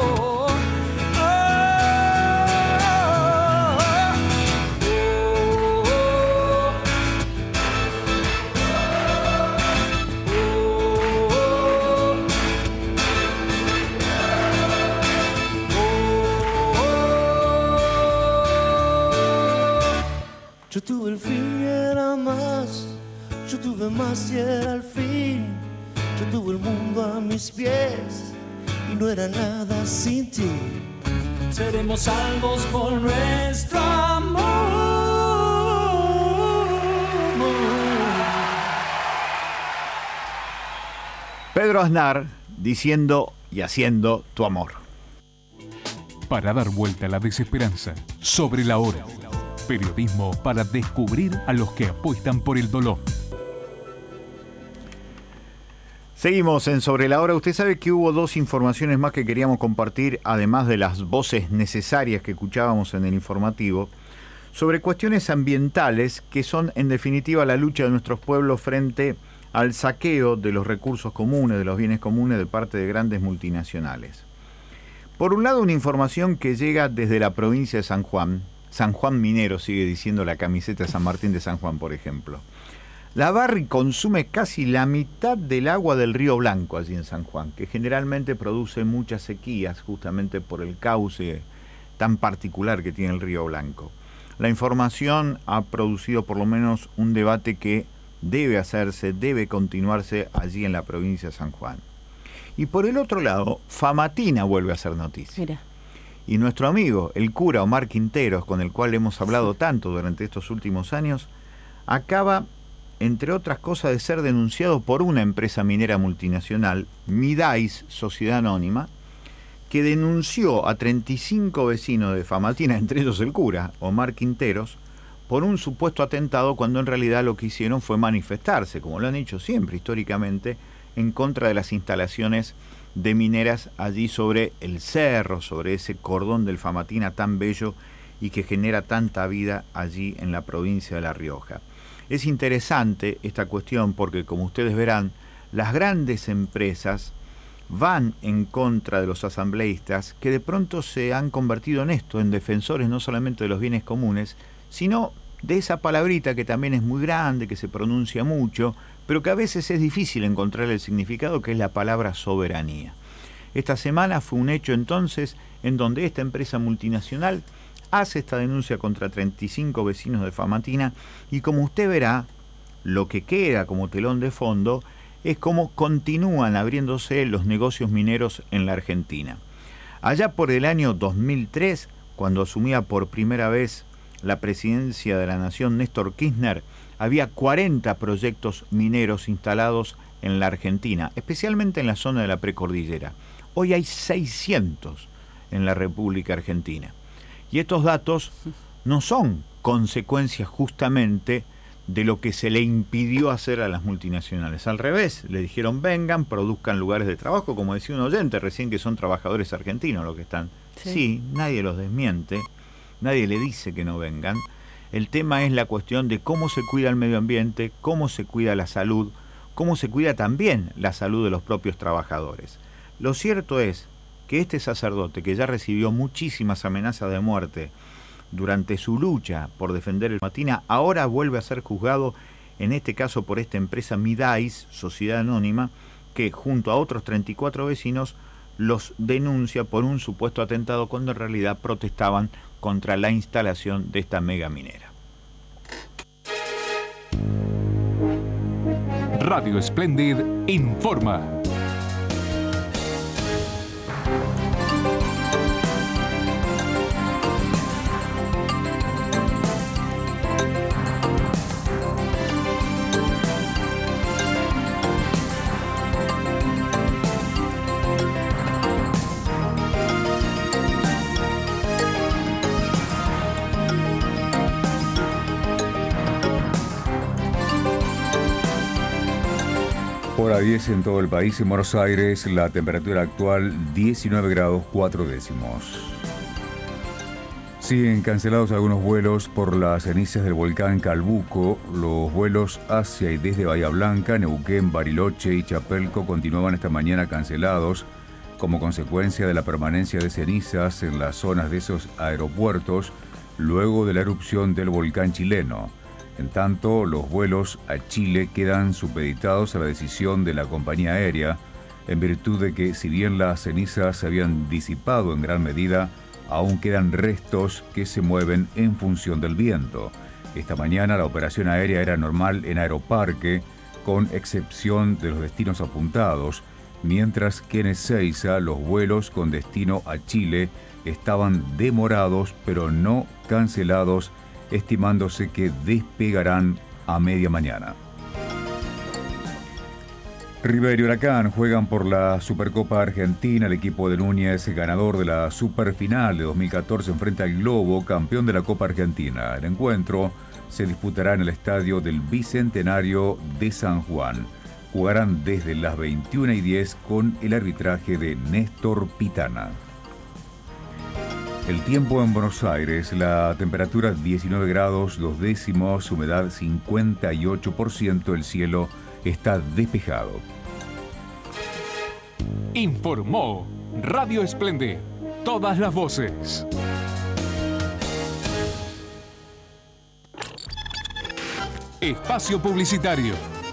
Yo tuve el fin y era más, yo tuve más y era el fin. Yo tuve el mundo a mis pies y no era nada sin ti. Seremos salvos por nuestro amor. Pedro Aznar diciendo y haciendo tu amor. Para dar vuelta a la desesperanza, Sobre la Hora. Periodismo para descubrir a los que apuestan por el dolor. Seguimos en Sobre la Hora. Usted sabe que hubo dos informaciones más que queríamos compartir, además de las voces necesarias que escuchábamos en el informativo, sobre cuestiones ambientales que son en definitiva la lucha de nuestros pueblos frente al saqueo de los recursos comunes, de los bienes comunes de parte de grandes multinacionales. Por un lado, una información que llega desde la provincia de San Juan minero, sigue diciendo la camiseta de San Martín de San Juan, por ejemplo. La Barry consume casi la mitad del agua del Río Blanco allí en San Juan, que generalmente produce muchas sequías justamente por el cauce tan particular que tiene el Río Blanco. La información ha producido por lo menos un debate que debe hacerse, debe continuarse allí en la provincia de San Juan. Y por el otro lado, Famatina vuelve a hacer noticia. Mira. Y nuestro amigo, el cura Omar Quinteros, con el cual hemos hablado tanto durante estos últimos años, acaba, entre otras cosas, de ser denunciado por una empresa minera multinacional, Midais, Sociedad Anónima, que denunció a 35 vecinos de Famatina, entre ellos el cura, Omar Quinteros, por un supuesto atentado cuando en realidad lo que hicieron fue manifestarse, como lo han hecho siempre históricamente, en contra de las instalaciones de mineras allí sobre el cerro, sobre ese cordón del Famatina tan bello y que genera tanta vida allí en la provincia de La Rioja. Es interesante esta cuestión porque, como ustedes verán, las grandes empresas van en contra de los asambleístas que de pronto se han convertido en esto, en defensores no solamente de los bienes comunes, sino de esa palabrita que también es muy grande, que se pronuncia mucho, pero que a veces es difícil encontrar el significado, que es la palabra soberanía. Esta semana fue un hecho entonces en donde esta empresa multinacional hace esta denuncia contra 35 vecinos de Famatina y, como usted verá, lo que queda como telón de fondo es cómo continúan abriéndose los negocios mineros en la Argentina. Allá por el año 2003, cuando asumía por primera vez la presidencia de la Nación Néstor Kirchner, había 40 proyectos mineros instalados en la Argentina, especialmente en la zona de la precordillera. Hoy hay 600 en la República Argentina. Y estos datos no son consecuencias justamente de lo que se le impidió hacer a las multinacionales. Al revés, le dijeron vengan, produzcan lugares de trabajo, como decía un oyente recién, que son trabajadores argentinos los que están. Sí, nadie los desmiente, nadie le dice que no vengan. El tema es la cuestión de cómo se cuida el medio ambiente, cómo se cuida la salud, cómo se cuida también la salud de los propios trabajadores. Lo cierto es que este sacerdote, que ya recibió muchísimas amenazas de muerte durante su lucha por defender el Famatina, ahora vuelve a ser juzgado, en este caso por esta empresa Midais, Sociedad Anónima, que junto a otros 34 vecinos los denuncia por un supuesto atentado cuando en realidad protestaban contra la instalación de esta mega minera. Radio Splendid informa. Hora 10 en todo el país. En Buenos Aires, la temperatura actual 19 grados 4 décimos. Siguen cancelados algunos vuelos por las cenizas del volcán Calbuco. Los vuelos hacia y desde Bahía Blanca, Neuquén, Bariloche y Chapelco continuaban esta mañana cancelados como consecuencia de la permanencia de cenizas en las zonas de esos aeropuertos luego de la erupción del volcán chileno. En tanto, los vuelos a Chile quedan supeditados a la decisión de la compañía aérea, en virtud de que, si bien las cenizas se habían disipado en gran medida, aún quedan restos que se mueven en función del viento. Esta mañana la operación aérea era normal en Aeroparque, con excepción de los destinos apuntados, mientras que en Ezeiza los vuelos con destino a Chile estaban demorados pero no cancelados, estimándose que despegarán a media mañana. River y Huracán juegan por la Supercopa Argentina. El equipo de Núñez, ganador de la Superfinal de 2014, enfrenta al Globo, campeón de la Copa Argentina. El encuentro se disputará en el estadio del Bicentenario de San Juan. Jugarán desde las 21:10 con el arbitraje de Néstor Pitana. El tiempo en Buenos Aires, la temperatura 19 grados 2 décimos, humedad 58%, el cielo está despejado. Informó Radio Splendid, todas las voces. Espacio publicitario.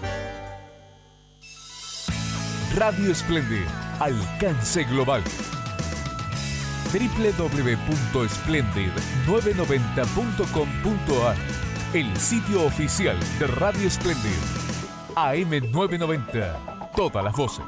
Radio Splendid, alcance global. www.splendid990.com.ar, el sitio oficial de Radio Splendid. AM990, todas las voces.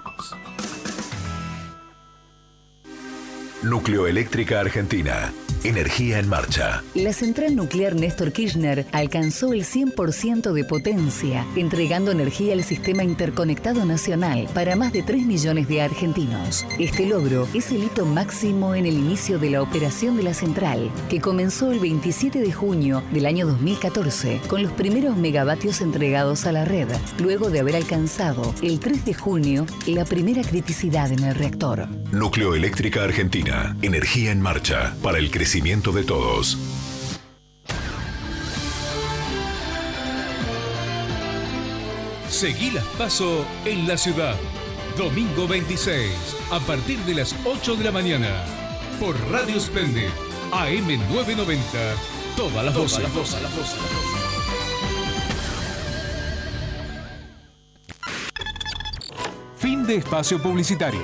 Núcleo Eléctrica Argentina. Energía en marcha. La central nuclear Néstor Kirchner alcanzó el 100% de potencia, entregando energía al sistema interconectado nacional para más de 3 millones de argentinos. Este logro es el hito máximo en el inicio de la operación de la central, que comenzó el 27 de junio del año 2014, con los primeros megavatios entregados a la red, luego de haber alcanzado el 3 de junio la primera criticidad en el reactor. Núcleo Eléctrica Argentina. Energía en marcha para el crecimiento de todos. Seguí las PASO en la ciudad. Domingo 26, a partir de las 8 de la mañana. Por Radio Splendid, AM 990, todas las voces. Fin de espacio publicitario.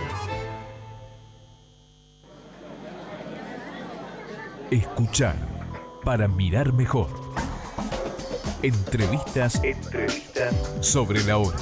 Escuchar para mirar mejor. Entrevistas sobre la hora.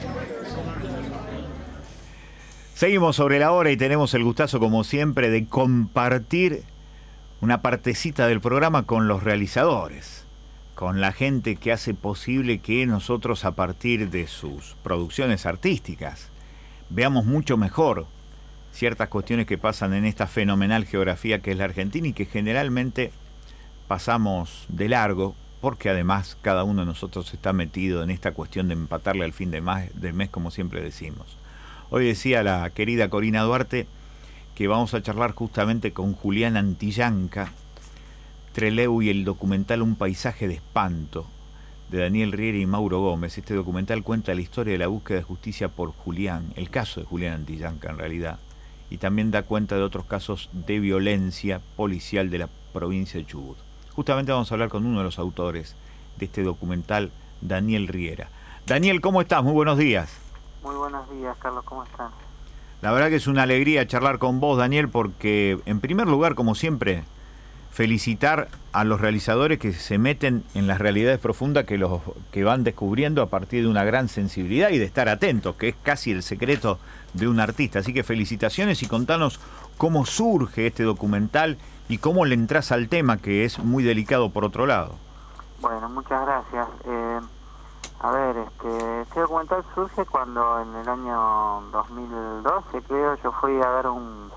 Seguimos sobre la hora y tenemos el gustazo, como siempre, de compartir una partecita del programa con los realizadores, con la gente que hace posible que nosotros, a partir de sus producciones artísticas, veamos mucho mejor ciertas cuestiones que pasan en esta fenomenal geografía que es la Argentina y que generalmente pasamos de largo, porque además cada uno de nosotros está metido en esta cuestión de empatarle al fin del mes, como siempre decimos. Hoy decía la querida Corina Duarte que vamos a charlar justamente con Julián Antillanca, Trelew y el documental Un paisaje de espanto, de Daniel Riera y Mauro Gómez. Este documental cuenta la historia de la búsqueda de justicia por Julián, el caso de Julián Antillanca en realidad, y también da cuenta de otros casos de violencia policial de la provincia de Chubut. Justamente vamos a hablar con uno de los autores de este documental, Daniel Riera. Daniel, ¿cómo estás? Muy buenos días. Muy buenos días, Carlos, ¿cómo están? La verdad que es una alegría charlar con vos, Daniel, porque en primer lugar, como siempre, felicitar a los realizadores que se meten en las realidades profundas que van descubriendo a partir de una gran sensibilidad y de estar atentos, que es casi el secreto de un artista. Así que felicitaciones y contanos cómo surge este documental y cómo le entras al tema, que es muy delicado por otro lado. Bueno, muchas gracias. A ver, este documental surge cuando en el año 2012, creo, yo fui a dar un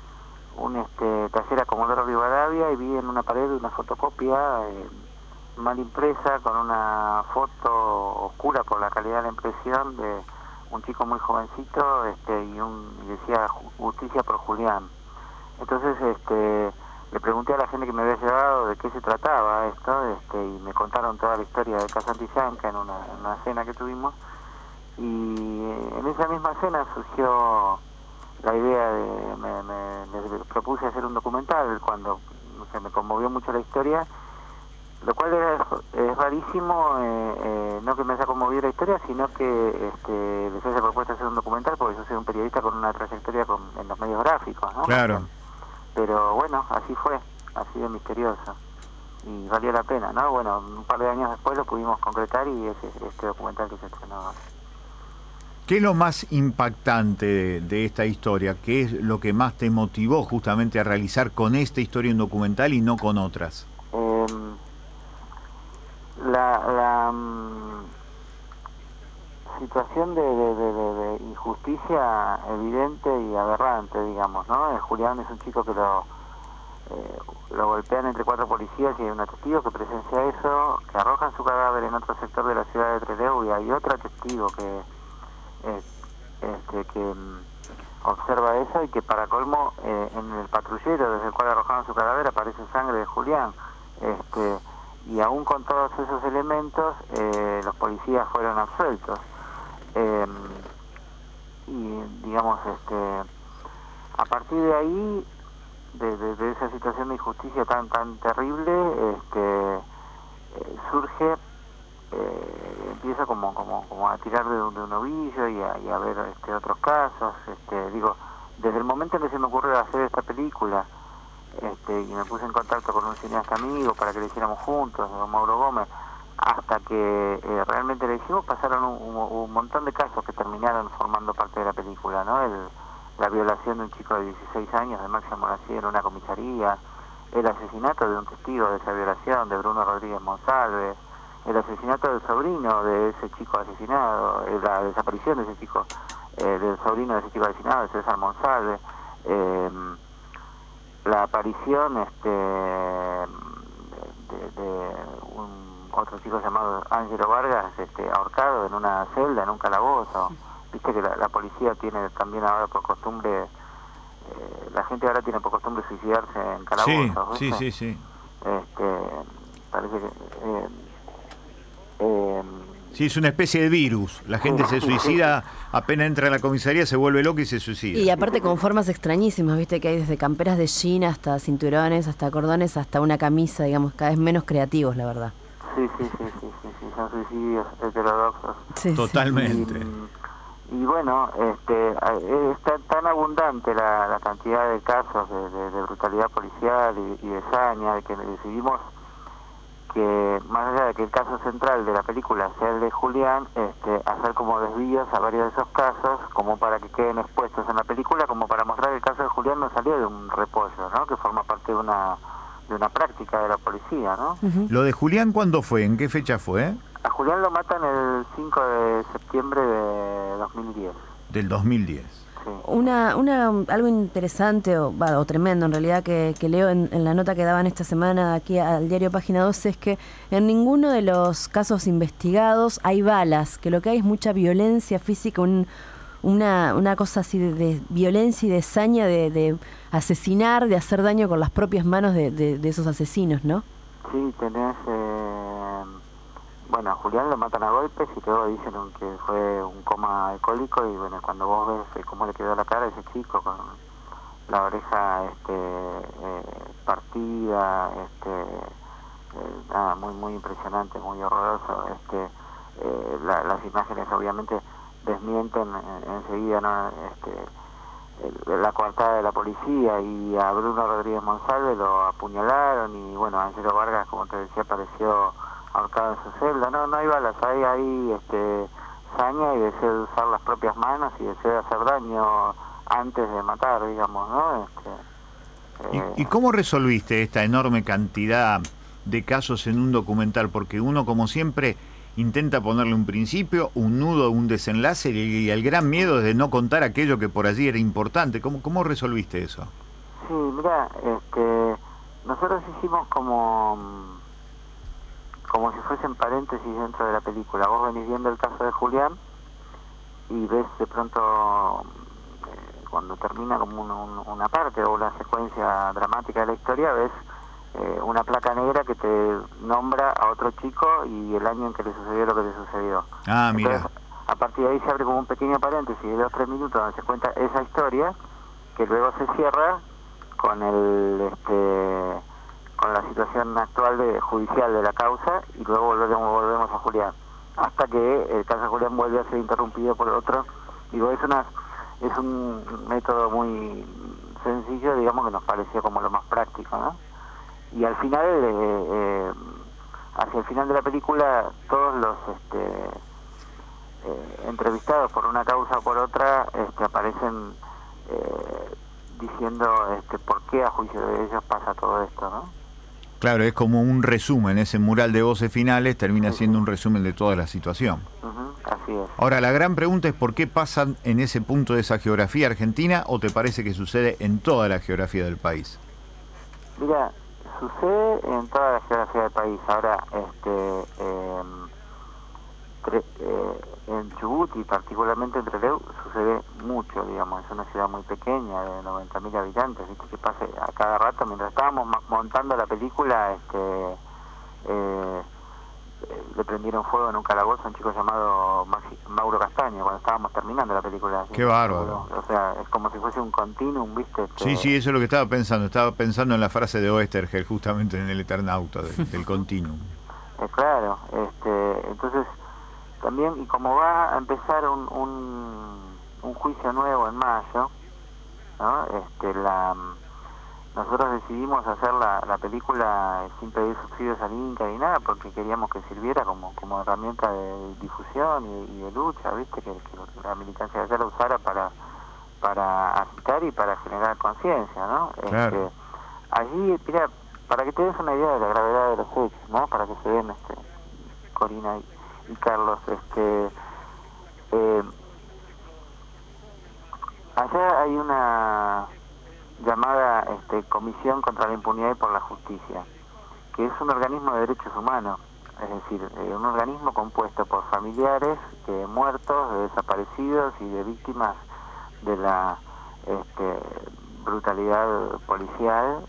taller a Comodoro Rivadavia y vi en una pared una fotocopia mal impresa con una foto oscura por la calidad de la impresión de un chico muy jovencito y decía justicia por Julián. Entonces le pregunté a la gente que me había llevado de qué se trataba esto, y me contaron toda la historia de Casa Antillanca en una cena que tuvimos, y en esa misma cena surgió la idea les propuse hacer un documental cuando me conmovió mucho la historia, lo cual es rarísimo, no que me haya conmovido la historia, sino que les haya propuesto hacer un documental, porque yo soy un periodista con una trayectoria en los medios gráficos, ¿no? Claro. Pero bueno, así fue, así de misterioso, y valió la pena, ¿no? Bueno, un par de años después lo pudimos concretar y es este documental que se estrenó ahora. ¿Qué es lo más impactante de esta historia? ¿Qué es lo que más te motivó justamente a realizar con esta historia un documental y no con otras? La situación de injusticia evidente y aberrante, digamos, ¿no? Julián es un chico que lo golpean entre 4 policías y hay un testigo que presencia eso, que arrojan su cadáver en otro sector de la ciudad de Trelew y hay otro testigo que observa eso y que para colmo en el patrullero desde el cual arrojaron su cadáver aparece sangre de Julián, y aún con todos esos elementos los policías fueron absueltos, y digamos a partir de ahí de esa situación de injusticia tan terrible surge empieza como a tirar de un ovillo y a ver otros casos, digo, desde el momento en que se me ocurrió hacer esta película, y me puse en contacto con un cineasta amigo para que lo hiciéramos juntos, don Mauro Gómez, hasta que realmente lo hicimos, pasaron un montón de casos que terminaron formando parte de la película, ¿no? La violación de un chico de 16 años de Máximo Nací en una comisaría, el asesinato de un testigo de esa violación, de Bruno Rodríguez Monsalve, el asesinato del sobrino de ese chico asesinado, la desaparición de ese chico, del sobrino de ese chico asesinado, de César Monsalve, la aparición de otro chico llamado Ángelo Vargas, ahorcado en una celda, en un calabozo. Viste que la policía tiene también ahora por costumbre, la gente ahora tiene por costumbre suicidarse en calabozos. Sí, ¿viste? sí. Parece que Sí, es una especie de virus. La gente se suicida, apenas entra en la comisaría, se vuelve loca y se suicida. Y aparte con formas extrañísimas, viste que hay desde camperas de jean hasta cinturones, hasta cordones, hasta una camisa, digamos, cada vez menos creativos, la verdad. Sí, son suicidios heterodoxos. Sí, totalmente. Y bueno, es tan abundante la cantidad de casos de brutalidad policial y de saña, de que decidimos que, más allá de que el caso central de la película sea el de Julián, hacer como desvíos a varios de esos casos, como para que queden expuestos en la película, como para mostrar que el caso de Julián no salió de un repollo, ¿no? Que forma parte de una práctica de la policía, ¿no? ¿Lo de Julián cuándo fue? ¿En qué fecha fue? A Julián lo matan el 5 de septiembre de 2010. Del 2010. Algo interesante o tremendo en realidad que leo en la nota que daban esta semana aquí al diario Página 12 es que en ninguno de los casos investigados hay balas, que lo que hay es mucha violencia física, una cosa así de violencia y de saña de asesinar, de hacer daño con las propias manos de esos asesinos, ¿no? Sí, tenés... Bueno, a Julián lo matan a golpes y luego dicen que fue un coma alcohólico y bueno, cuando vos ves cómo le quedó la cara a ese chico con la oreja partida, nada, muy impresionante, muy horroroso. Las imágenes obviamente desmienten enseguida, ¿no? La coartada de la policía, y a Bruno Rodríguez Monsalve lo apuñalaron y bueno, Angelo Vargas, como te decía, apareció ahorcado en su celda. No hay balas, hay saña y deseo de usar las propias manos y deseo de hacer daño antes de matar, digamos, ¿no? ¿Y cómo resolviste esta enorme cantidad de casos en un documental? Porque uno, como siempre, intenta ponerle un principio, un nudo, un desenlace, y el gran miedo es de no contar aquello que por allí era importante. ¿Cómo resolviste eso? Sí, mira, nosotros hicimos como si fuesen paréntesis dentro de la película. Vos venís viendo el caso de Julián y ves de pronto cuando termina como una parte o una secuencia dramática de la historia, ves una placa negra que te nombra a otro chico y el año en que le sucedió lo que le sucedió. Ah, mira. Entonces, a partir de ahí se abre como un pequeño paréntesis de 2-3 minutos donde se cuenta esa historia, que luego se cierra con con la situación actual judicial de la causa, y luego volvemos a Julián, hasta que el caso de Julián vuelve a ser interrumpido por otro. Digo, es un método muy sencillo, digamos, que nos pareció como lo más práctico, ¿no? Y al final, hacia el final de la película, todos los entrevistados por una causa o por otra aparecen diciendo por qué a juicio de ellos pasa todo esto, ¿no? Claro, es como un resumen, ese mural de voces finales termina siendo un resumen de toda la situación. Así es. Ahora, la gran pregunta es ¿por qué pasan en ese punto de esa geografía argentina, o te parece que sucede en toda la geografía del país? Mira, sucede en toda la geografía del país. Ahora, en Chubut y particularmente en Trelew sucede mucho, digamos. Es una ciudad muy pequeña de 90.000 habitantes, viste que pasa a cada rato. Mientras estábamos montando la película, le prendieron fuego en un calabozo a un chico llamado Mauro Castaño cuando estábamos terminando la película. Qué bárbaro. O sea, es como si fuese un continuum, ¿viste? Sí, eso es lo que estaba pensando. Estaba pensando en la frase de Oestergel, justamente en El Eternauta, del continuum. Claro, entonces también, y como va a empezar un juicio nuevo en mayo, ¿no? Nosotros decidimos hacer la película sin pedir subsidios al Inca ni nada, porque queríamos que sirviera como herramienta de difusión y de lucha, ¿viste? Que la militancia de allá la usara para agitar y para generar conciencia, ¿no? Claro. Allí, mira, para que te des una idea de la gravedad de los hechos, ¿no? Para que se den, Corina y Carlos, allá hay una llamada Comisión contra la Impunidad y por la Justicia, que es un organismo de derechos humanos, es decir, un organismo compuesto por familiares de muertos, de desaparecidos y de víctimas de la brutalidad policial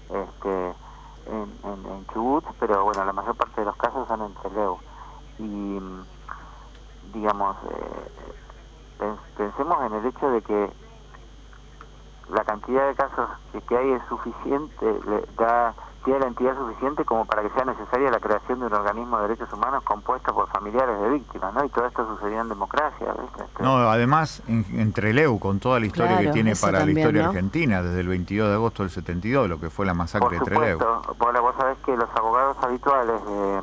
en Chubut, pero bueno, la mayor parte de los casos son en Trelew. Y digamos, pensemos en el hecho de que la cantidad de casos que hay es suficiente, tiene la entidad suficiente como para que sea necesaria la creación de un organismo de derechos humanos compuesto por familiares de víctimas, ¿no? Y todo esto sucedió en democracia, ¿viste? No, además, en Trelew, con toda la historia que tiene para también, la historia ¿no? argentina, desde el 22 de agosto del 72, lo que fue la masacre de Trelew. Bueno, vos sabés que los abogados habituales de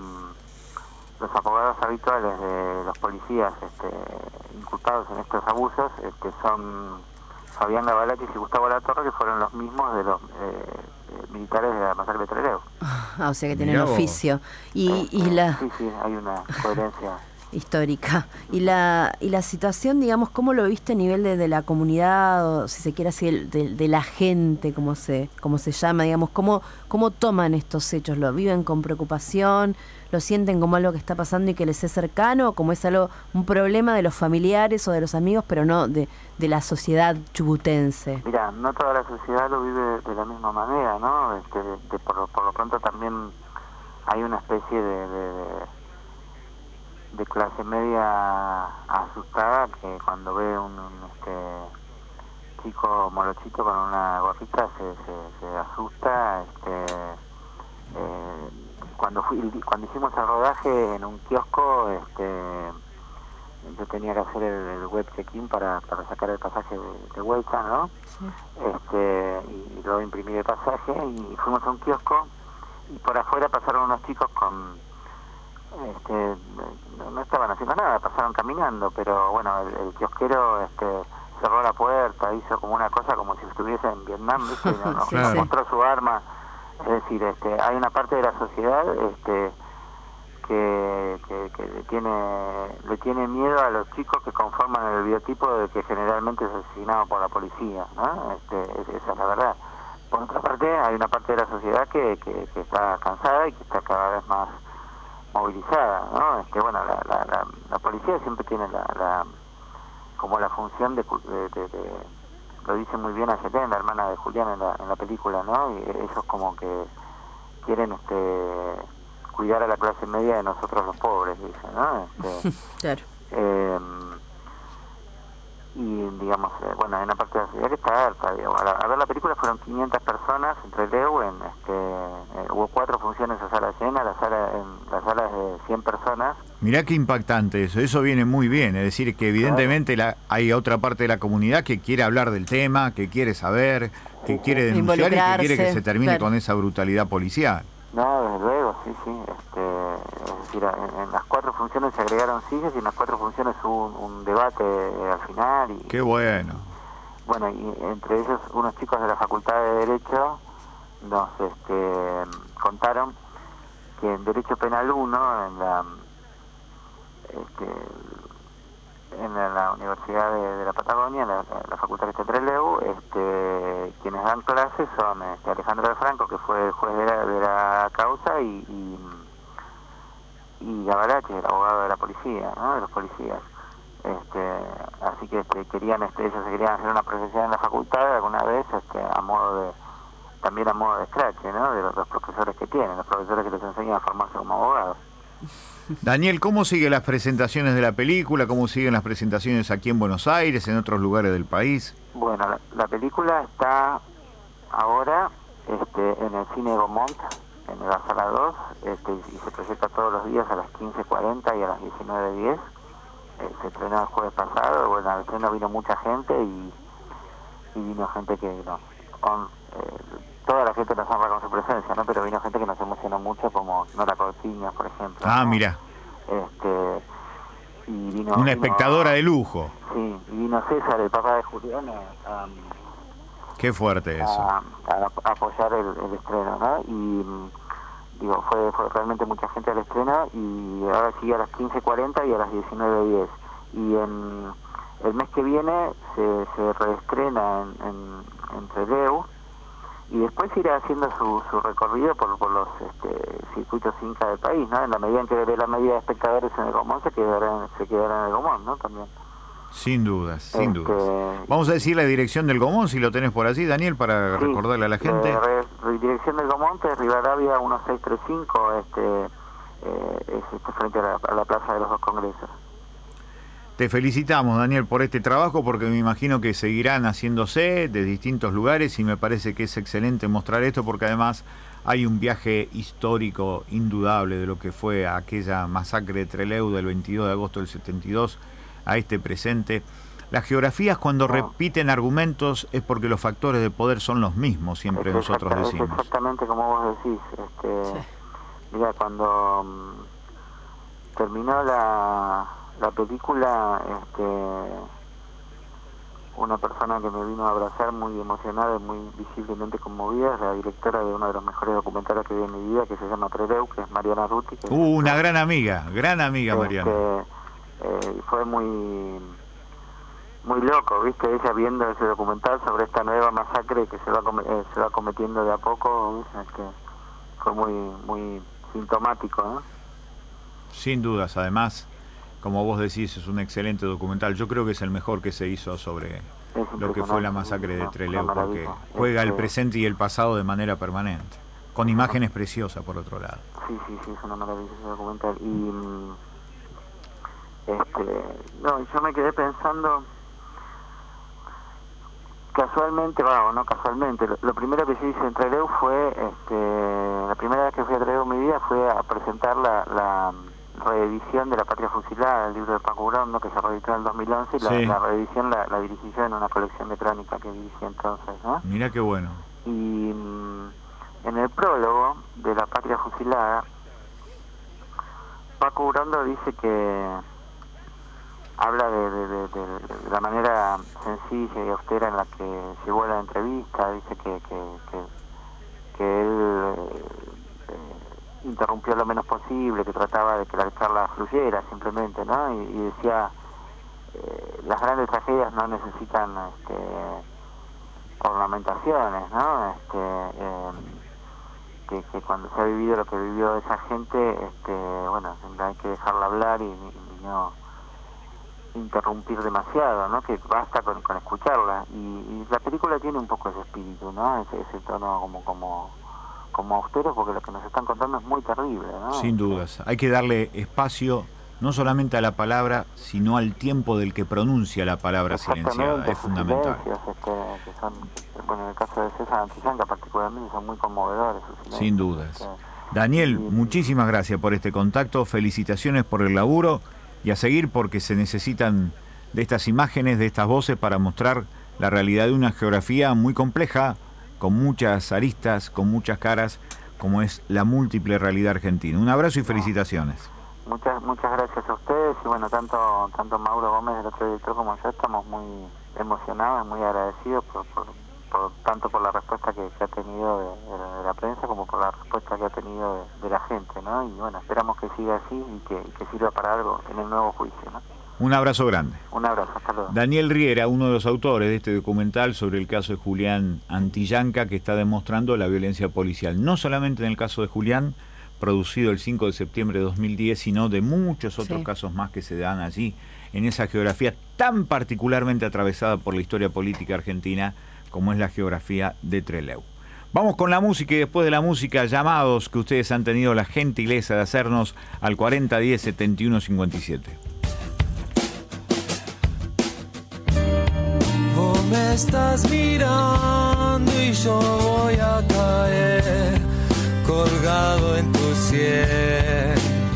los policías imputados en estos abusos son Fabián Gabalakis y Gustavo Latorre, que fueron los mismos de los militares de la masacre de Trelew. O sea que tienen oficio. Y la... Sí, hay una coherencia histórica. Y la situación, digamos, ¿cómo lo viste a nivel de la comunidad, o si se quiere así, de la gente, como se llama, digamos, cómo toman estos hechos? ¿Lo viven con preocupación? ¿Lo sienten como algo que está pasando y que les es cercano? ¿O como es un problema de los familiares o de los amigos, pero no de la sociedad chubutense? Mira, no toda la sociedad lo vive de la misma manera, ¿no? Por lo pronto también hay una especie de clase media asustada que cuando ve un chico morochito con una gorrita se asusta. Cuando hicimos el rodaje en un kiosco, yo tenía que hacer el web check-in para sacar el pasaje de vuelta, ¿no? Sí. Y luego imprimir el pasaje y fuimos a un kiosco y por afuera pasaron unos chicos no estaban haciendo nada, pasaron caminando, pero bueno, el kiosquero cerró la puerta, hizo como una cosa como si estuviese en Vietnam, ¿viste? Nos mostró su arma. Es decir, hay una parte de la sociedad que le tiene miedo a los chicos que conforman el biotipo de que generalmente es asesinado por la policía, ¿no? Esa es la verdad. Por otra parte, hay una parte de la sociedad que está cansada y que está cada vez más movilizada, ¿no? Bueno, la policía siempre tiene como la función de lo dice muy bien Ayelén, la hermana de Julián en la película, ¿no? Y ellos como que quieren cuidar a la clase media de nosotros los pobres, dicen, ¿no? Claro. Y digamos, bueno, hay una parte de la sociedad que está harta, digamos. A ver la película fueron 500 personas en Trelew, hubo 4 funciones a sala llena, las salas de 100 personas. Mirá qué impactante eso viene muy bien, es decir, que evidentemente hay otra parte de la comunidad que quiere hablar del tema, que quiere saber, que quiere denunciar y que quiere que se termine con esa brutalidad policial. No, desde luego, sí. Es decir, en las 4 funciones se agregaron sillas y en las 4 funciones hubo un debate al final. ¡Qué bueno! Bueno, y entre ellos unos chicos de la Facultad de Derecho nos contaron que en Derecho Penal 1, en la Universidad de la Patagonia, la facultad que está en Trelew, quienes dan clases son Alejandro de Franco, que fue el juez de la causa, y Gabalakis, el abogado de la policía, ¿no? De los policías. Así que ellos se querían hacer una profesión en la facultad alguna vez, también a modo de escrache, ¿no? De los profesores que tienen, los profesores que les enseñan a formarse como abogados. Daniel, ¿cómo siguen las presentaciones de la película? ¿Cómo siguen las presentaciones aquí en Buenos Aires, en otros lugares del país? Bueno, la película está ahora en el Cine Gaumont, en la sala 2, y se proyecta todos los días a las 15:40 y a las 19:10. Se estrenó el jueves pasado. Bueno, al estreno vino mucha gente y vino gente que toda la gente nos honra con su presencia, ¿no? Pero vino gente que nos emocionó mucho, como Nora Cortiñas, por ejemplo. Ah, ¿no? Mira. Y vino una espectadora de lujo. Sí, y vino César, el papá de Julián, qué fuerte eso. A apoyar el estreno, ¿no? Y fue realmente mucha gente al estreno, y ahora sigue a las 15:40 y a las 19:10. Y el mes que viene se reestrena en Trelew, y después irá haciendo su recorrido por los circuitos Inca del país, ¿no? En la medida en que ve la medida de espectadores en el Gaumont, se quedará en el Gaumont, ¿no? También. Sin dudas. Vamos a decir la dirección del Gaumont, si lo tenés por allí, Daniel, para recordarle a la gente. Dirección del Gaumont es Rivadavia 1635, frente a la Plaza de los Dos Congresos. Te felicitamos, Daniel, por este trabajo, porque me imagino que seguirán haciéndose de distintos lugares y me parece que es excelente mostrar esto, porque además hay un viaje histórico indudable de lo que fue aquella masacre de Trelew del 22 de agosto del 72 a este presente. Las geografías, cuando repiten argumentos, es porque los factores de poder son los mismos, siempre nosotros decimos. Es exactamente como vos decís. Mira, cuando terminó la película, una persona que me vino a abrazar muy emocionada y muy visiblemente conmovida es la directora de uno de los mejores documentales que vi en mi vida, que se llama Trelew, que es Mariana Ruti. Una gran amiga Mariana. Fue muy loco, ¿viste? Ella viendo ese documental sobre esta nueva masacre que se va cometiendo de a poco, fue muy sintomático, ¿no? Sin dudas, además, como vos decís, es un excelente documental. Yo creo que es el mejor que se hizo sobre lo que fue la masacre de Trelew, porque juega el presente y el pasado de manera permanente, con imágenes preciosas por otro lado. Sí, es una maravilla ese documental. Y yo me quedé pensando, casualmente, no casualmente, lo primero que yo hice en Trelew fue, la primera vez que fui a Trelew en mi vida fue a presentar la reedición de La Patria Fusilada, el libro de Paco Urondo, que se reeditó en el 2011, y la reedición la dirigí yo en una colección de crónica que dirigí entonces, ¿no? Mira qué bueno. Y en el prólogo de La Patria Fusilada, Paco Urondo dice que habla de la manera sencilla y austera en la que llevó la entrevista. Dice que él interrumpió lo menos posible, que trataba de que la charla fluyera simplemente, ¿no? Y decía, las grandes tragedias no necesitan ornamentaciones, ¿no? Que cuando se ha vivido lo que vivió esa gente, hay que dejarla hablar y no interrumpir demasiado, ¿no? Que basta con escucharla. Y la película tiene un poco ese espíritu, ¿no? Ese tono como austero, porque lo que nos están contando es muy terrible, ¿no? Sin dudas. Hay que darle espacio no solamente a la palabra, sino al tiempo del que pronuncia la palabra silenciada. Es fundamental. Que son, en el caso de César Antillán, particularmente, son muy conmovedores. Sin dudas. Daniel, muchísimas gracias por este contacto, felicitaciones por el laburo y a seguir, porque se necesitan de estas imágenes, de estas voces, para mostrar la realidad de una geografía muy compleja, con muchas aristas, con muchas caras, como es la múltiple realidad argentina. Un abrazo y felicitaciones. Muchas gracias a ustedes, y bueno, tanto Mauro Gómez, el otro director, como yo estamos muy emocionados y muy agradecidos tanto por la respuesta que ha tenido de la prensa, como por la respuesta que ha tenido de la gente, ¿no? Y bueno, esperamos que siga así y que sirva para algo en el nuevo juicio, ¿no? Un abrazo grande. Un abrazo, hasta luego. Daniel Riera, uno de los autores de este documental sobre el caso de Julián Antillanca, que está demostrando la violencia policial, no solamente en el caso de Julián, producido el 5 de septiembre de 2010, sino de muchos otros casos más que se dan allí, en esa geografía tan particularmente atravesada por la historia política argentina, como es la geografía de Trelew. Vamos con la música, y después de la música, llamados que ustedes han tenido la gentileza de hacernos al 4010-7157. Vos me estás mirando y yo voy a caer colgado en tu sien.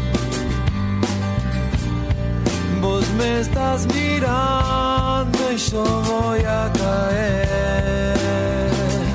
Vos me estás mirando y yo voy a caer.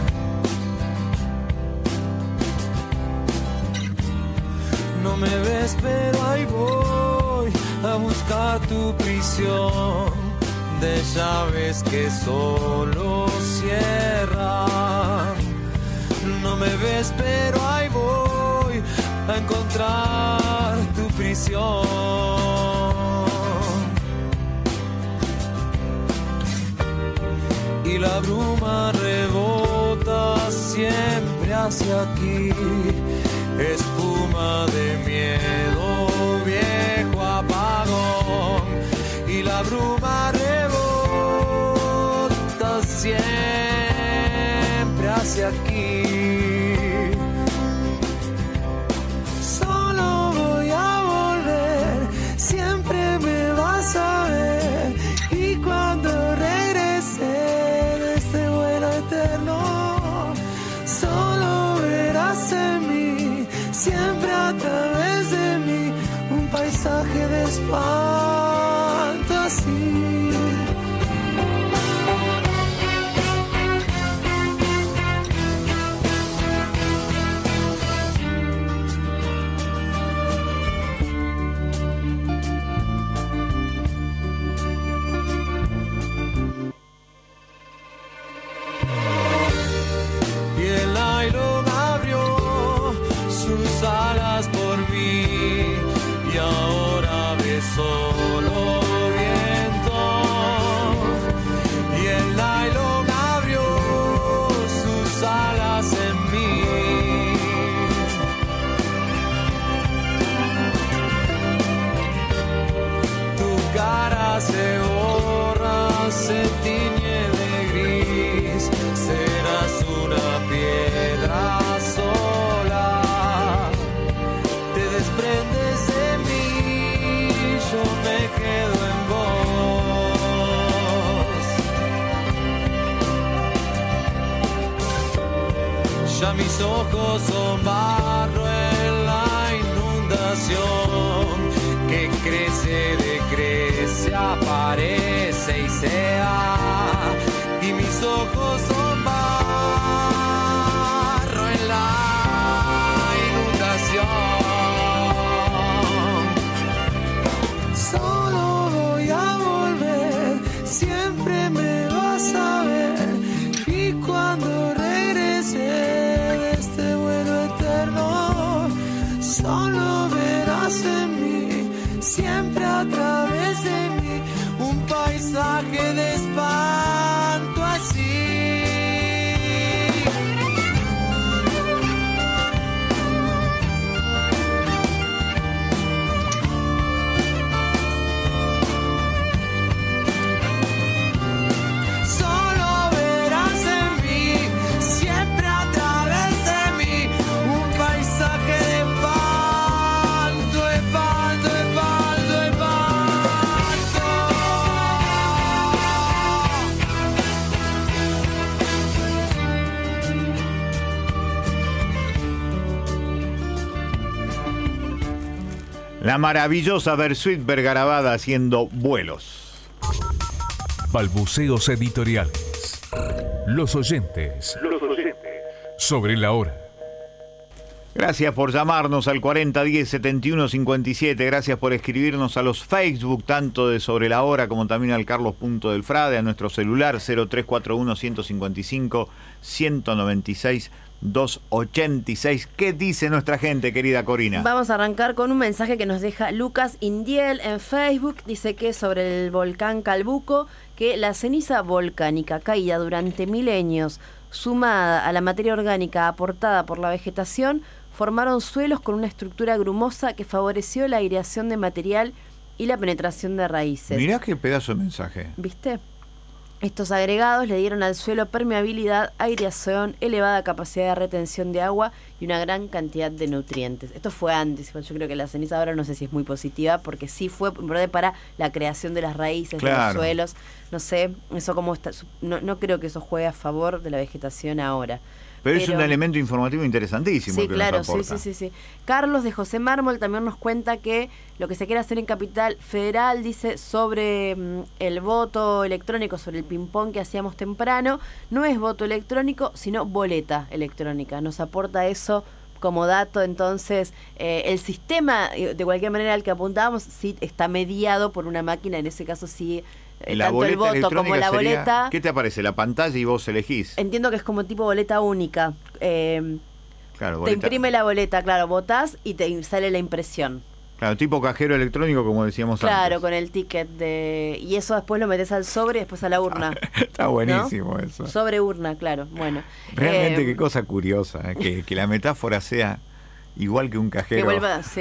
No me ves, pero ahí voy a buscar tu prisión de llaves que solo cierran. No me ves, pero ahí voy a encontrar tu prisión. Y la bruma rebota siempre hacia aquí, espuma de miedo, viejo apagón. Y la bruma rebota siempre hacia aquí. Solo voy a volver, siempre me vas a ver. paisaje de espanto así. Alas por mí y ahora ve solo viento, y el nylon abrió sus alas en mí. Tu cara se borra, se tiñe de gris, serás una piedra sola. Desprendes de mí, yo me quedo en vos. Ya mis ojos son barro en la inundación, que crece, decrece, aparece y se va. Y mis ojos son barro en la inundación. Solo voy a volver, siempre me vas a ver. Y cuando regrese de este vuelo eterno, solo verás en mí, siempre a través de mí, un paisaje de espanto así. La maravillosa Bersuit Vergarabat haciendo vuelos. Balbuceos editoriales. Los oyentes. Sobre la hora. Gracias por llamarnos al 4010-7157. Gracias por escribirnos a los Facebook, tanto de Sobre la Hora como también al Carlos Punto del Frade, a nuestro celular 0341-155-196-286. ¿Qué dice nuestra gente, querida Corina? Vamos a arrancar con un mensaje que nos deja Lucas Indiel en Facebook. Dice que sobre el volcán Calbuco, que la ceniza volcánica caída durante milenios, sumada a la materia orgánica aportada por la vegetación, formaron suelos con una estructura grumosa que favoreció la aireación de material y la penetración de raíces. Mirá qué pedazo de mensaje. ¿Viste? Estos agregados le dieron al suelo permeabilidad, aireación, elevada capacidad de retención de agua y una gran cantidad de nutrientes. Esto fue antes, yo creo que la ceniza ahora no sé si es muy positiva, porque sí fue importante para la creación de las raíces, claro, de los suelos. No sé, eso como está, no creo que eso juegue a favor de la vegetación ahora. Pero es un elemento informativo interesantísimo. Sí, que claro, nos aporta. Sí. Carlos de José Mármol también nos cuenta que lo que se quiere hacer en Capital Federal, dice, sobre el voto electrónico, sobre el ping-pong que hacíamos temprano, no es voto electrónico, sino boleta electrónica. Nos aporta eso como dato. Entonces, el sistema, de cualquier manera al que apuntábamos, sí está mediado por una máquina, en ese caso sí. Tanto el voto como la boleta. ¿Qué te aparece? La pantalla y vos elegís. Entiendo que es como tipo boleta única. Claro, te imprime la boleta, claro, votás y te sale la impresión. Claro, tipo cajero electrónico, como decíamos antes. Claro, con el ticket de... Y eso después lo metes al sobre y después a la urna. Está buenísimo, ¿no? Eso. Sobre urna, claro. Bueno. Realmente qué cosa curiosa, que la metáfora sea igual que un cajero. Que vuelva, sí,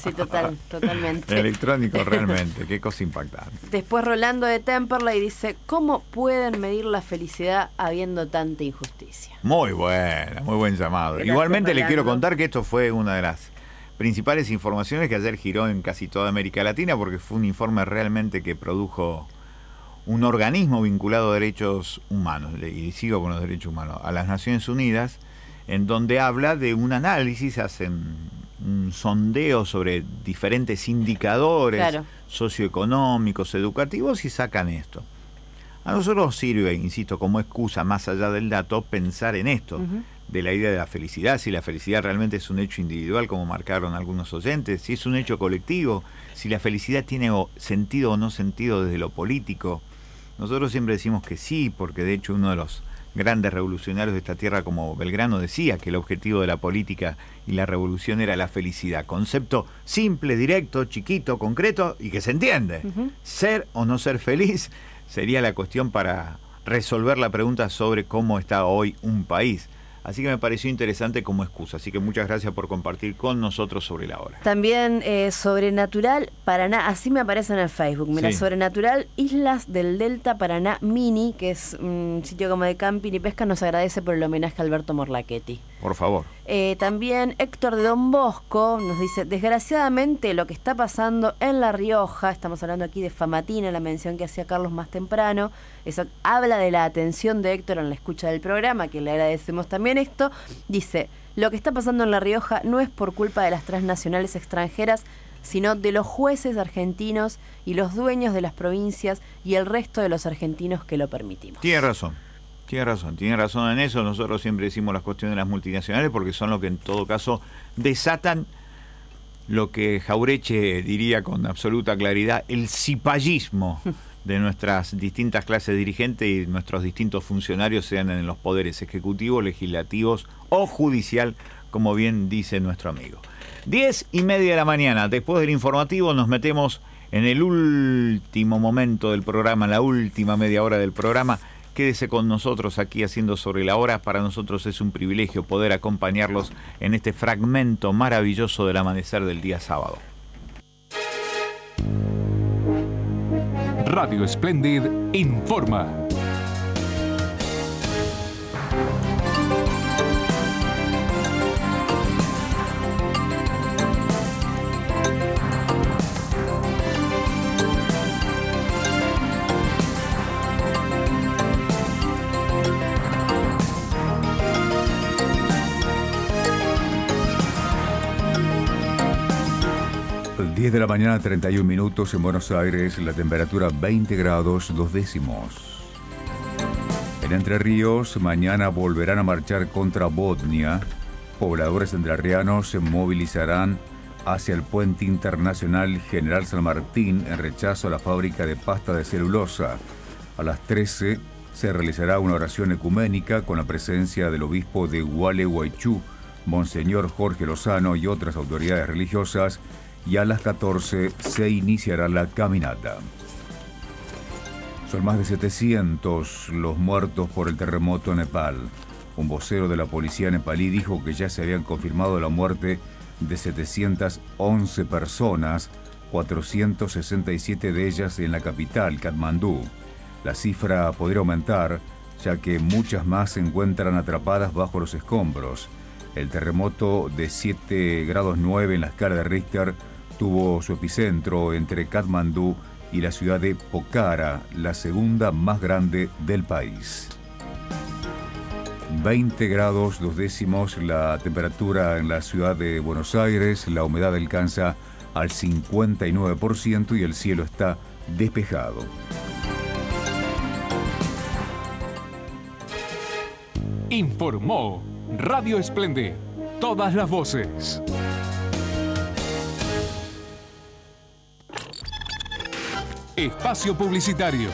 totalmente. Electrónico, realmente, qué cosa impactante. Después Rolando de Temperley dice, ¿cómo pueden medir la felicidad habiendo tanta injusticia? Muy buena, muy buen llamado. Gracias, Igualmente Rolando. le quiero contar que esto fue una de las principales informaciones que ayer giró en casi toda América Latina, porque fue un informe realmente que produjo un organismo vinculado a derechos humanos, y sigo con los derechos humanos, a las Naciones Unidas, en donde habla de un análisis, hacen un sondeo sobre diferentes indicadores socioeconómicos, educativos, y sacan esto. A nosotros sirve, insisto, como excusa, más allá del dato, pensar en esto, de la idea de la felicidad, si la felicidad realmente es un hecho individual, como marcaron algunos oyentes, si es un hecho colectivo, si la felicidad tiene sentido o no sentido desde lo político. Nosotros siempre decimos que sí, porque de hecho uno de los grandes revolucionarios de esta tierra como Belgrano decía que el objetivo de la política y la revolución era la felicidad. Concepto simple, directo, chiquito, concreto y que se entiende. Ser o no ser feliz sería la cuestión para resolver la pregunta sobre cómo está hoy un país. Así que me pareció interesante como excusa. Así que muchas gracias por compartir con nosotros Sobre la Hora. También Sobrenatural Paraná, así me aparece en el Facebook. Mira, Sobrenatural Islas del Delta Paraná Mini, que es un sitio como de camping y pesca, nos agradece por el homenaje a Alberto Morlachetti. Por favor. También Héctor de Don Bosco nos dice, desgraciadamente lo que está pasando en La Rioja, estamos hablando aquí de Famatina, la mención que hacía Carlos más temprano, eso habla de la atención de Héctor en la escucha del programa, que le agradecemos también esto. Dice, lo que está pasando en La Rioja no es por culpa de las transnacionales extranjeras, sino de los jueces argentinos y los dueños de las provincias y el resto de los argentinos que lo permitimos. Tiene razón en eso. Nosotros siempre decimos las cuestiones de las multinacionales porque son lo que en todo caso desatan lo que Jaureche diría con absoluta claridad, el cipallismo de nuestras distintas clases dirigentes y nuestros distintos funcionarios, sean en los poderes ejecutivo, legislativos o judicial, como bien dice nuestro amigo. 10:30 de la mañana, después del informativo nos metemos en el último momento del programa, la última media hora del programa. Quédese con nosotros aquí haciendo Sobre la Hora. Para nosotros es un privilegio poder acompañarlos en este fragmento maravilloso del amanecer del día sábado. Radio Splendid informa. Las 10 de la mañana, 31 minutos en Buenos Aires, la temperatura 20 grados 2 décimos. En Entre Ríos, mañana volverán a marchar contra Botnia. Pobladores entrerrianos se movilizarán hacia el puente internacional General San Martín en rechazo a la fábrica de pasta de celulosa. A las 13 se realizará una oración ecuménica con la presencia del obispo de Gualeguaychú, Monseñor Jorge Lozano, y otras autoridades religiosas, y a las 14 se iniciará la caminata. Son más de 700 los muertos por el terremoto en Nepal. Un vocero de la policía nepalí dijo que ya se habían confirmado la muerte de 711 personas, 467 de ellas en la capital, Katmandú. La cifra podría aumentar, ya que muchas más se encuentran atrapadas bajo los escombros. El terremoto de 7 grados 9 en la escala de Richter tuvo su epicentro entre Katmandú y la ciudad de Pokhara, la segunda más grande del país. 20 grados 2 décimos la temperatura en la ciudad de Buenos Aires, la humedad alcanza al 59% y el cielo está despejado. Informó Radio Splendid. Todas las voces. Espacio publicitario.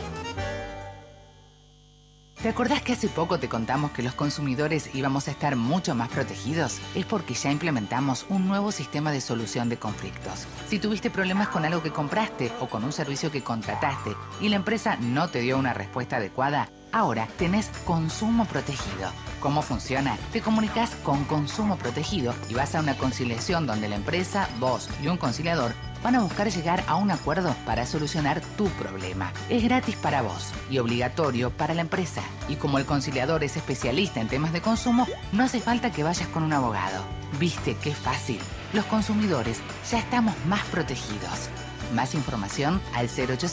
¿Te acordás que hace poco te contamos que los consumidores íbamos a estar mucho más protegidos? Es porque ya implementamos un nuevo sistema de solución de conflictos. Si tuviste problemas con algo que compraste o con un servicio que contrataste y la empresa no te dio una respuesta adecuada, ahora tenés Consumo Protegido. ¿Cómo funciona? Te comunicas con Consumo Protegido y vas a una conciliación donde la empresa, vos y un conciliador van a buscar llegar a un acuerdo para solucionar tu problema. Es gratis para vos y obligatorio para la empresa. Y como el conciliador es especialista en temas de consumo, no hace falta que vayas con un abogado. ¿Viste qué fácil? Los consumidores ya estamos más protegidos. Más información al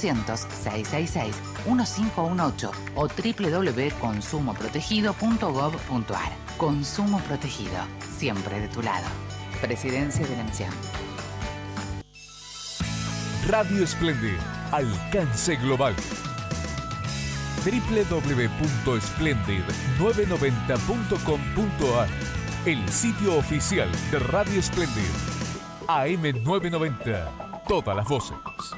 0800-666-1518 o www.consumoprotegido.gov.ar. Consumo Protegido, siempre de tu lado. Presidencia de la Nación. Radio Splendid, alcance global. www.splendid990.com.ar, el sitio oficial de Radio Splendid. AM990, todas las voces.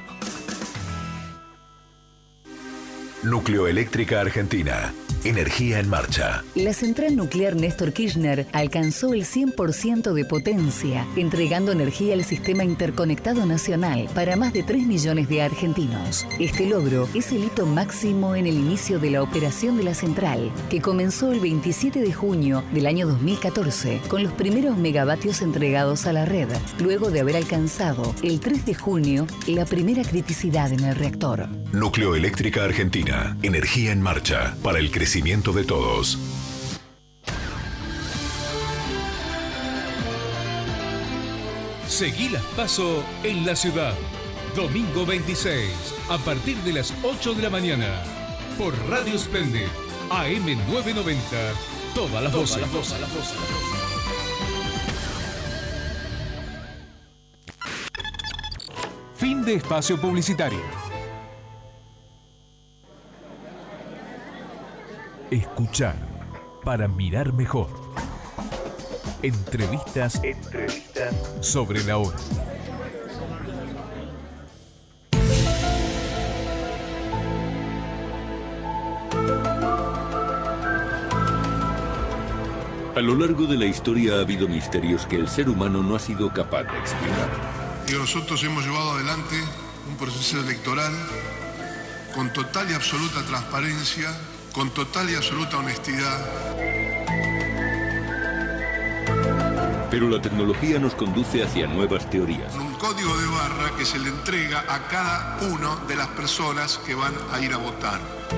Núcleo Eléctrica Argentina. Energía en marcha. La central nuclear Néstor Kirchner alcanzó el 100% de potencia, entregando energía al sistema interconectado nacional para más de 3 millones de argentinos. Este logro es el hito máximo en el inicio de la operación de la central, que comenzó el 27 de junio del año 2014, con los primeros megavatios entregados a la red, luego de haber alcanzado el 3 de junio la primera criticidad en el reactor. Núcleo Eléctrica Argentina. Energía en marcha para el crecimiento de todos. Seguí las PASO en la ciudad. Domingo 26, a partir de las 8 de la mañana. Por Radio Splendid, AM990, todas las voces. Fin de espacio publicitario. Escuchar para mirar mejor. Entrevistas sobre la hora. A lo largo de la historia ha habido misterios que el ser humano no ha sido capaz de explicar. Nosotros hemos llevado adelante un proceso electoral con total y absoluta transparencia, con total y absoluta honestidad. Pero la tecnología nos conduce hacia nuevas teorías. Un código de barra que se le entrega a cada una de las personas que van a ir a votar.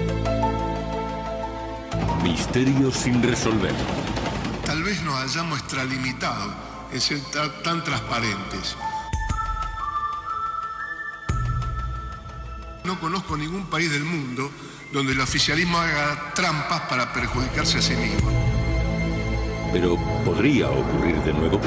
Misterios sin resolver. Tal vez nos hayamos extralimitado en ser tan transparentes. No conozco ningún país del mundo donde el oficialismo haga trampas para perjudicarse a sí mismo. Pero podría ocurrir de nuevo.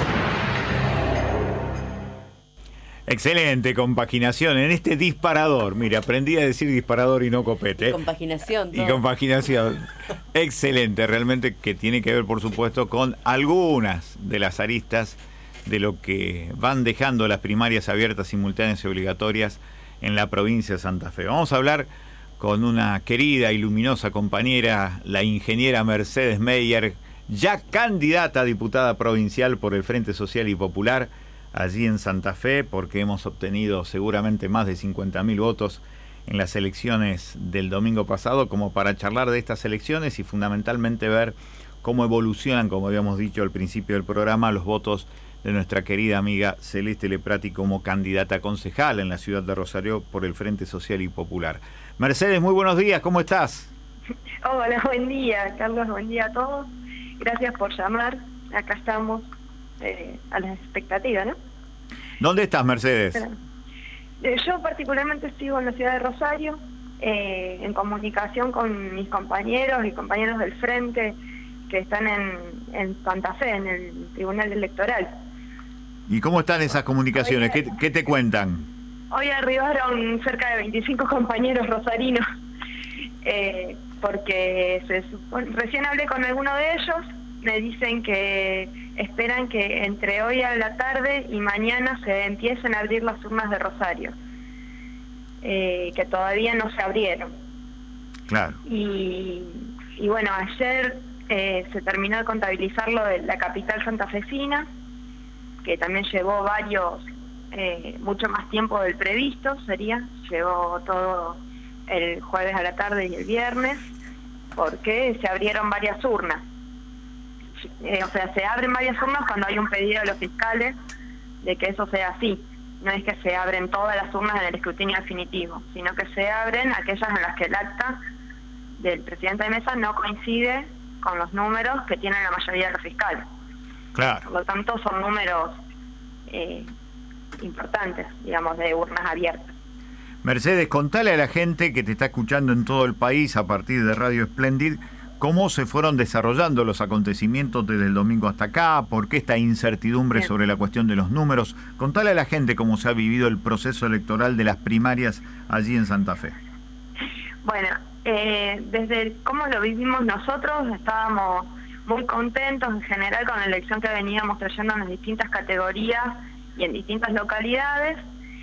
Excelente compaginación en este disparador. Mira, aprendí a decir disparador y no copete. Compaginación. Y compaginación. Excelente, realmente, que tiene que ver, por supuesto, con algunas de las aristas de lo que van dejando las primarias abiertas, simultáneas y obligatorias en la provincia de Santa Fe. Vamos a hablar con una querida y luminosa compañera, la ingeniera Mercedes Meyer, ya candidata a diputada provincial por el Frente Social y Popular allí en Santa Fe, porque hemos obtenido seguramente más de 50.000 votos en las elecciones del domingo pasado, como para charlar de estas elecciones y fundamentalmente ver cómo evolucionan, como habíamos dicho al principio del programa, los votos de nuestra querida amiga Celeste Leprati como candidata a concejal en la ciudad de Rosario por el Frente Social y Popular. Mercedes, muy buenos días, ¿cómo estás? Hola, buen día, Carlos, buen día a todos. Gracias por llamar, acá estamos a las expectativas, ¿no? ¿Dónde estás, Mercedes? Yo particularmente sigo en la ciudad de Rosario, en comunicación con mis compañeros y compañeros del Frente que están en Santa Fe, en el Tribunal Electoral. ¿Y cómo están esas comunicaciones? ¿Qué te cuentan? Hoy arribaron cerca de 25 compañeros rosarinos, porque recién hablé con alguno de ellos, me dicen que esperan que entre hoy a la tarde y mañana se empiecen a abrir las urnas de Rosario, que todavía no se abrieron. Claro. Y bueno, ayer se terminó de contabilizar lo de la capital santafesina, que también llevó mucho más tiempo del previsto, llevó todo el jueves a la tarde y el viernes, porque se abrieron varias urnas. O sea, se abren varias urnas cuando hay un pedido de los fiscales de que eso sea así. No es que se abren todas las urnas en el escrutinio definitivo, sino que se abren aquellas en las que el acta del presidente de mesa no coincide con los números que tienen la mayoría de los fiscales. Claro. Por lo tanto, son números importantes, digamos, de urnas abiertas. Mercedes, contale a la gente que te está escuchando en todo el país a partir de Radio Splendid ¿Cómo se fueron desarrollando los acontecimientos desde el domingo hasta acá? ¿Por qué esta incertidumbre sobre la cuestión de los números? Contale a la gente cómo se ha vivido el proceso electoral de las primarias allí en Santa Fe. Bueno, desde cómo lo vivimos nosotros, estábamos muy contentos en general con la elección que veníamos trayendo en las distintas categorías y en distintas localidades.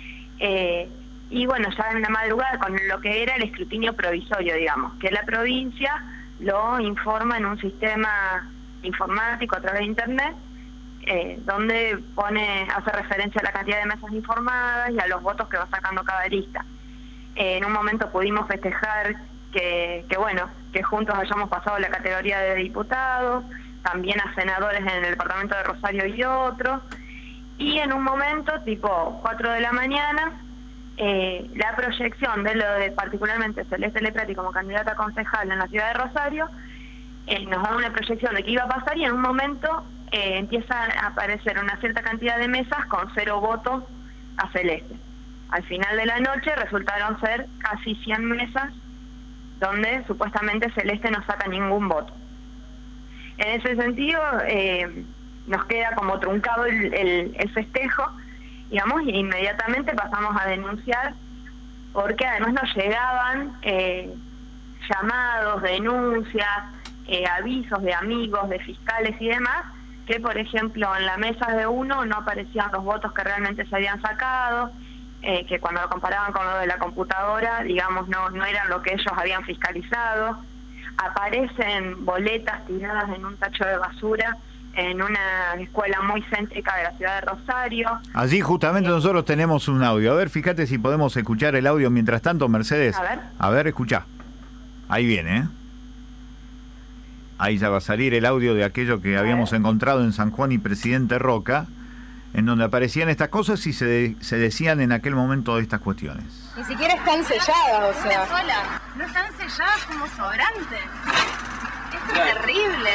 Y bueno, ya en la madrugada con lo que era el escrutinio provisorio, digamos, que la provincia lo informa en un sistema informático a través de internet, donde hace referencia a la cantidad de mesas informadas y a los votos que va sacando cada lista. En un momento pudimos festejar que juntos hayamos pasado la categoría de diputados, también a senadores en el departamento de Rosario y otros, y en un momento, tipo 4 de la mañana, la proyección de lo de particularmente Celeste Leprati como candidata a concejal en la ciudad de Rosario, nos da una proyección de qué iba a pasar, y en un momento empieza a aparecer una cierta cantidad de mesas con 0 votos a Celeste. Al final de la noche resultaron ser casi 100 mesas donde supuestamente Celeste no saca ningún voto. En ese sentido, nos queda como truncado el festejo, digamos, y inmediatamente pasamos a denunciar, porque además nos llegaban llamados, denuncias, avisos de amigos, de fiscales y demás, que por ejemplo en la mesa de uno no aparecían los votos que realmente se habían sacado, que cuando lo comparaban con lo de la computadora, digamos, no eran lo que ellos habían fiscalizado. Aparecen boletas tiradas en un tacho de basura en una escuela muy céntrica de la ciudad de Rosario. Allí justamente nosotros tenemos un audio. A ver, fíjate si podemos escuchar el audio mientras tanto, Mercedes. A ver, escuchá. Ahí viene, ¿eh? Ahí ya va a salir el audio de aquello que habíamos encontrado en San Juan y Presidente Roca, en donde aparecían estas cosas y se decían en aquel momento estas cuestiones. Ni siquiera están selladas, o sea. No están selladas como sobrantes. Esto es terrible.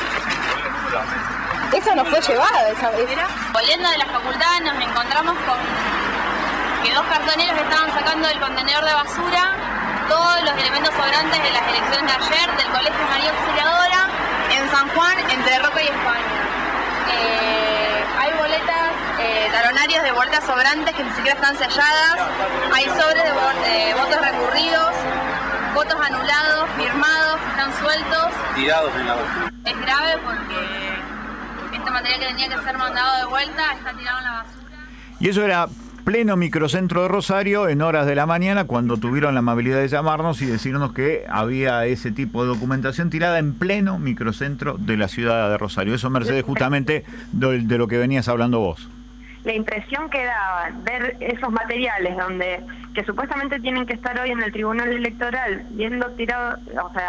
Esa no fue llevada, esa vez. Volviendo de la facultad nos encontramos con que 2 cartoneros estaban sacando del contenedor de basura todos los elementos sobrantes de las elecciones de ayer del Colegio María Auxiliadora en San Juan, entre Roca y España. Hay boletas, talonarios de boletas sobrantes que ni siquiera están selladas, hay sobres de votos recurridos, votos anulados, firmados, que están sueltos. Tirados en la basura. Es grave porque este material que tenía que ser mandado de vuelta está tirado en la basura. Y eso era pleno microcentro de Rosario en horas de la mañana, cuando tuvieron la amabilidad de llamarnos y decirnos que había ese tipo de documentación tirada en pleno microcentro de la ciudad de Rosario. Eso, Mercedes, justamente de lo que venías hablando vos. La impresión que daba ver esos materiales que supuestamente tienen que estar hoy en el Tribunal Electoral, verlos tirados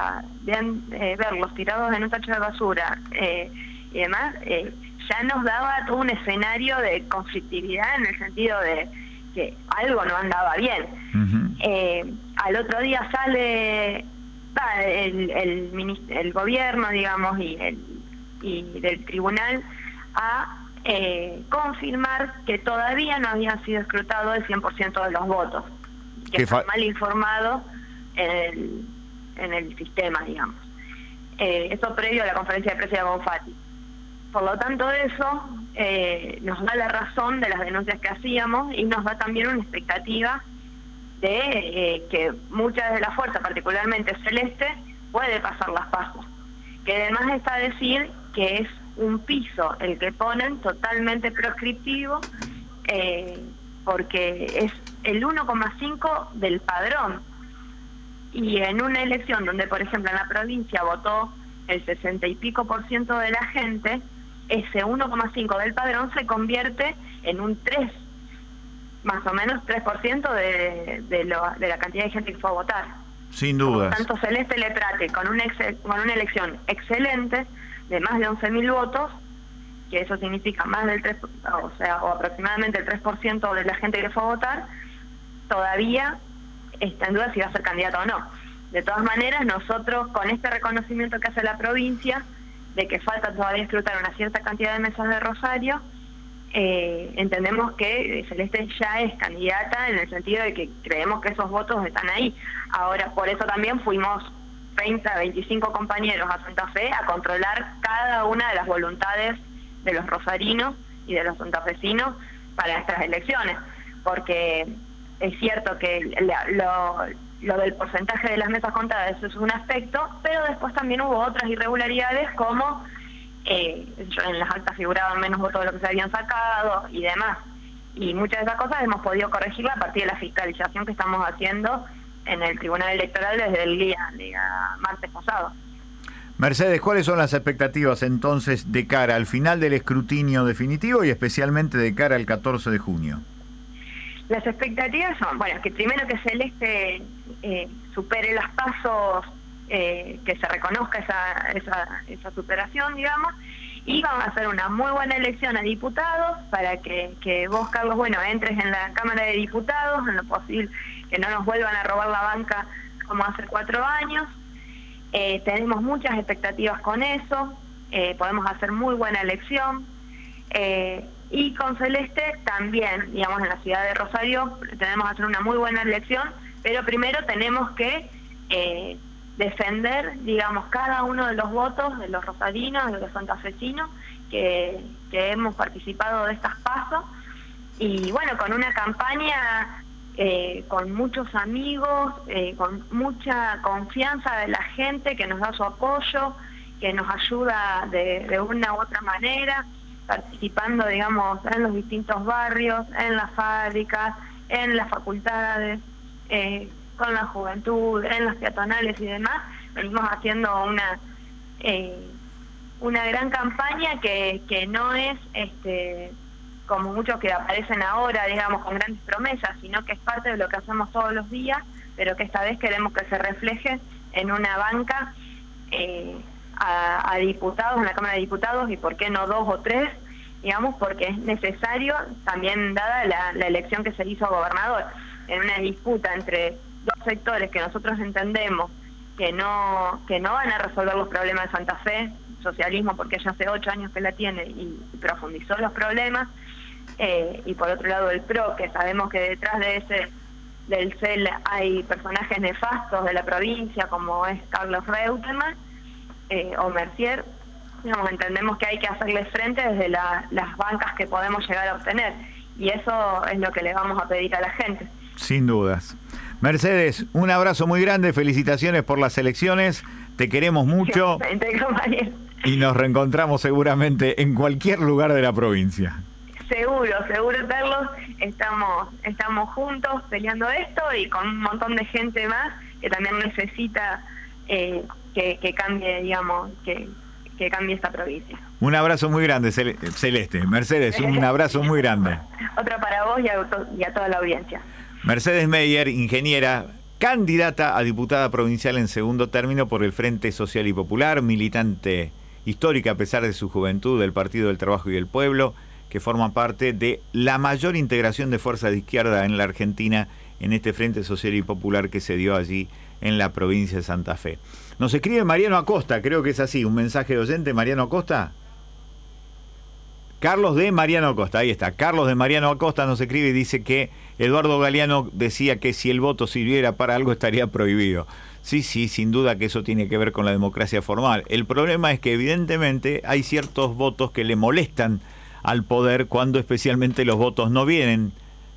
en un tacho de basura y demás, ya nos daba todo un escenario de conflictividad, en el sentido de que algo no andaba bien. Al otro día sale el gobierno, digamos, y del tribunal a confirmar que todavía no habían sido escrutados el 100% de los votos, que está mal informado en el sistema, digamos. Esto previo a la conferencia de prensa de Bonfatti. Por lo tanto, eso nos da la razón de las denuncias que hacíamos y nos da también una expectativa de que muchas de las fuerzas, particularmente Celeste, puede pasar las pasos. Que además está a decir que es un piso el que ponen totalmente proscriptivo, porque es el 1,5 del padrón. Y en una elección donde, por ejemplo, en la provincia votó el 60 y pico % de la gente, ese 1,5 del padrón se convierte en un 3, más o menos 3% de la cantidad de gente que fue a votar. Sin duda. Tanto Celeste Leprati con una elección excelente de más de 11.000 votos, que eso significa más del 3, o aproximadamente el 3% de la gente que fue a votar, todavía está en duda si va a ser candidato o no. De todas maneras, nosotros, con este reconocimiento que hace la provincia de que falta todavía escrutar una cierta cantidad de mesas de Rosario, entendemos que Celeste ya es candidata, en el sentido de que creemos que esos votos están ahí. Ahora, por eso también fuimos 20, 25 compañeros a Santa Fe a controlar cada una de las voluntades de los rosarinos y de los santafesinos para estas elecciones, porque es cierto que lo del porcentaje de las mesas contadas eso es un aspecto, pero después también hubo otras irregularidades como en las actas figuraban menos votos de lo que se habían sacado y demás, y muchas de esas cosas hemos podido corregirlas a partir de la fiscalización que estamos haciendo en el Tribunal Electoral desde el día martes pasado. Mercedes, ¿cuáles son las expectativas entonces de cara al final del escrutinio definitivo y especialmente de cara al 14 de junio? Las expectativas son, bueno, que primero que Celeste supere los pasos, que se reconozca esa superación, digamos, y vamos a hacer una muy buena elección a diputados para que vos, Carlos, entres en la Cámara de Diputados, en lo posible, que no nos vuelvan a robar la banca como hace 4 años. Tenemos muchas expectativas con eso, podemos hacer muy buena elección, y con Celeste también, digamos, en la ciudad de Rosario tenemos que hacer una muy buena elección, pero primero tenemos que defender, digamos, cada uno de los votos de los rosarinos, de los santafesinos que hemos participado de estas pasos, y bueno, con una campaña con muchos amigos, con mucha confianza de la gente que nos da su apoyo, que nos ayuda de una u otra manera, participando, digamos, en los distintos barrios, en las fábricas, en las facultades, con la juventud, en las peatonales y demás. Venimos haciendo una gran campaña que no es como muchos que aparecen ahora, digamos, con grandes promesas, sino que es parte de lo que hacemos todos los días, pero que esta vez queremos que se refleje en una banca a diputados, en la Cámara de Diputados, y por qué no 2 o 3, digamos, porque es necesario, también dada la elección que se hizo a gobernador, en una disputa entre 2 sectores que nosotros entendemos que no van a resolver los problemas de Santa Fe, socialismo porque ya hace 8 años que la tiene y profundizó los problemas, y por otro lado el PRO, que sabemos que detrás del CEL hay personajes nefastos de la provincia como es Carlos Reutemann o Mercier. Digamos, entendemos que hay que hacerle frente desde las bancas que podemos llegar a obtener, y eso es lo que le vamos a pedir a la gente. Sin dudas. Mercedes, un abrazo muy grande, felicitaciones por las elecciones, te queremos mucho y nos reencontramos seguramente en cualquier lugar de la provincia. Seguro, Carlos, estamos juntos peleando esto y con un montón de gente más que también necesita que cambie, digamos, que cambie esta provincia. Un abrazo muy grande, Celeste. Mercedes, un abrazo muy grande. Otro para vos y a toda la audiencia. Mercedes Meyer, ingeniera, candidata a diputada provincial en segundo término por el Frente Social y Popular, militante histórica a pesar de su juventud del Partido del Trabajo y del Pueblo, que forma parte de la mayor integración de fuerzas de izquierda en la Argentina en este Frente Social y Popular que se dio allí en la provincia de Santa Fe. Nos escribe Mariano Acosta, creo que es así, un mensaje de oyente. Mariano Acosta. Carlos de Mariano Acosta, ahí está. Carlos de Mariano Acosta nos escribe y dice que Eduardo Galeano decía que si el voto sirviera para algo estaría prohibido. Sí, sin duda que eso tiene que ver con la democracia formal. El problema es que evidentemente hay ciertos votos que le molestan al poder cuando especialmente los votos no vienen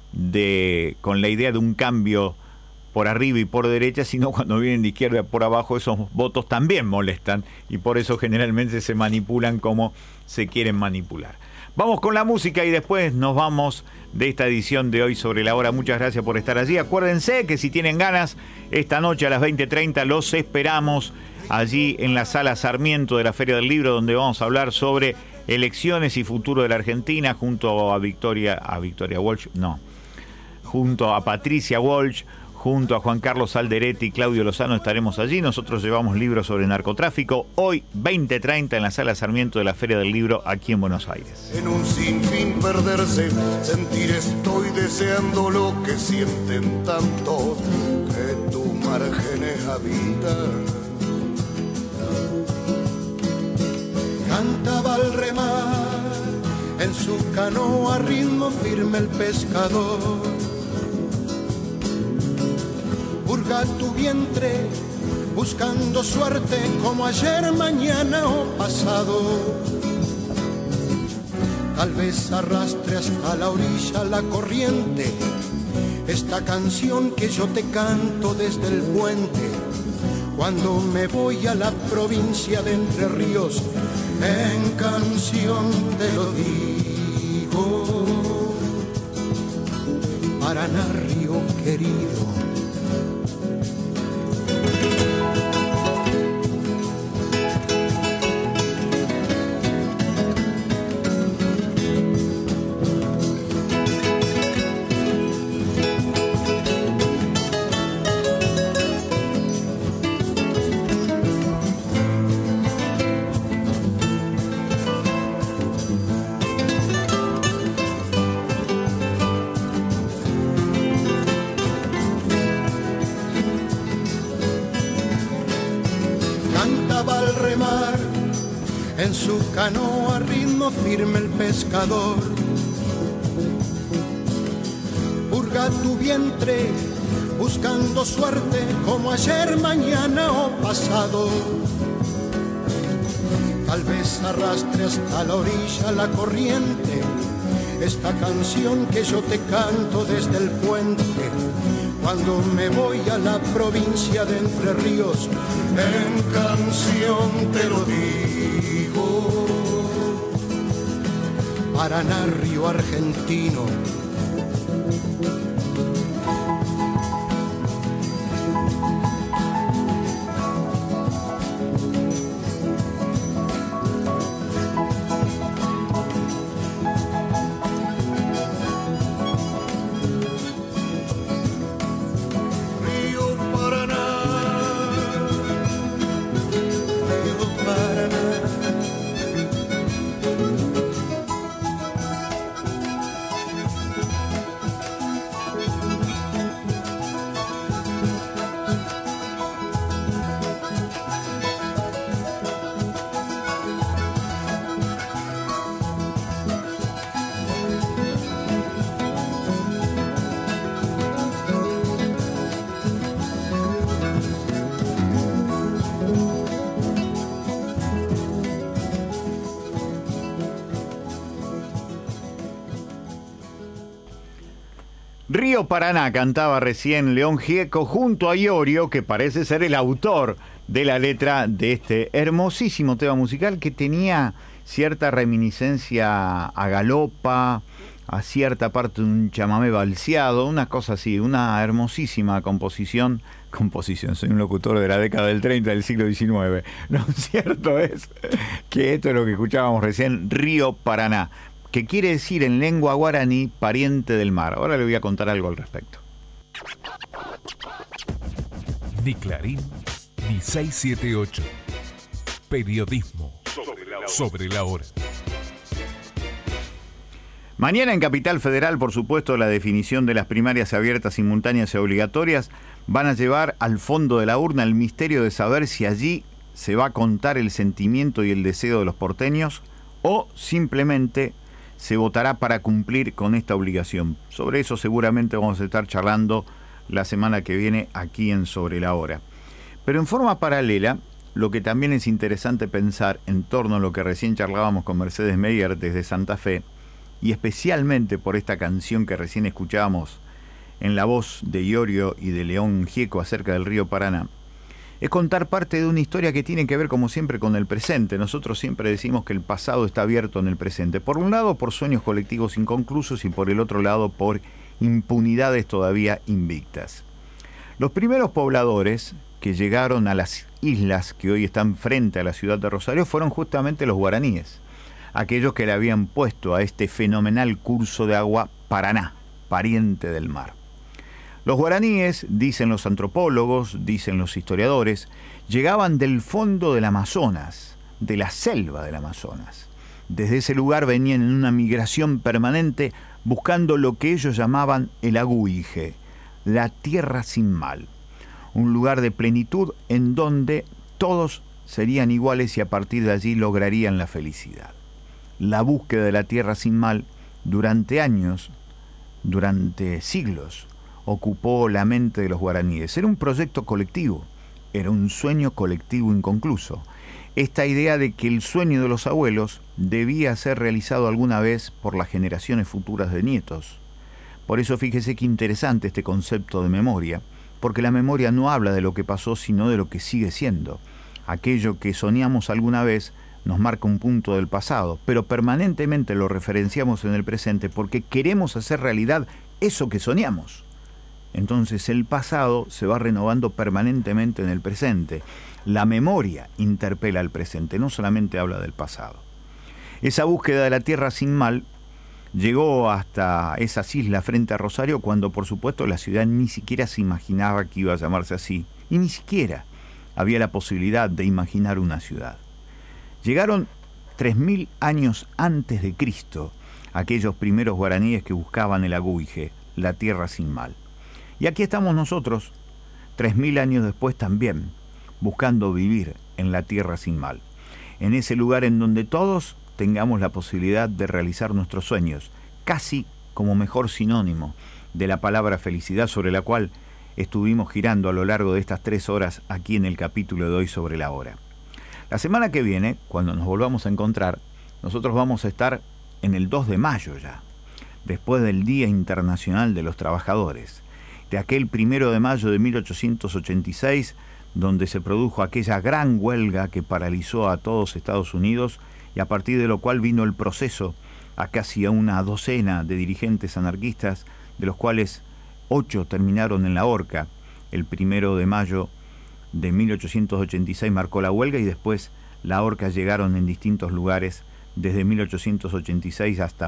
con la idea de un cambio por arriba y por derecha, sino cuando vienen de izquierda por abajo, esos votos también molestan y por eso generalmente se manipulan como se quieren manipular. Vamos con la música y después nos vamos de esta edición de Hoy Sobre la Hora. Muchas gracias por estar allí. Acuérdense que si tienen ganas, esta noche a las 20:30 los esperamos allí en la Sala Sarmiento de la Feria del Libro, donde vamos a hablar sobre elecciones y futuro de la Argentina junto a junto a Patricia Walsh, junto a Juan Carlos Alderete y Claudio Lozano estaremos allí. Nosotros llevamos libros sobre narcotráfico. Hoy, 20:30 en la Sala Sarmiento de la Feria del Libro, aquí en Buenos Aires. En un sinfín perderse, sentir estoy deseando lo que sienten tantos que tus márgenes habitan. Cantaba al remar en su canoa a ritmo firme el pescador. Purga tu vientre buscando suerte como ayer, mañana o pasado. Tal vez arrastre hasta la orilla la corriente esta canción que yo te canto desde el puente. Cuando me voy a la provincia de Entre Ríos, en canción te lo digo. Paraná, río querido. En su canoa a ritmo firme el pescador. Purga tu vientre buscando suerte como ayer, mañana o pasado. Tal vez arrastre hasta la orilla la corriente esta canción que yo te canto desde el puente. Cuando me voy a la provincia de Entre Ríos, en canción te lo digo. Paraná, río argentino. Río Paraná cantaba recién León Gieco junto a Iorio, que parece ser el autor de la letra de este hermosísimo tema musical que tenía cierta reminiscencia a galopa, a cierta parte de un chamamé balseado, una cosa así, una hermosísima composición, soy un locutor de la década del 30 del siglo XIX. Lo cierto es que esto es lo que escuchábamos recién, Río Paraná, que quiere decir en lengua guaraní pariente del mar. Ahora le voy a contar algo al respecto. Ni Clarín, ni 678. Periodismo sobre la hora. Mañana en Capital Federal, por supuesto, la definición de las primarias abiertas, simultáneas y obligatorias van a llevar al fondo de la urna el misterio de saber si allí se va a contar el sentimiento y el deseo de los porteños o simplemente se votará para cumplir con esta obligación. Sobre eso seguramente vamos a estar charlando la semana que viene aquí en Sobre la Hora. Pero en forma paralela, lo que también es interesante pensar en torno a lo que recién charlábamos con Mercedes Meyer desde Santa Fe, y especialmente por esta canción que recién escuchábamos en la voz de Iorio y de León Gieco acerca del río Paraná, es contar parte de una historia que tiene que ver, como siempre, con el presente. Nosotros siempre decimos que el pasado está abierto en el presente. Por un lado, por sueños colectivos inconclusos y por el otro lado, por impunidades todavía invictas. Los primeros pobladores que llegaron a las islas que hoy están frente a la ciudad de Rosario fueron justamente los guaraníes, aquellos que le habían puesto a este fenomenal curso de agua Paraná, pariente del mar. Los guaraníes, dicen los antropólogos, dicen los historiadores, llegaban del fondo del Amazonas, de la selva del Amazonas. Desde ese lugar venían en una migración permanente buscando lo que ellos llamaban el Aguije, la tierra sin mal. Un lugar de plenitud en donde todos serían iguales y a partir de allí lograrían la felicidad. La búsqueda de la tierra sin mal durante años, durante siglos, ocupó la mente de los guaraníes. Era un proyecto colectivo, era un sueño colectivo inconcluso. Esta idea de que el sueño de los abuelos debía ser realizado alguna vez por las generaciones futuras de nietos. Por eso fíjese qué interesante este concepto de memoria, porque la memoria no habla de lo que pasó, sino de lo que sigue siendo. Aquello que soñamos alguna vez nos marca un punto del pasado, pero permanentemente lo referenciamos en el presente porque queremos hacer realidad eso que soñamos. Entonces el pasado se va renovando permanentemente en el presente. La memoria interpela al presente, no solamente habla del pasado. Esa búsqueda de la tierra sin mal llegó hasta esas islas frente a Rosario cuando, por supuesto, la ciudad ni siquiera se imaginaba que iba a llamarse así, y ni siquiera había la posibilidad de imaginar una ciudad. Llegaron 3000 años antes de Cristo aquellos primeros guaraníes que buscaban el aguije, la tierra sin mal. Y aquí estamos nosotros, 3000 años después también, buscando vivir en la tierra sin mal, en ese lugar en donde todos tengamos la posibilidad de realizar nuestros sueños, casi como mejor sinónimo de la palabra felicidad, sobre la cual estuvimos girando a lo largo de estas 3 horas aquí en el capítulo de hoy sobre la hora. La semana que viene, cuando nos volvamos a encontrar, nosotros vamos a estar en el 2 de mayo ya, después del Día Internacional de los Trabajadores, de aquel 1 de mayo de 1886, donde se produjo aquella gran huelga que paralizó a todos Estados Unidos y a partir de lo cual vino el proceso a casi a una docena de dirigentes anarquistas, de los cuales 8 terminaron en la horca. El 1 de mayo de 1886 marcó la huelga y después la horca llegaron en distintos lugares desde 1886 hasta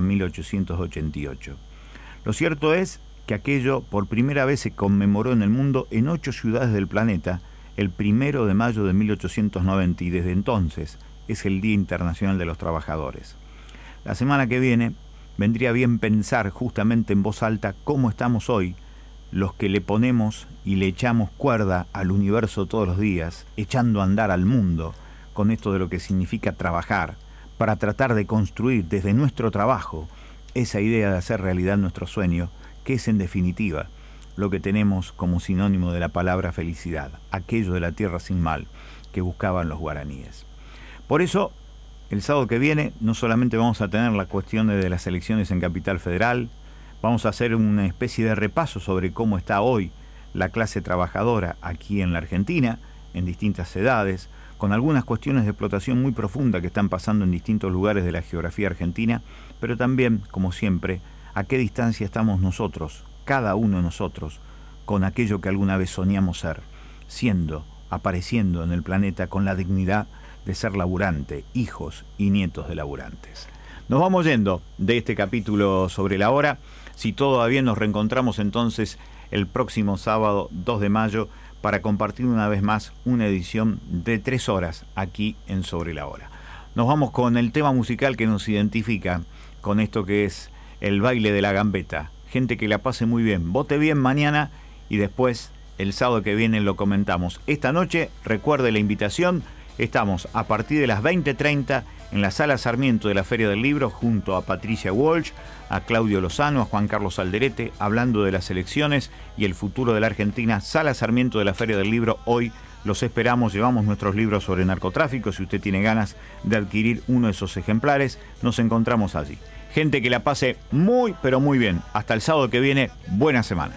1888. Lo cierto es que aquello por primera vez se conmemoró en el mundo en 8 ciudades del planeta el 1 de mayo de 1890 y desde entonces es el Día Internacional de los Trabajadores. La semana que viene vendría bien pensar justamente en voz alta cómo estamos hoy, los que le ponemos y le echamos cuerda al universo todos los días, echando a andar al mundo con esto de lo que significa trabajar, para tratar de construir desde nuestro trabajo esa idea de hacer realidad nuestro sueño, que es en definitiva lo que tenemos como sinónimo de la palabra felicidad, aquello de la tierra sin mal que buscaban los guaraníes. Por eso, el sábado que viene no solamente vamos a tener las cuestiones de las elecciones en Capital Federal, vamos a hacer una especie de repaso sobre cómo está hoy la clase trabajadora aquí en la Argentina, en distintas edades, con algunas cuestiones de explotación muy profunda que están pasando en distintos lugares de la geografía argentina, pero también, como siempre, a qué distancia estamos nosotros, cada uno de nosotros, con aquello que alguna vez soñamos ser, siendo, apareciendo en el planeta con la dignidad de ser laburante, hijos y nietos de laburantes. Nos vamos yendo de este capítulo sobre la hora. Si todo va bien, nos reencontramos entonces el próximo sábado 2 de mayo para compartir una vez más una edición de 3 horas aquí en Sobre la Hora. Nos vamos con el tema musical que nos identifica con esto que es el baile de la gambeta. Gente que la pase muy bien, vote bien mañana y después el sábado que viene lo comentamos. Esta noche, recuerde la invitación, estamos a partir de las 20:30 en la Sala Sarmiento de la Feria del Libro junto a Patricia Walsh, a Claudio Lozano, a Juan Carlos Alderete, hablando de las elecciones y el futuro de la Argentina. Sala Sarmiento de la Feria del Libro, hoy los esperamos, llevamos nuestros libros sobre narcotráfico, si usted tiene ganas de adquirir uno de esos ejemplares, nos encontramos allí. Gente que la pase muy, pero muy bien. Hasta el sábado que viene, buena semana.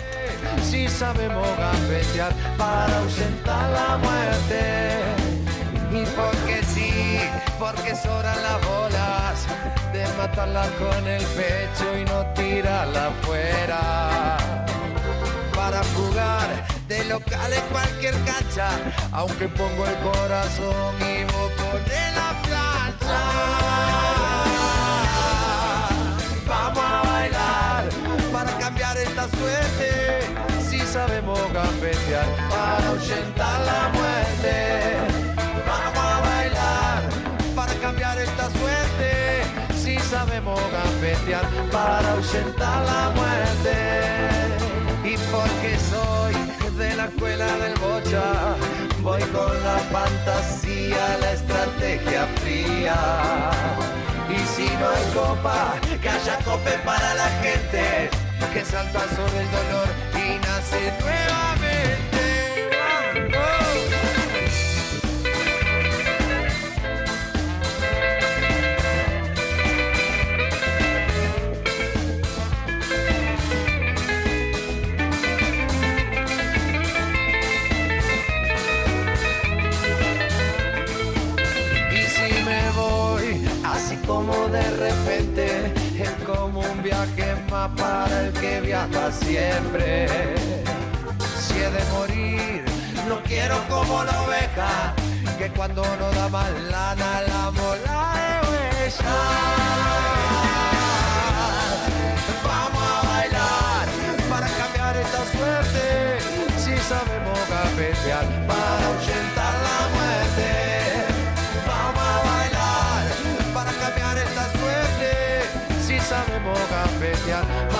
Si sabemos gambetear para ahuyentar la muerte. Y porque sí, porque sobran las bolas de matarla con el pecho y no tirarla afuera. Para jugar de local en cualquier cancha, aunque pongo el corazón y vos ponés la plancha. Vamos a bailar para cambiar esta suerte. Si sabemos gambetear para ahuyentar la muerte. Vamos a bailar para cambiar esta suerte. Si sabemos gambetear para ahuyentar la muerte. Y porque soy de la escuela del bocha, voy con la fantasía, la estrategia fría. Y si no hay copa, que haya cope para la gente que salta sobre el dolor y nace nuevamente. ¡Oh! como de repente, es como un viaje más para el que viaja siempre. Si he de morir, no quiero como la oveja, que cuando no da más lana la mola de huella. Vamos a bailar para cambiar esta suerte, si sabemos gambetear para ahuyentar la muerte. Vamos a bailar para cambiar esta suerte, si sabemos gambetear